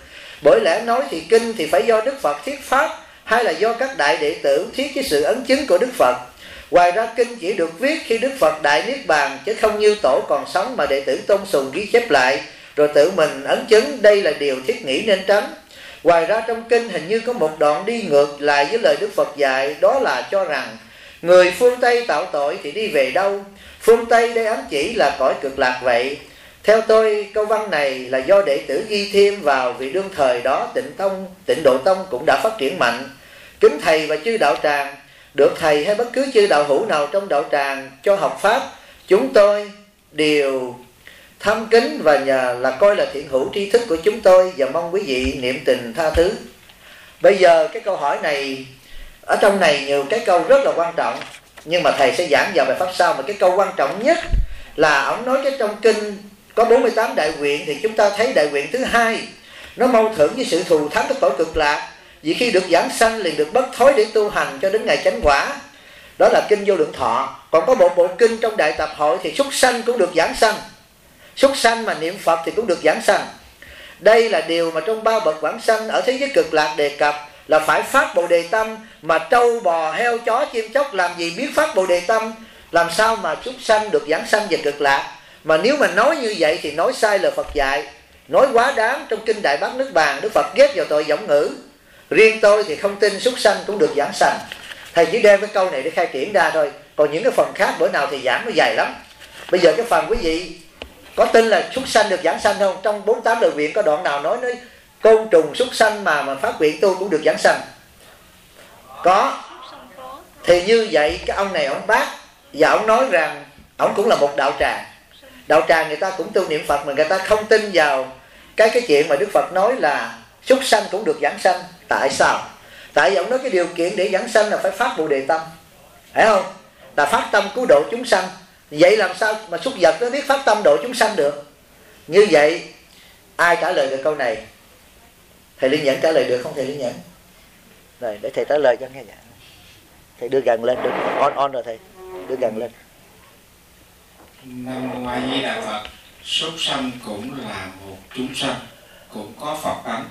Bởi lẽ nói thì kinh thì phải do Đức Phật thuyết pháp, hay là do các đại đệ tử thuyết cái sự ấn chứng của Đức Phật. Ngoài ra kinh chỉ được viết khi Đức Phật đại niết bàn, chứ không như tổ còn sống mà đệ tử tôn sùng ghi chép lại rồi tự mình ấn chứng. Đây là điều thiết nghĩ nên tránh. Ngoài ra trong kinh hình như có một đoạn đi ngược lại với lời Đức Phật dạy, đó là cho rằng người phương Tây tạo tội thì đi về đâu? Phương Tây đây ám chỉ là cõi cực lạc vậy. Theo tôi, câu văn này là do đệ tử ghi thêm vào, vì đương thời đó Tịnh Độ Tông cũng đã phát triển mạnh. Kính thầy và chư đạo tràng, được thầy hay bất cứ chư đạo hữu nào trong đạo tràng cho học pháp, chúng tôi đều thăm kính và nhờ là coi là thiện hữu tri thức của chúng tôi, và mong quý vị niệm tình tha thứ. Bây giờ cái câu hỏi này, ở trong này nhiều cái câu rất là quan trọng, nhưng mà thầy sẽ giảng vào bài pháp sau. Mà cái câu quan trọng nhất là ông nói cái trong kinh có 48 đại nguyện, thì chúng ta thấy đại nguyện thứ hai nó mâu thuẫn với sự thù thắng của cõi cực lạc. Vì khi được giảng sanh liền được bất thối để tu hành cho đến ngày chánh quả. Đó là kinh Vô Lượng Thọ. Còn có một bộ kinh trong Đại Tập Hội thì súc sanh cũng được giảng sanh. Súc sanh mà niệm Phật thì cũng được giảng sanh. Đây là điều mà trong ba bậc vãng sanh ở thế giới cực lạc đề cập, là phải phát Bồ Đề Tâm. Mà trâu bò heo chó chim chóc làm gì biết phát Bồ Đề Tâm, làm sao mà súc sanh được giảng sanh về cực lạc. Mà nếu mà nói như vậy thì nói sai lời Phật dạy, nói quá đáng. Trong kinh Đại Bát Nước Bàn, Đức Phật ghét vào tội võng ngữ. Riêng tôi thì không tin súc sanh cũng được giảng sanh. Thầy chỉ đem cái câu này để khai triển ra thôi. Còn những cái phần khác bữa nào thì giảng nó dài lắm. Bây giờ cái phần quý vị có tin là súc sanh được giảng sanh không? Trong 48 lời nguyện có đoạn nào nói côn trùng súc sanh mà phát nguyện tu cũng được giảng sanh? Có. Thì như vậy cái ông này ông bác, và ông nói rằng ông cũng là một đạo tràng. Đạo tràng người ta cũng tu niệm Phật, mà người ta không tin vào cái chuyện mà Đức Phật nói là súc sanh cũng được giảng sanh. Tại sao? Tại vì ông nói cái điều kiện để giảng sanh là phải phát Bồ Đề Tâm, phải không? Là phát tâm cứu độ chúng sanh. Vậy làm sao mà súc vật nó biết phát tâm độ chúng sanh được? Như vậy ai trả lời được câu này? Thầy Liên Nhẫn trả lời được không thầy Liên Nhẫn? Rồi để thầy trả lời cho nghe. Thầy đưa gần lên, on rồi thầy, đưa gần lên. Nam Mô A Di Đà Phật. Súc sanh cũng là một chúng sanh, cũng có Phật tánh.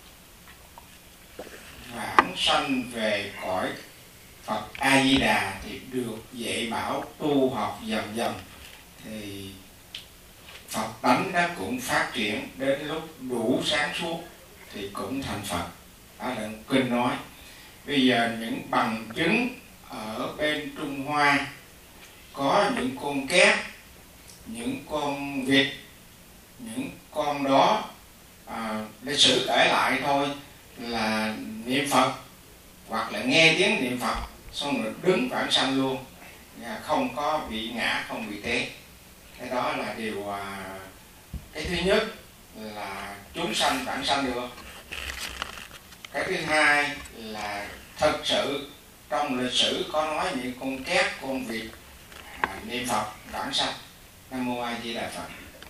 Vãng sanh về cõi Phật A Di Đà thì được dạy bảo tu học dần dần, thì Phật tánh nó cũng phát triển, đến lúc đủ sáng suốt thì cũng thành Phật. Đó là kinh nói. Bây giờ những bằng chứng ở bên Trung Hoa có những con két, những con vịt, những con đó lịch sử kể lại thôi, là niệm Phật hoặc là nghe tiếng niệm Phật xong rồi đứng vãng sanh luôn, không có bị ngã, không bị té. Cái đó là điều cái thứ nhất là chúng sanh vãng sanh được. Cái thứ hai là thực sự trong lịch sử có nói những con két, con vịt niệm Phật vãng sanh. Nam Mô A Di Đà Phật.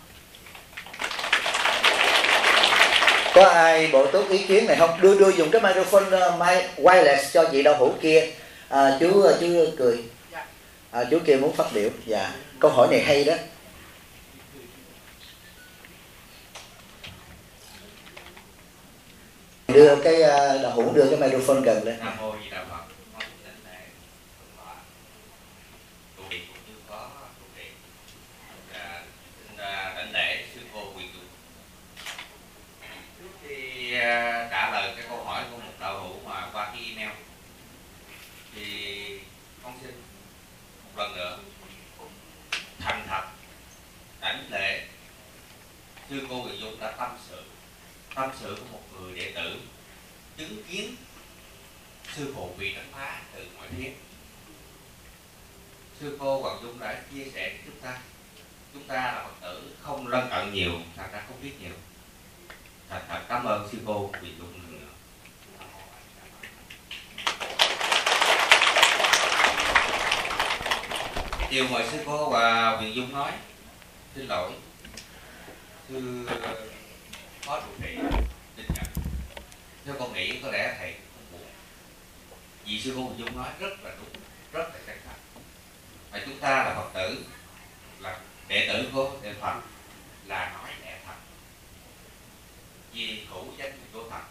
Có ai bổ túc ý kiến này không? Đưa dùng cái microphone wireless cho chị đạo hữu kia. Chú cười. Chú kia muốn phát biểu. Dạ. Câu hỏi này hay đó. Đưa cái đạo hữu đưa cái microphone gần lên. Nam Mô Di Đà Phật. Trả lời cái câu hỏi của một đạo hữu mà qua cái email, thì con xin một lần nữa thành thật đảnh lễ sư cô Huỳnh Dung đã tâm sự của một người đệ tử chứng kiến sư phụ bị đánh phá từ mọi phía. Sư cô Hoàng Dung đã chia sẻ với chúng ta là Phật tử không lân cận nhiều, thành ra không biết nhiều. Thật cảm ơn sư cô Huỳnh Dung nữa. Điều mà sư cô và Huỳnh Dung nói, xin lỗi sư phó trụ trì xin nhận. Theo con nghĩ có lẽ thầy không buồn, vì sư cô Huỳnh Dung nói rất là đúng, rất là chân thật. Và chúng ta là Phật tử, là đệ tử của Đức Phật, là nói lẽ thật, vì cũ danh của Phật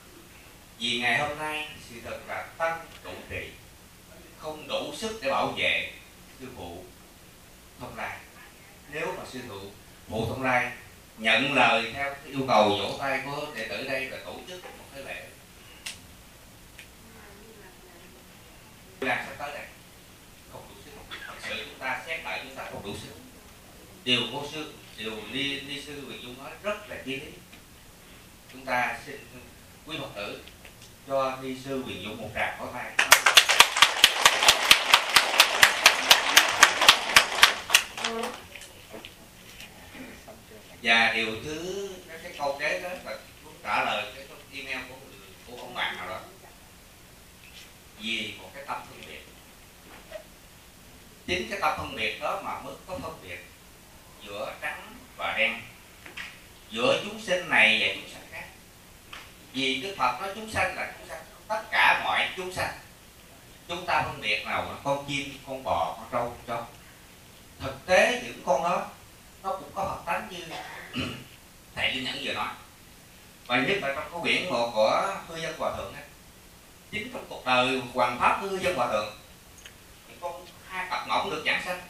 Vì ngày hôm nay sự thật là Tân trụ trì không đủ sức để bảo vệ sư phụ Thông Lai. Nếu mà sư phụ Thông Lai nhận lời theo cái yêu cầu vỗ tay của đệ tử đây là tổ chức một cái lễ đang sắp tới đây, không đủ sức. Thật sự chúng ta xét lại chúng ta không đủ sức. Điều cô sư, điều ni sư Huyền Dung nói rất là chi lý. Chúng ta xin quý Phật tử cho ni sư Huyền Dung một tràng pháo tay. Và điều thứ cái câu kế đó là trả lời cái email của ông bạn nào đó, vì một cái tâm phân biệt. Chính cái tâm phân biệt đó mà mới có phân biệt giữa trắng và đen, giữa chúng sinh này và chúng sanh khác. Vì Đức Phật nói chúng sanh là chúng sanh, tất cả mọi chúng sanh. Chúng ta phân biệt nào là con chim, con bò, con trâu, con chó. Thực tế những con đó nó cũng có Phật tánh như thầy Linh Nhẫn vừa nói. Và nhất là trong cái quyển một của Hư Dân Hòa Thượng ấy, chính trong cuộc đời Hoàng Pháp Hư Dân Hòa Thượng thì có hai cặp ngỗng được giảng sanh.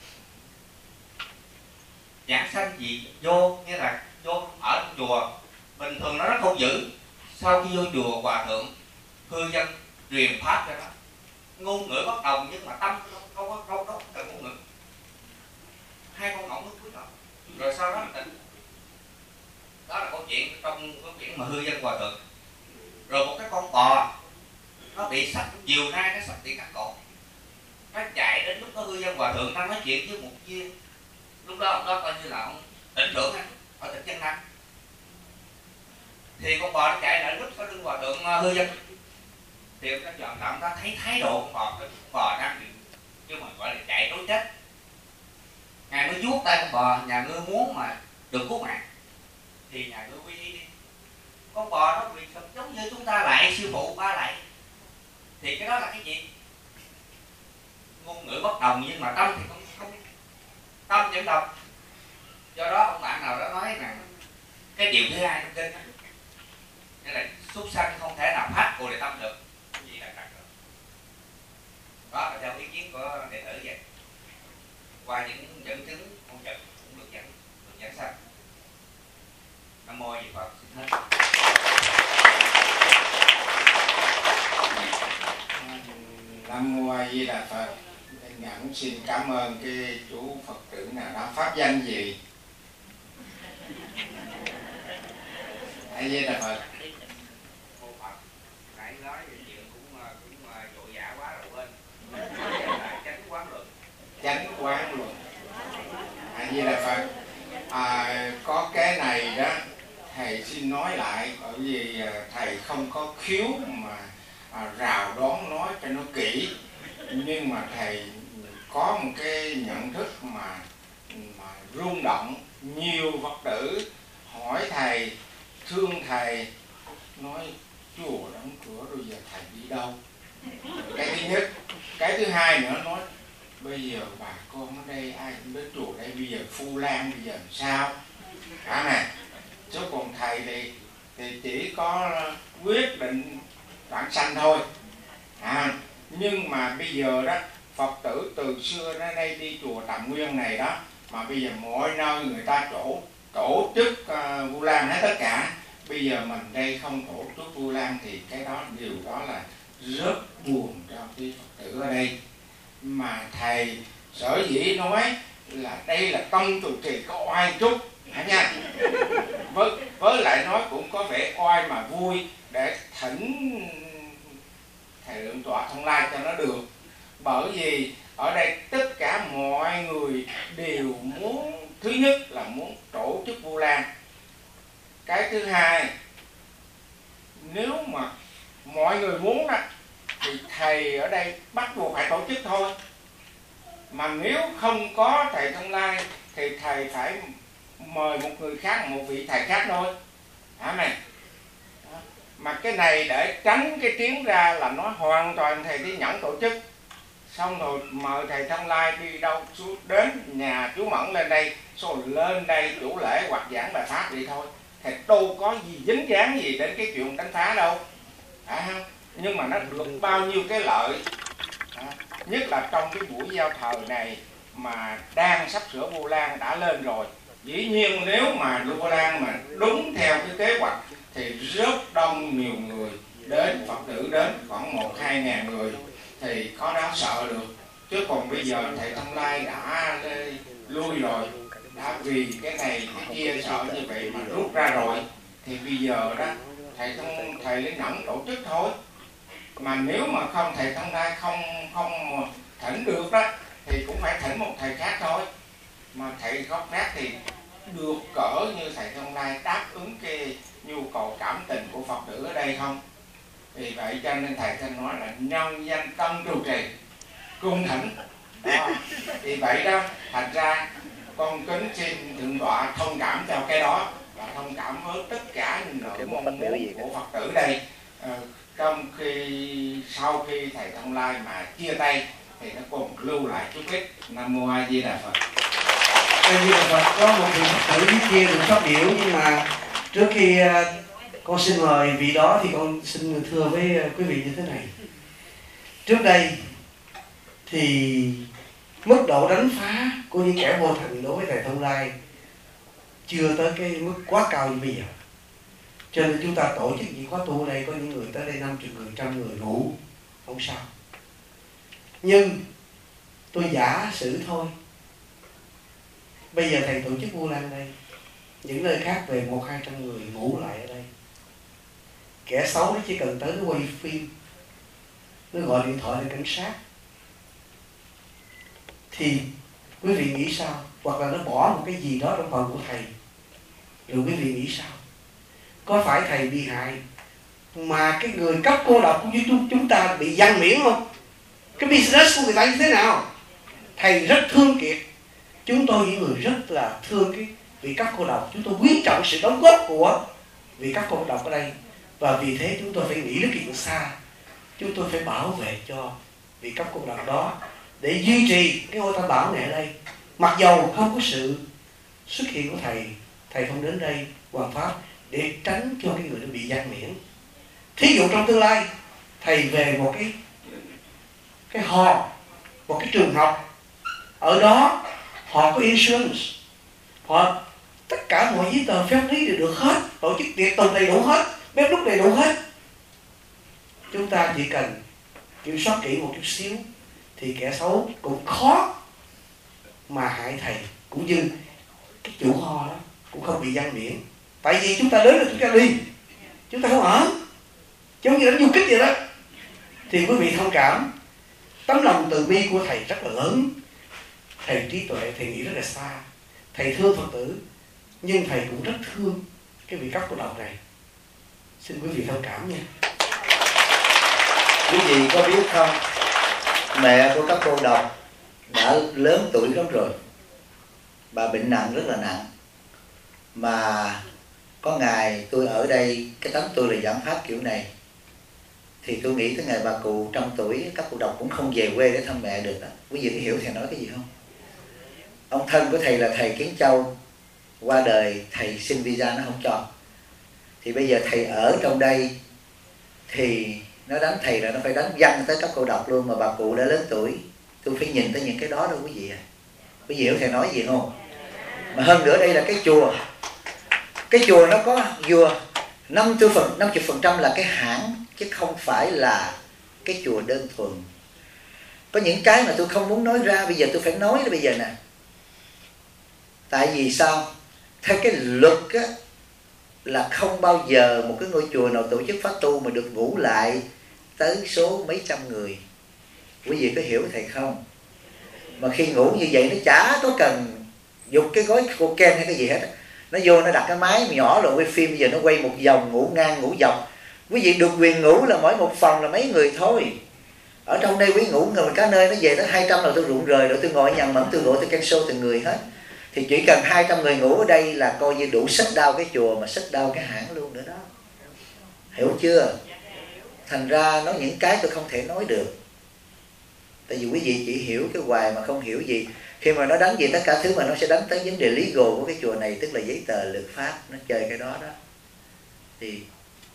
Giảng sanh gì vô, nghĩa là vô ở trong chùa bình thường nó rất không giữ. Sau khi vô chùa Hòa Thượng Hư Dân truyền pháp cho nó, ngôn ngữ bất đồng nhưng mà tâm không có cần ngôn ngữ. Hai con ngỗng nó cúi đầu rồi sau đó tỉnh. Đó là câu chuyện trong cái chuyện mà Hư Dân Hòa Thượng. Rồi một cái con bò nó bị sắp, chiều nay nó sắp bị cắt cổ, nó chạy đến lúc đó Hư Dân Hòa Thượng đang nói chuyện với một viên. Lúc đó ông đó coi như là ông tỉnh trưởng ở tỉnh Chân Nam. Thì con bò nó chạy lại lúc có lưng Hòa Thượng Hư Dân, thì nó chọn lặng ta thấy thái độ con bò đang bị, chứ mà gọi là chạy trốn chết. Ngài mới vuốt tay con bò, nhà ngươi muốn mà được cứu mạng thì nhà ngươi quy y đi. Con bò nó bị sụp giống như chúng ta lại sư phụ ba lại, thì cái đó là cái gì? Ngôn ngữ bất đồng nhưng mà tâm thì không tâm vẫn đồng. Do đó ông bạn nào đó nói rằng cái điều thứ hai trong kinh đó, nghĩa là súc sanh không thể nào phát Bồ Đề tâm được, cái gì là trật được. Đó là theo ý kiến của đệ tử vậy. Qua những dẫn chứng con vật cũng được dẫn sanh. Nam mô A Di Đà Phật. Xin hết. Nam mô A Di Đà Phật. Nhẫn xin cảm ơn cái chú Phật tử nào đó, pháp danh gì? A Di Đà Phật. Nãy nói về chuyện cũng vội vã quá rồi quên. Chánh quán luận. Chánh quán luận. A Di Đà Phật. Có cái này đó thầy xin nói lại, bởi vì thầy không có khiếu mà rào đoán nói cho nó kỹ, nhưng mà thầy có một cái nhận thức mà rung động. Nhiều Phật tử hỏi thầy, thương thầy, nói chùa đóng cửa rồi giờ thầy đi đâu? Cái thứ nhất. Cái thứ hai nữa, nói bây giờ bà con ở đây ai cũng đến chùa đây, bây giờ Phu Lan bây giờ làm sao? Này, chứ còn thầy thì chỉ có quyết định vãng sanh thôi. Nhưng mà bây giờ đó, Phật tử từ xưa đến đây đi chùa Tạm Nguyên này đó, mà bây giờ mọi nơi người ta tổ chức Vu Lan hết tất cả. Bây giờ mình đây không tổ chức Vu Lan thì cái đó, điều đó là rất buồn cho quý Phật tử ở đây. Mà thầy sở dĩ nói là đây là tâm trụ trì có oai chút nha, với lại nói cũng có vẻ oai mà vui, để thỉnh thầy Lượng Tọa Thông Lai cho nó được. Bởi vì ở đây tất cả mọi người đều muốn, thứ nhất là muốn tổ chức Vu Lan. Cái thứ hai, nếu mà mọi người muốn đó thì thầy ở đây bắt buộc phải tổ chức thôi. Mà nếu không có thầy Thông Lai thì thầy phải mời một người khác, một vị thầy khác thôi. Này. Mà cái này để tránh cái tiếng ra là nó hoàn toàn thầy Đi Nhẫn tổ chức. Xong rồi mời thầy Thông Lai đi đâu xuống, đến nhà chú Mẫn lên đây, rồi lên đây chủ lễ hoặc giảng bài pháp vậy thôi. Thầy đâu có gì dính dáng gì đến cái chuyện đánh phá đâu. Nhưng mà nó được bao nhiêu cái lợi, nhất là trong cái buổi giao thời này mà đang sắp sửa Vu Lan đã lên rồi. Dĩ nhiên nếu mà Vu Lan mà đúng theo cái kế hoạch thì rất đông nhiều người đến, Phật tử đến khoảng 1-2 ngàn người thì có đáng sợ được. Chứ còn bây giờ thầy Thông Lai đã lui rồi, đã vì cái này cái kia sợ như vậy mà rút ra rồi, thì bây giờ đó thầy Lý Nẵng tổ chức thôi. Mà nếu mà không thầy Thông Lai không thỉnh được đó thì cũng phải thỉnh một thầy khác thôi. Mà thầy gốc khác thì được cỡ như thầy Thông Lai đáp ứng cái nhu cầu cảm tình của Phật tử ở đây không? Vì vậy cho nên thầy Thanh nói là nhân danh tâm trụ trì cung thỉnh. Vì vậy đó, thành ra con kính xin thượng tọa thông cảm cho cái đó và thông cảm với tất cả những nỗi mong muốn của Phật tử đây. Trong sau khi thầy Thông Lai mà chia tay thì nó cùng lưu lại chút ít. Nam Mô A Di Đà Phật. A Di Đà Phật. Có một vị Phật tử dưới kia được phát biểu, nhưng mà trước khi con xin mời vị đó thì con xin thưa với quý vị như thế này. Trước đây thì mức độ đánh phá của những kẻ vô thần đối với thầy Thông Lai chưa tới cái mức quá cao như bây giờ. Cho nên chúng ta tổ chức những khóa tu ở đây, có những người tới đây 50 người, 100 người ngủ không sao. Nhưng tôi giả sử thôi, bây giờ thầy tổ chức Vu Lan đây, những nơi khác về 100-200 người ngủ lại ở đây, kẻ xấu nó chỉ cần tới nó quay phim, nó gọi điện thoại lên cảnh sát, thì quý vị nghĩ sao? Hoặc là nó bỏ một cái gì đó trong phần của thầy, rồi quý vị nghĩ sao? Có phải thầy bị hại mà cái người cấp cô độc của chúng ta bị giăng miễn không? Cái business của người ta như thế nào? Thầy rất thương Kiệt. Chúng tôi những người rất là thương cái vị cấp cô độc. Chúng tôi quý trọng sự đóng góp của vị cấp cô độc ở đây. Và vì thế chúng tôi phải nghĩ đến chuyện xa. Chúng tôi phải bảo vệ cho vị cấp cô độc đó để duy trì cái ngôi tam bảo này ở đây. Mặc dầu không có sự xuất hiện của thầy không đến đây hoàn pháp để tránh cho cái người đó bị giăng miễn. Thí dụ trong tương lai thầy về một cái hò, một cái trường học, ở đó họ có insurance, họ tất cả mọi giấy tờ phép lý đều được hết, tổ chức tiệc tùng đầy đủ hết, bếp núc đầy đủ hết. Chúng ta chỉ cần kiểm soát kỹ một chút xíu thì kẻ xấu cũng khó mà hại thầy, cũng như cái chủ ho đó cũng không bị giăng miễn. Tại vì chúng ta đến là chúng ta đi, chúng ta không ở, giống như đánh du kích vậy đó. Thì quý vị thông cảm, tấm lòng từ bi của thầy rất là lớn. Thầy trí tuệ, thầy nghĩ rất là xa, thầy thương Phật tử, nhưng thầy cũng rất thương cái vị cấp của đạo này. Xin quý vị thông cảm nha. Quý vị có biết không, mẹ của các cô độc đã lớn tuổi lắm rồi, bà bệnh nặng, rất là nặng. Mà có ngày tôi ở đây, cái tánh tôi là giảng pháp kiểu này, thì tôi nghĩ tới ngày bà cụ trăm tuổi, các cô độc cũng không về quê để thăm mẹ được đó. Quý vị có hiểu thầy nói cái gì không? Ông thân của thầy là thầy Kiến Châu, qua đời thầy xin visa nó không cho. Thì bây giờ thầy ở trong đây thì nó đánh thầy là nó phải đánh văng tới các cô độc luôn. Mà bà cụ đã lớn tuổi, tôi phải nhìn tới những cái đó đâu quý vị à. Quý vị hiểu thầy nói gì không? Mà hơn nữa đây là cái chùa. Cái chùa nó có vừa 50% là cái hãng, chứ không phải là cái chùa đơn thuần. Có những cái mà tôi không muốn nói ra, bây giờ tôi phải nói đó bây giờ nè. Tại vì sao? Theo cái luật á, là không bao giờ một cái ngôi chùa nào tổ chức pháp tu mà được ngủ lại tới số mấy trăm người. Quý vị có hiểu thầy không? Mà khi ngủ như vậy nó chả có cần dùng cái gói cocaine hay cái gì hết. Nó vô nó đặt cái máy nhỏ rồi quay phim, bây giờ nó quay một vòng ngủ ngang ngủ dọc. Quý vị được quyền ngủ là mỗi một phòng là mấy người thôi. Ở trong đây quý ngủ người cả nơi, nó về tới 200 là tôi rụng rời rồi, tôi ngồi nhằn mẫn tôi gọi tôi cancel từng người hết. Thì chỉ cần 200 người ngủ ở đây là coi như đủ shut down cái chùa, mà shut down cái hãng luôn nữa đó. Hiểu chưa? Thành ra nói những cái tôi không thể nói được. Tại vì quý vị chỉ hiểu cái hoài mà không hiểu gì. Khi mà nó đánh gì tất cả thứ mà nó sẽ đánh tới vấn đề legal của cái chùa này, tức là giấy tờ luật pháp, nó chơi cái đó đó. Thì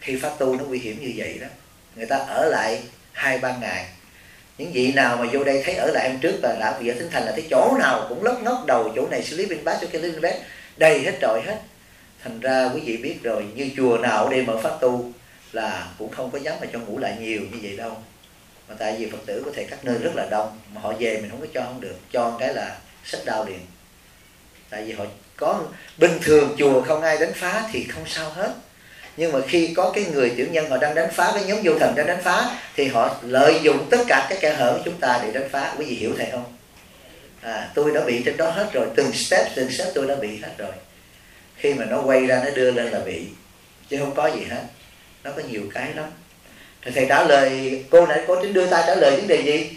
khi phát tu nó nguy hiểm như vậy đó. Người ta ở lại 2-3 ngày. Những vị nào mà vô đây thấy ở lại hôm trước là đã bây giờ Thính Thành là thấy chỗ nào cũng lóc ngóc đầu, chỗ này sleeping bag, chỗ kia sleeping bag, đầy hết trọi hết. Thành ra quý vị biết rồi, như chùa nào ở đây mở phát tu là cũng không có dám mà cho ngủ lại nhiều như vậy đâu. Mà tại vì Phật tử có thể các nơi rất là đông, mà họ về mình không có cho không được, cho một cái là sách đau liền. Tại vì họ có bình thường chùa không ai đánh phá thì không sao hết. Nhưng mà khi có cái người tiểu nhân họ đang đánh phá, cái nhóm vô thần đang đánh phá, thì họ lợi dụng tất cả cái kẽ hở của chúng ta để đánh phá. Quý vị hiểu thầy không? Tôi đã bị trên đó hết rồi, từng step tôi đã bị hết rồi. Khi mà nó quay ra nó đưa lên là bị, chứ không có gì hết. Nó có nhiều cái lắm. Thì thầy trả lời cô nãy, cô tính đưa tay trả lời vấn đề gì?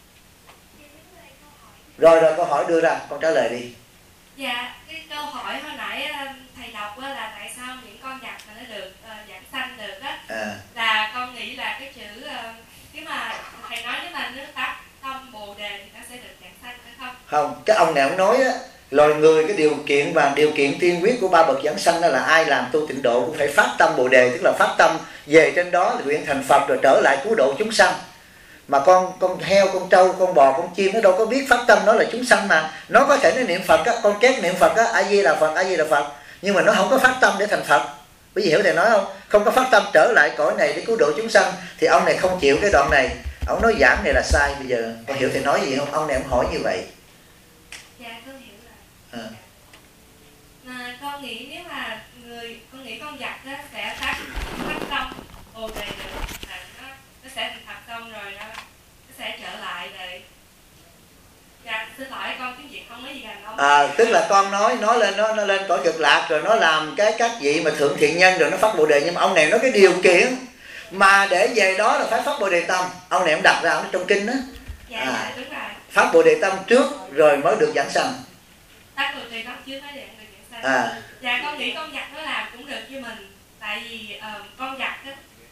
Rồi câu hỏi đưa ra, con trả lời đi. Dạ, cái câu hỏi hồi nãy thầy đọc là tại sao những con vật mà nó được giảng sanh được á, là con nghĩ là cái chữ nếu mà thầy nói nếu mà nó phát tâm Bồ Đề thì nó sẽ được giảng sanh phải không? Không, cái ông này ông nói á, loài người cái điều kiện tiên quyết của 3 bậc giảng sanh đó là ai làm tu tịnh độ cũng phải phát tâm Bồ Đề, tức là phát tâm về trên đó là nguyện thành Phật rồi trở lại cứu độ chúng sanh. Mà con heo, con trâu, con bò, con chim nó đâu có biết phát tâm nó là chúng sanh mà. Nó có thể nó niệm Phật á, con két niệm Phật á, A Di Đà Phật, A Di Đà Phật, nhưng mà nó không có phát tâm để thành Phật. Quý vị hiểu thầy nói không? Không có phát tâm trở lại cõi này để cứu độ chúng sanh. Thì ông này không chịu cái đoạn này, ông nói giảng này là sai. Bây giờ con hiểu thầy nói gì không? Ông này ông hỏi như vậy. Dạ con hiểu rồi. Mà con nghĩ nếu mà con nghĩ con vật đó sẽ phát tâm Bồ Đề được, là nó sẽ thành Phật xong rồi nó sẽ trở lại rồi. Dạ xin lỗi con tiếng Việt không nói gì gần đâu. Tức là con nói lên nó lên cõi cực lạc rồi nó làm các vị mà thượng thiện nhân rồi nó phát Bồ Đề. Nhưng mà ông này nói cái điều kiện mà để về đó là phải phát Bồ Đề tâm. Ông này ông đặt ra ông trong kinh đó. Dạ đúng rồi. Phát Bồ Đề tâm trước rồi mới được giảng sanh. Phát Bồ Đề tâm trước mới được giảng sanh. Dạ con nghĩ con vật nó làm cũng được như mình. Tại vì con vật đó,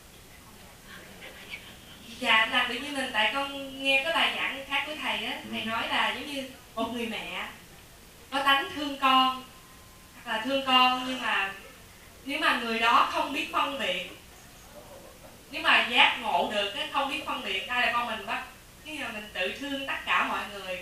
dạ làm được như mình. Tại con nghe cái bài giảng khác của thầy á, thầy nói là giống như một người mẹ có tánh thương con hoặc là thương con, nhưng mà nếu mà người đó không biết phân biệt, nếu mà giác ngộ được không biết phân biệt ai là con mình, bắt nếu mà mình tự thương tất cả mọi người,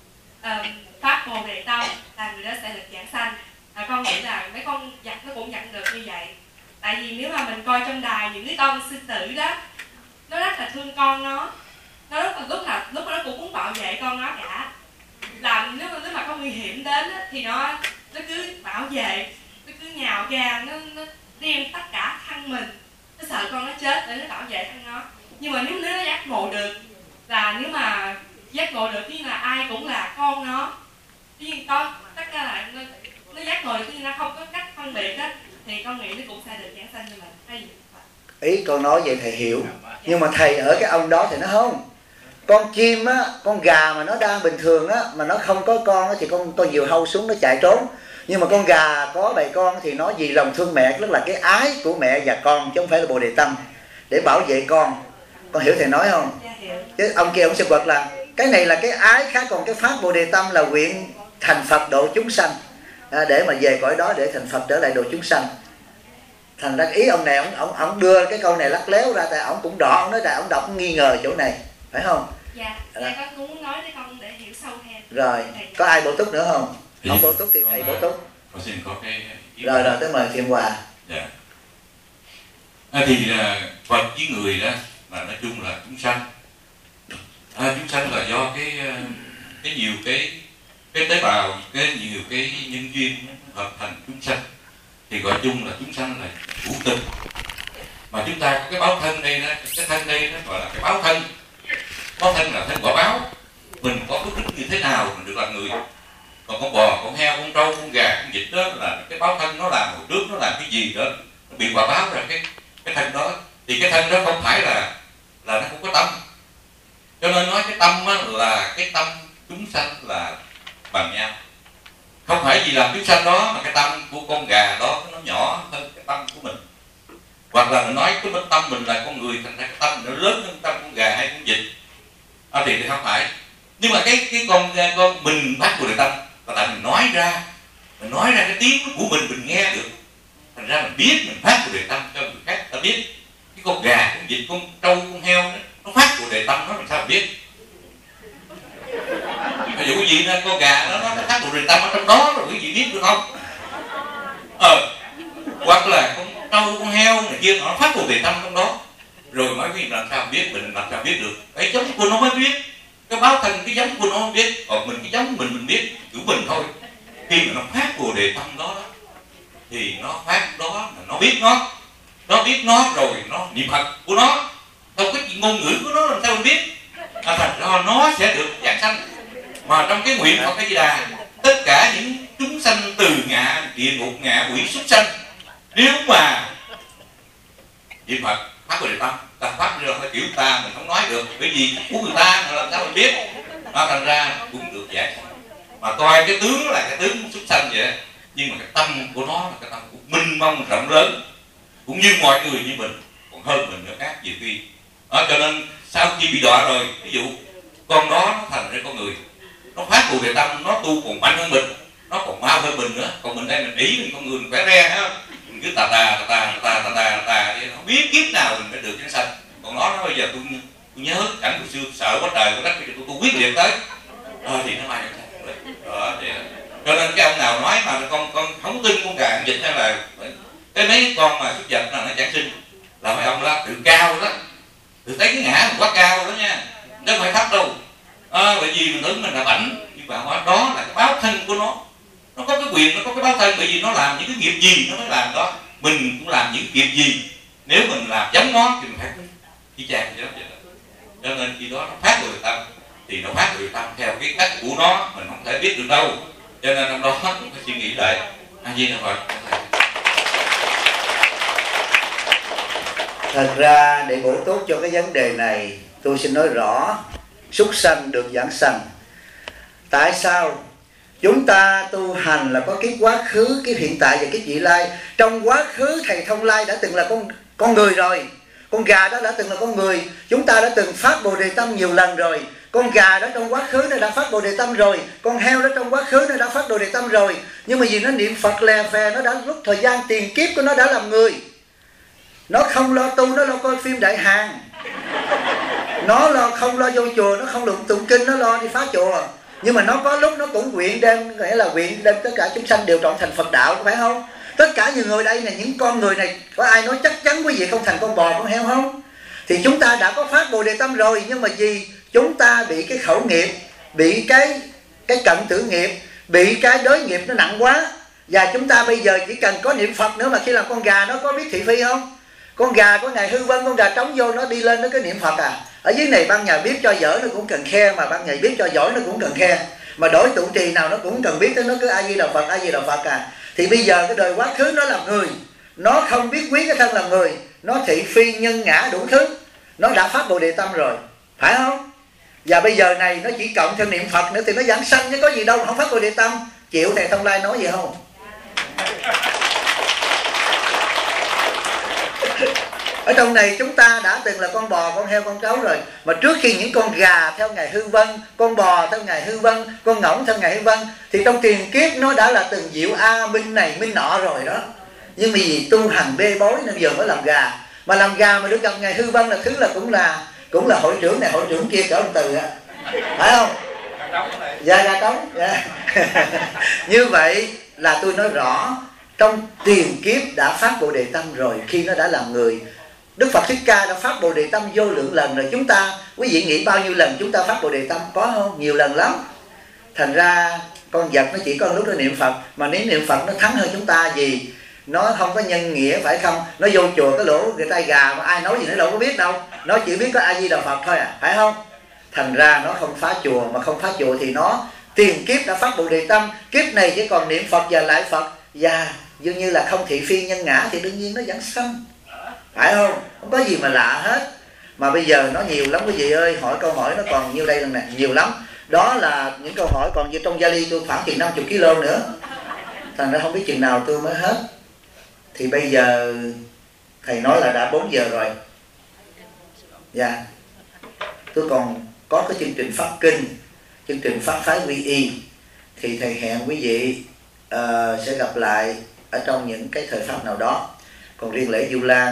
phát Bồ Đề tâm là người đó sẽ được giảng sanh. Con nghĩ là mấy con vật nó cũng nhận được như vậy. Tại vì nếu mà mình coi trong đài những cái con sư tử đó, nó rất là thương con nó rất là lúc đó nó cũng muốn bảo vệ con nó cả. Làm nếu mà có nguy hiểm đến á, thì nó cứ bảo vệ, nó cứ nhào ra, nó đem tất cả thân mình, nó sợ con nó chết để nó bảo vệ thân nó. Nhưng mà nếu nó giác ngộ được, là nếu mà giác ngộ được thì là ai cũng là con nó, nhưng con tất cả là nó giác ngộ được thì nó không có cách phân biệt á, thì con nghĩ nó cũng sẽ được giảng sanh như mình. Hay gì? Ý con nói vậy thầy hiểu. Nhưng mà thầy ở cái ông đó thì nó không. Con chim á, con gà mà nó đang bình thường á, mà nó không có con á, thì con diều hâu xuống nó chạy trốn. Nhưng mà con gà có bầy con thì nó vì lòng thương mẹ, tức là cái ái của mẹ và con, chứ không phải là Bồ Đề tâm để bảo vệ con. Con hiểu thầy nói không? Chứ ông kia ông sẽ quật là cái này là cái ái khác, còn cái phát Bồ Đề tâm là nguyện thành Phật độ chúng sanh, để mà về cõi đó để thành Phật trở lại độ chúng sanh. Thành ra ý ông này ông đưa cái câu này lắc léo ra, tại ông cũng rõ, ông nói tại ông đọc nghi ngờ chỗ này, phải không? Dạ, con cũng muốn nói với con để hiểu sâu thêm. Rồi, có ai bổ túc nữa không? Không bổ túc thì thầy bổ túc. Con xin có cái rồi tới mời Thiện Hòa. Dạ. Thì Phật với người đó mà nói chung là chúng sanh. Chúng sanh là do cái nhiều cái tế bào, cái nhiều cái nhân duyên hợp thành chúng sanh. Thì gọi chung là chúng sanh là hữu tình. Mà chúng ta có cái báo thân đây đó, cái thân đây nó gọi là cái báo thân. Báo thân là thân quả báo. Mình có phước đức như thế nào mình được làm người. Còn con bò, con heo, con trâu, con gà, con vịt đó là cái báo thân nó làm hồi trước, nó làm cái gì đó, nó bị quả báo ra cái thân đó. Thì cái thân đó không phải là nó không có tâm. Cho nên nói cái tâm là cái tâm chúng sanh là bằng nhau. Không phải vì làm chúng sanh đó mà cái tâm của con gà đó nó nhỏ hơn cái tâm của mình. Hoặc là mình nói cái tâm mình là con người, thành ra cái tâm nó lớn hơn tâm con gà hay con vịt. Thì không phải. Nhưng mà cái con mình phát Bồ Đề tâm là tại mình nói ra cái tiếng của mình nghe được. Thành ra mình biết mình phát Bồ Đề tâm cho người khác ta biết. biết? Cái con gà, con vịt, con trâu, con heo nó phát bồ đề tâm nó làm sao mà biết? Ví dụ cái gì nên con gà nó phát bồ đề tâm ở trong đó rồi quý vị biết được không? Hoặc là con trâu, con heo này kia nó phát bồ đề tâm trong đó, rồi mới quý vị làm sao biết, mình làm sao biết được? Cái giống của nó mới biết, cái báo thân cái giống của nó không biết, còn mình cái giống mình biết kiểu mình thôi. Khi mà nó phát bồ đề tâm đó thì nó phát đó là nó biết nó rồi nó niệm Phật của nó, đâu có ngôn ngữ của nó làm sao mình biết? Thành ra nó sẽ được giảng sanh. Mà trong cái nguyện Phật A Di Đà, tất cả những chúng sanh từ ngạ địa ngục, ngạ quỷ, súc sanh, nếu mà niệm Phật phát bồ đề tâm, ta phát ra hơi kiểu ta mình không nói được, bởi vì của người ta làm sao mình biết? Thành ra cũng được giảng sanh. Mà coi cái tướng là cái tướng súc sanh vậy, nhưng mà cái tâm của nó là cái tâm của minh mông rộng lớn, cũng như mọi người như mình, còn hơn mình nữa khác nhiều khi. Cho nên sau khi bị đọa rồi, ví dụ con đó nó thành ra con người, nó phát bồ đề tâm, nó tu còn mạnh hơn mình, nó còn mau hơn mình nữa. Còn mình đây mình ý mình con người mình khỏe re ha, mình cứ tà vậy, không biết kiếp nào mình mới được chánh sanh. Còn nó bây giờ tôi nhớ cảnh hồi xưa sợ quá trời, tôi quyết liệt tới thì nó mai được đó. Cho nên cái ông nào nói mà con không tin con gà con vịt hay là cái mấy con mà súc vật là nó giảng sinh, là mấy ông đó tự cao đó, tự thấy cái ngã mình quá cao đó nha, chứ không phải thấp đâu. Bởi vì mình tưởng mình là bảnh, nhưng mà đó là cái báo thân của nó có cái quyền, nó có cái báo thân, bởi vì nó làm những cái nghiệp gì nó mới làm đó. Mình cũng làm những nghiệp gì, nếu mình làm giống nó thì mình phải y chang vậy đó. Cho nên khi đó nó phát bồ đề tâm thì nó phát bồ đề tâm theo cái cách của nó, mình không thể biết được đâu. Cho nên trong đó cũng phải suy nghĩ lại. A Di Đà Phật. Thật ra để bổ túc cho cái vấn đề này, tôi xin nói rõ súc sanh được giảng sanh. Tại sao? Chúng ta tu hành là có cái quá khứ, cái hiện tại và cái vị lai. Trong quá khứ thầy Thông Lai đã từng là con người rồi. Con gà đó đã từng là con người. Chúng ta đã từng phát bồ đề tâm nhiều lần rồi. Con gà đó trong quá khứ nó đã phát bồ đề tâm rồi. Con heo đó trong quá khứ nó đã phát bồ đề tâm rồi. Nhưng mà vì nó niệm Phật lè phè, nó đã rút thời gian tiền kiếp của nó đã làm người. Nó không lo tu, nó lo coi phim Đại Hàn. Nó không lo vô chùa, nó không tụng kinh, nó lo đi phá chùa. Nhưng mà nó có lúc nó cũng nguyện đem, nghĩa là nguyện đem tất cả chúng sanh đều trọn thành Phật đạo, có phải không? Tất cả những người đây này, những con người này, có ai nói chắc chắn quý vị không thành con bò, con heo không? Thì chúng ta đã có phát bồ đề tâm rồi, nhưng mà vì chúng ta bị cái khẩu nghiệp, bị cái cận tử nghiệp, bị cái đới nghiệp nó nặng quá. Và chúng ta bây giờ chỉ cần có niệm Phật nữa, mà khi làm con gà nó có biết thị phi không? Con gà có ngày hư vân, con gà trống vô nó đi lên nó cứ niệm Phật à. Ở dưới này ban nhà biết cho dở nó cũng cần khe, mà ban ngày biết cho giỏi nó cũng cần khe. Mà đổi tụng trì nào nó cũng cần biết tới, nó cứ A Di Đà Phật, A Di Đà Phật à. Thì bây giờ cái đời quá khứ nó làm người, nó không biết quý cái thân làm người, nó thị phi nhân ngã đủ thứ, nó đã phát bồ đề tâm rồi, phải không? Và bây giờ này nó chỉ cộng thêm niệm Phật nữa thì nó giảng sanh chứ có gì đâu, không phát bồ đề tâm. Chịu thầy Thông Lai nói gì không? Ở trong này chúng ta đã từng là con bò, con heo, con trấu rồi. Mà trước khi những con gà theo ngày hư vân, con bò theo ngày hư vân, con ngỗng theo ngày hư vân, thì trong tiền kiếp nó đã là từng diệu A minh này minh nọ rồi đó. Nhưng vì tu hành bê bối nên giờ mới làm gà. Mà làm gà mà được gặp ngày hư vân là thứ là cũng là hội trưởng này hội trưởng kia cỡ ông Từ á, phải không? Dạ, gà trống. Dạ. Như vậy là tôi nói rõ, trong tiền kiếp đã phát bồ đề tâm rồi, khi nó đã làm người. Đức Phật Thích Ca đã phát bồ đề tâm vô lượng lần rồi. Chúng ta, quý vị nghĩ bao nhiêu lần chúng ta phát bồ đề tâm? Có không? Nhiều lần lắm. Thành ra con vật nó chỉ có lúc nó niệm Phật, mà nếu niệm Phật nó thắng hơn chúng ta gì? Nó không có nhân nghĩa, phải không? Nó vô chùa cái lỗ người tay gà mà ai nói gì nó đâu có biết đâu. Nó chỉ biết có A Di Đà Phật thôi à, phải không? Thành ra nó không phá chùa, mà không phá chùa thì nó tiền kiếp đã phát bồ đề tâm, kiếp này chỉ còn niệm Phật và lại Phật, và dường như là không thị phi nhân ngã thì đương nhiên nó vẫn sanh, phải không? Không có gì mà lạ hết. Mà bây giờ nó nhiều lắm quý vị ơi, hỏi câu hỏi nó còn nhiêu đây lần này, nhiều lắm. Đó là những câu hỏi còn như trong vali tôi khoảng chừng 50 kg nữa. Thành ra không biết chừng nào tôi mới hết. Thì bây giờ thầy nói là đã 4 giờ rồi. Dạ. Tôi còn có cái chương trình Pháp Kinh, chương trình Pháp Phái Quy Y. Thì thầy hẹn quý vị sẽ gặp lại ở trong những cái thời pháp nào đó. Còn riêng lễ Vu Lan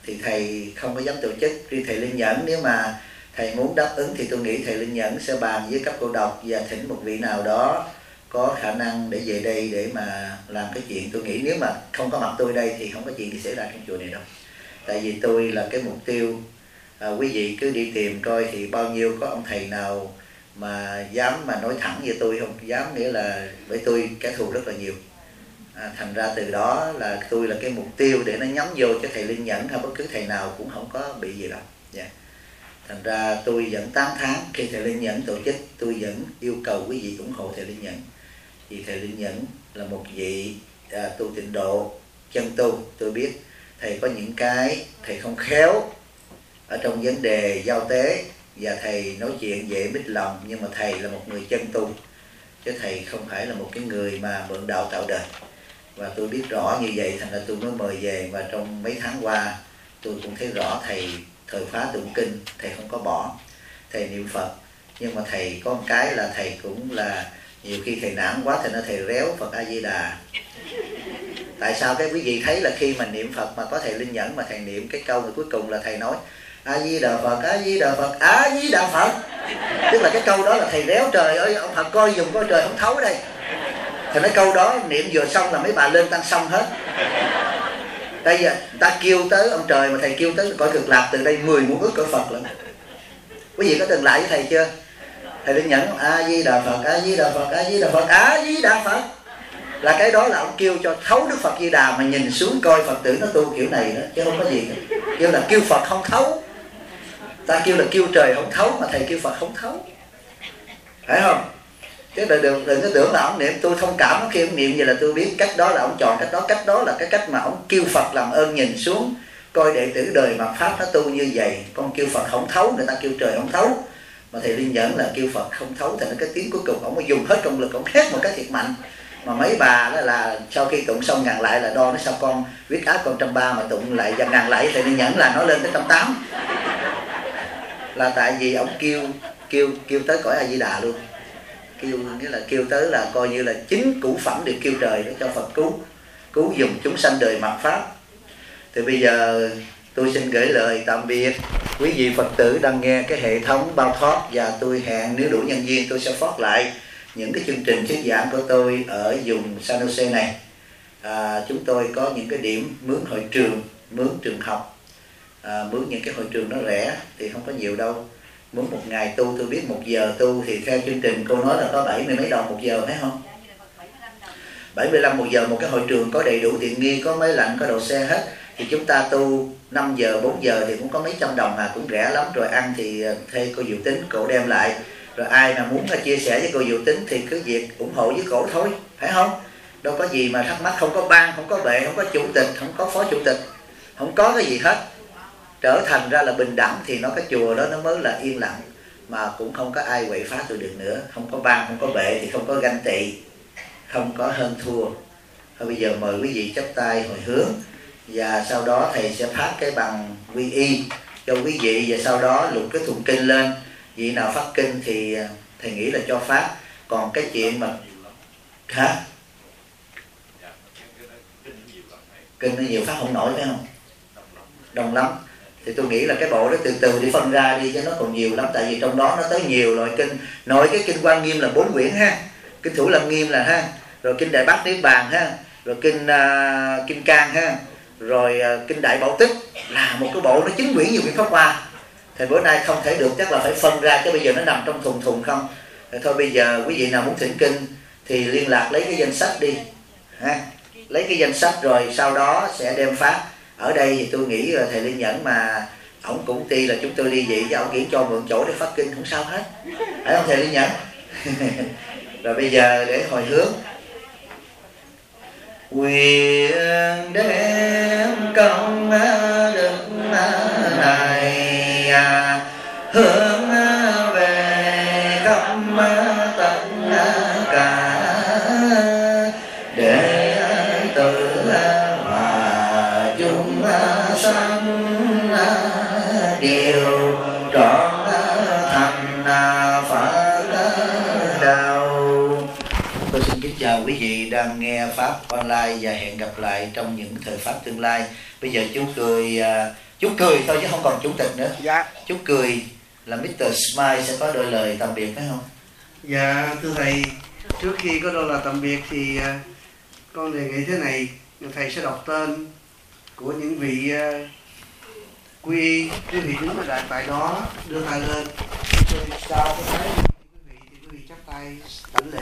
thì thầy không có dám tổ chức. Riêng thầy Linh Nhẫn, nếu mà thầy muốn đáp ứng thì tôi nghĩ thầy Linh Nhẫn sẽ bàn với cấp cô độc và thỉnh một vị nào đó có khả năng để về đây để mà làm cái chuyện. Tôi nghĩ nếu mà không có mặt tôi đây thì không có chuyện gì xảy ra trong chùa này đâu. Tại vì tôi là cái mục tiêu, quý vị cứ đi tìm coi thì bao nhiêu có ông thầy nào mà dám mà nói thẳng với tôi không? Dám, nghĩa là với tôi kẻ thù rất là nhiều. Thành ra từ đó là tôi là cái mục tiêu để nó nhắm vô cho thầy Linh Nhẫn hay bất cứ thầy nào cũng không có bị gì đâu. Yeah. Thành ra tôi vẫn tán thán khi thầy Linh Nhẫn tổ chức, tôi vẫn yêu cầu quý vị ủng hộ thầy Linh Nhẫn. Vì thầy Linh Nhẫn là một vị tu tịnh độ, chân tu. Tôi biết thầy có những cái thầy không khéo ở trong vấn đề giao tế, và thầy nói chuyện dễ mít lòng, nhưng mà thầy là một người chân tu, chứ thầy không phải là một cái người mà mượn đạo tạo đời. Và tôi biết rõ như vậy, thành ra tôi mới mời về. Và trong mấy tháng qua tôi cũng thấy rõ thầy thời phá tụng kinh, thầy không có bỏ, thầy niệm Phật. Nhưng mà thầy có một cái là thầy cũng là nhiều khi thầy nản quá, thành ra thầy réo Phật A Di Đà. Tại sao cái quý vị thấy là khi mà niệm Phật mà có thầy Linh Nhẫn mà thầy niệm cái câu người cuối cùng là thầy nói A Di Đà Phật, A Di Đà Phật, A Di Đà Phật. Tức là cái câu đó là thầy réo, trời ơi ông Phật coi dùng coi trời không thấu đây. Thì nói câu đó niệm vừa xong là mấy bà lên tăng xong hết. Bây giờ ta kêu tới ông trời mà thầy kêu tới cõi cực lạc, từ đây 10 muôn ức cõi Phật lận. Quý vị có từng lại với thầy chưa? Thầy Linh Nhẫn A Di Đà Phật, A Di Đà Phật, A Di Đà Phật, A Di Đà Phật. Là cái đó là ông kêu cho thấu Đức Phật Di Đà, mà nhìn xuống coi Phật tử nó tu kiểu này đó, chứ không có gì nữa. Kêu là kêu Phật không thấu. Ta kêu là kêu trời không thấu, mà thầy kêu Phật không thấu. Phải không? Chứ đừng có tưởng là ông niệm, tôi thông cảm khi ông niệm vậy là tôi biết cách đó là ông chọn cách đó là cái cách mà ông kêu Phật làm ơn nhìn xuống coi đệ tử đời mạt Pháp nó tu như vậy. Con kêu Phật không thấu, người ta kêu trời không thấu, mà thầy Linh Nhẫn là kêu Phật không thấu. Thành cái tiếng cuối cùng ông mới dùng hết công lực, ông hét một cái thiệt mạnh. Mà mấy bà đó là sau khi tụng xong ngàn lại là đo nó sao con huyết áp con 130 mà tụng lại và ngàn lại thầy Linh Nhẫn là nó lên tới 180. Là tại vì ông kêu tới cõi A Di Đà luôn. Kêu nghĩa là kêu tới là coi như là chính củ phẩm được kêu trời để cho Phật cứu dùng chúng sanh đời mạt Pháp. Thì bây giờ tôi xin gửi lời tạm biệt quý vị Phật tử đang nghe cái hệ thống Bao Thoát, và tôi hẹn nếu đủ nhân viên tôi sẽ phát lại những cái chương trình thuyết giảng của tôi ở vùng San Jose này. Chúng tôi có những cái điểm mướn hội trường, mướn trường học, mướn những cái hội trường nó rẻ thì không có nhiều đâu. Muốn một ngày tu, tôi biết 1 giờ tu thì theo chương trình cô nói là có 70 mấy đồng 1 giờ, thấy không? 75 1 giờ, một cái hội trường có đầy đủ tiện nghi, có máy lạnh, có đậu xe hết. Thì chúng ta tu 5 giờ, 4 giờ thì cũng có mấy trăm đồng mà cũng rẻ lắm. Rồi ăn thì thuê cô Diệu Tính, cổ đem lại. Rồi ai mà muốn chia sẻ với cô Diệu Tính thì cứ việc ủng hộ với cổ thôi, phải không? Đâu có gì mà thắc mắc, không có ban, không có bệ, không có chủ tịch, không có phó chủ tịch, không có cái gì hết. Trở thành ra là bình đẳng thì nó cái chùa đó nó mới là yên lặng, mà cũng không có ai quậy phá tôi được nữa. Không có ban, không có bệ thì không có ganh tị, không có hơn thua. Thôi bây giờ mời quý vị chắp tay hồi hướng, và sau đó thầy sẽ phát cái bằng quy y cho quý vị, và sau đó lục cái thùng kinh lên. Vị nào phát kinh thì thầy nghĩ là cho phát. Còn cái chuyện mà hả? Kinh nó nhiều phát không nổi, phải không? Đông lắm. Thì tôi nghĩ là cái bộ đó từ từ đi phân ra đi cho nó còn nhiều lắm. Tại vì trong đó nó tới nhiều loại kinh. Nội cái kinh Quan Nghiêm là 4 quyển ha, kinh Thủ Lăng Nghiêm là ha, rồi kinh Đại Bát Niết Bàn ha, rồi kinh Kim Cang ha, rồi kinh Đại Bảo Tích, là một cái bộ nó 9 quyển nhiều quyển Pháp Hoa. Thì bữa nay không thể được, chắc là phải phân ra, chứ bây giờ nó nằm trong thùng không. Thì thôi bây giờ quý vị nào muốn thỉnh kinh thì liên lạc lấy cái danh sách đi ha, lấy cái danh sách rồi sau đó sẽ đem phát. Ở đây thì tôi nghĩ là thầy Linh Nhẫn mà ổng cũng tuy là chúng tôi ly dị chứ ổng chỉ cho mượn chỗ để phát kinh không sao hết, phải không thầy Linh Nhẫn? Rồi bây giờ để hồi hướng. Nguyện đem công đức này hướng về khắp tất cả để tự hòa chúng sanh đều trọn thành Phật đạo. Tôi xin kính chào quý vị đang nghe Pháp online và hẹn gặp lại trong những thời Pháp tương lai. Bây giờ chúng tôi Chú cười thôi chứ không còn chủ tịch nữa. Dạ. Chú cười là Mr. Smile sẽ có đôi lời tạm biệt phải không? Dạ thưa thầy, trước khi có đôi lời tạm biệt thì con đề nghị thế này, thầy sẽ đọc tên của những vị quý vị đứng ở tại đó, đưa tay lên. Sau cái thấy quý vị thì quý vị chắp tay đảnh lễ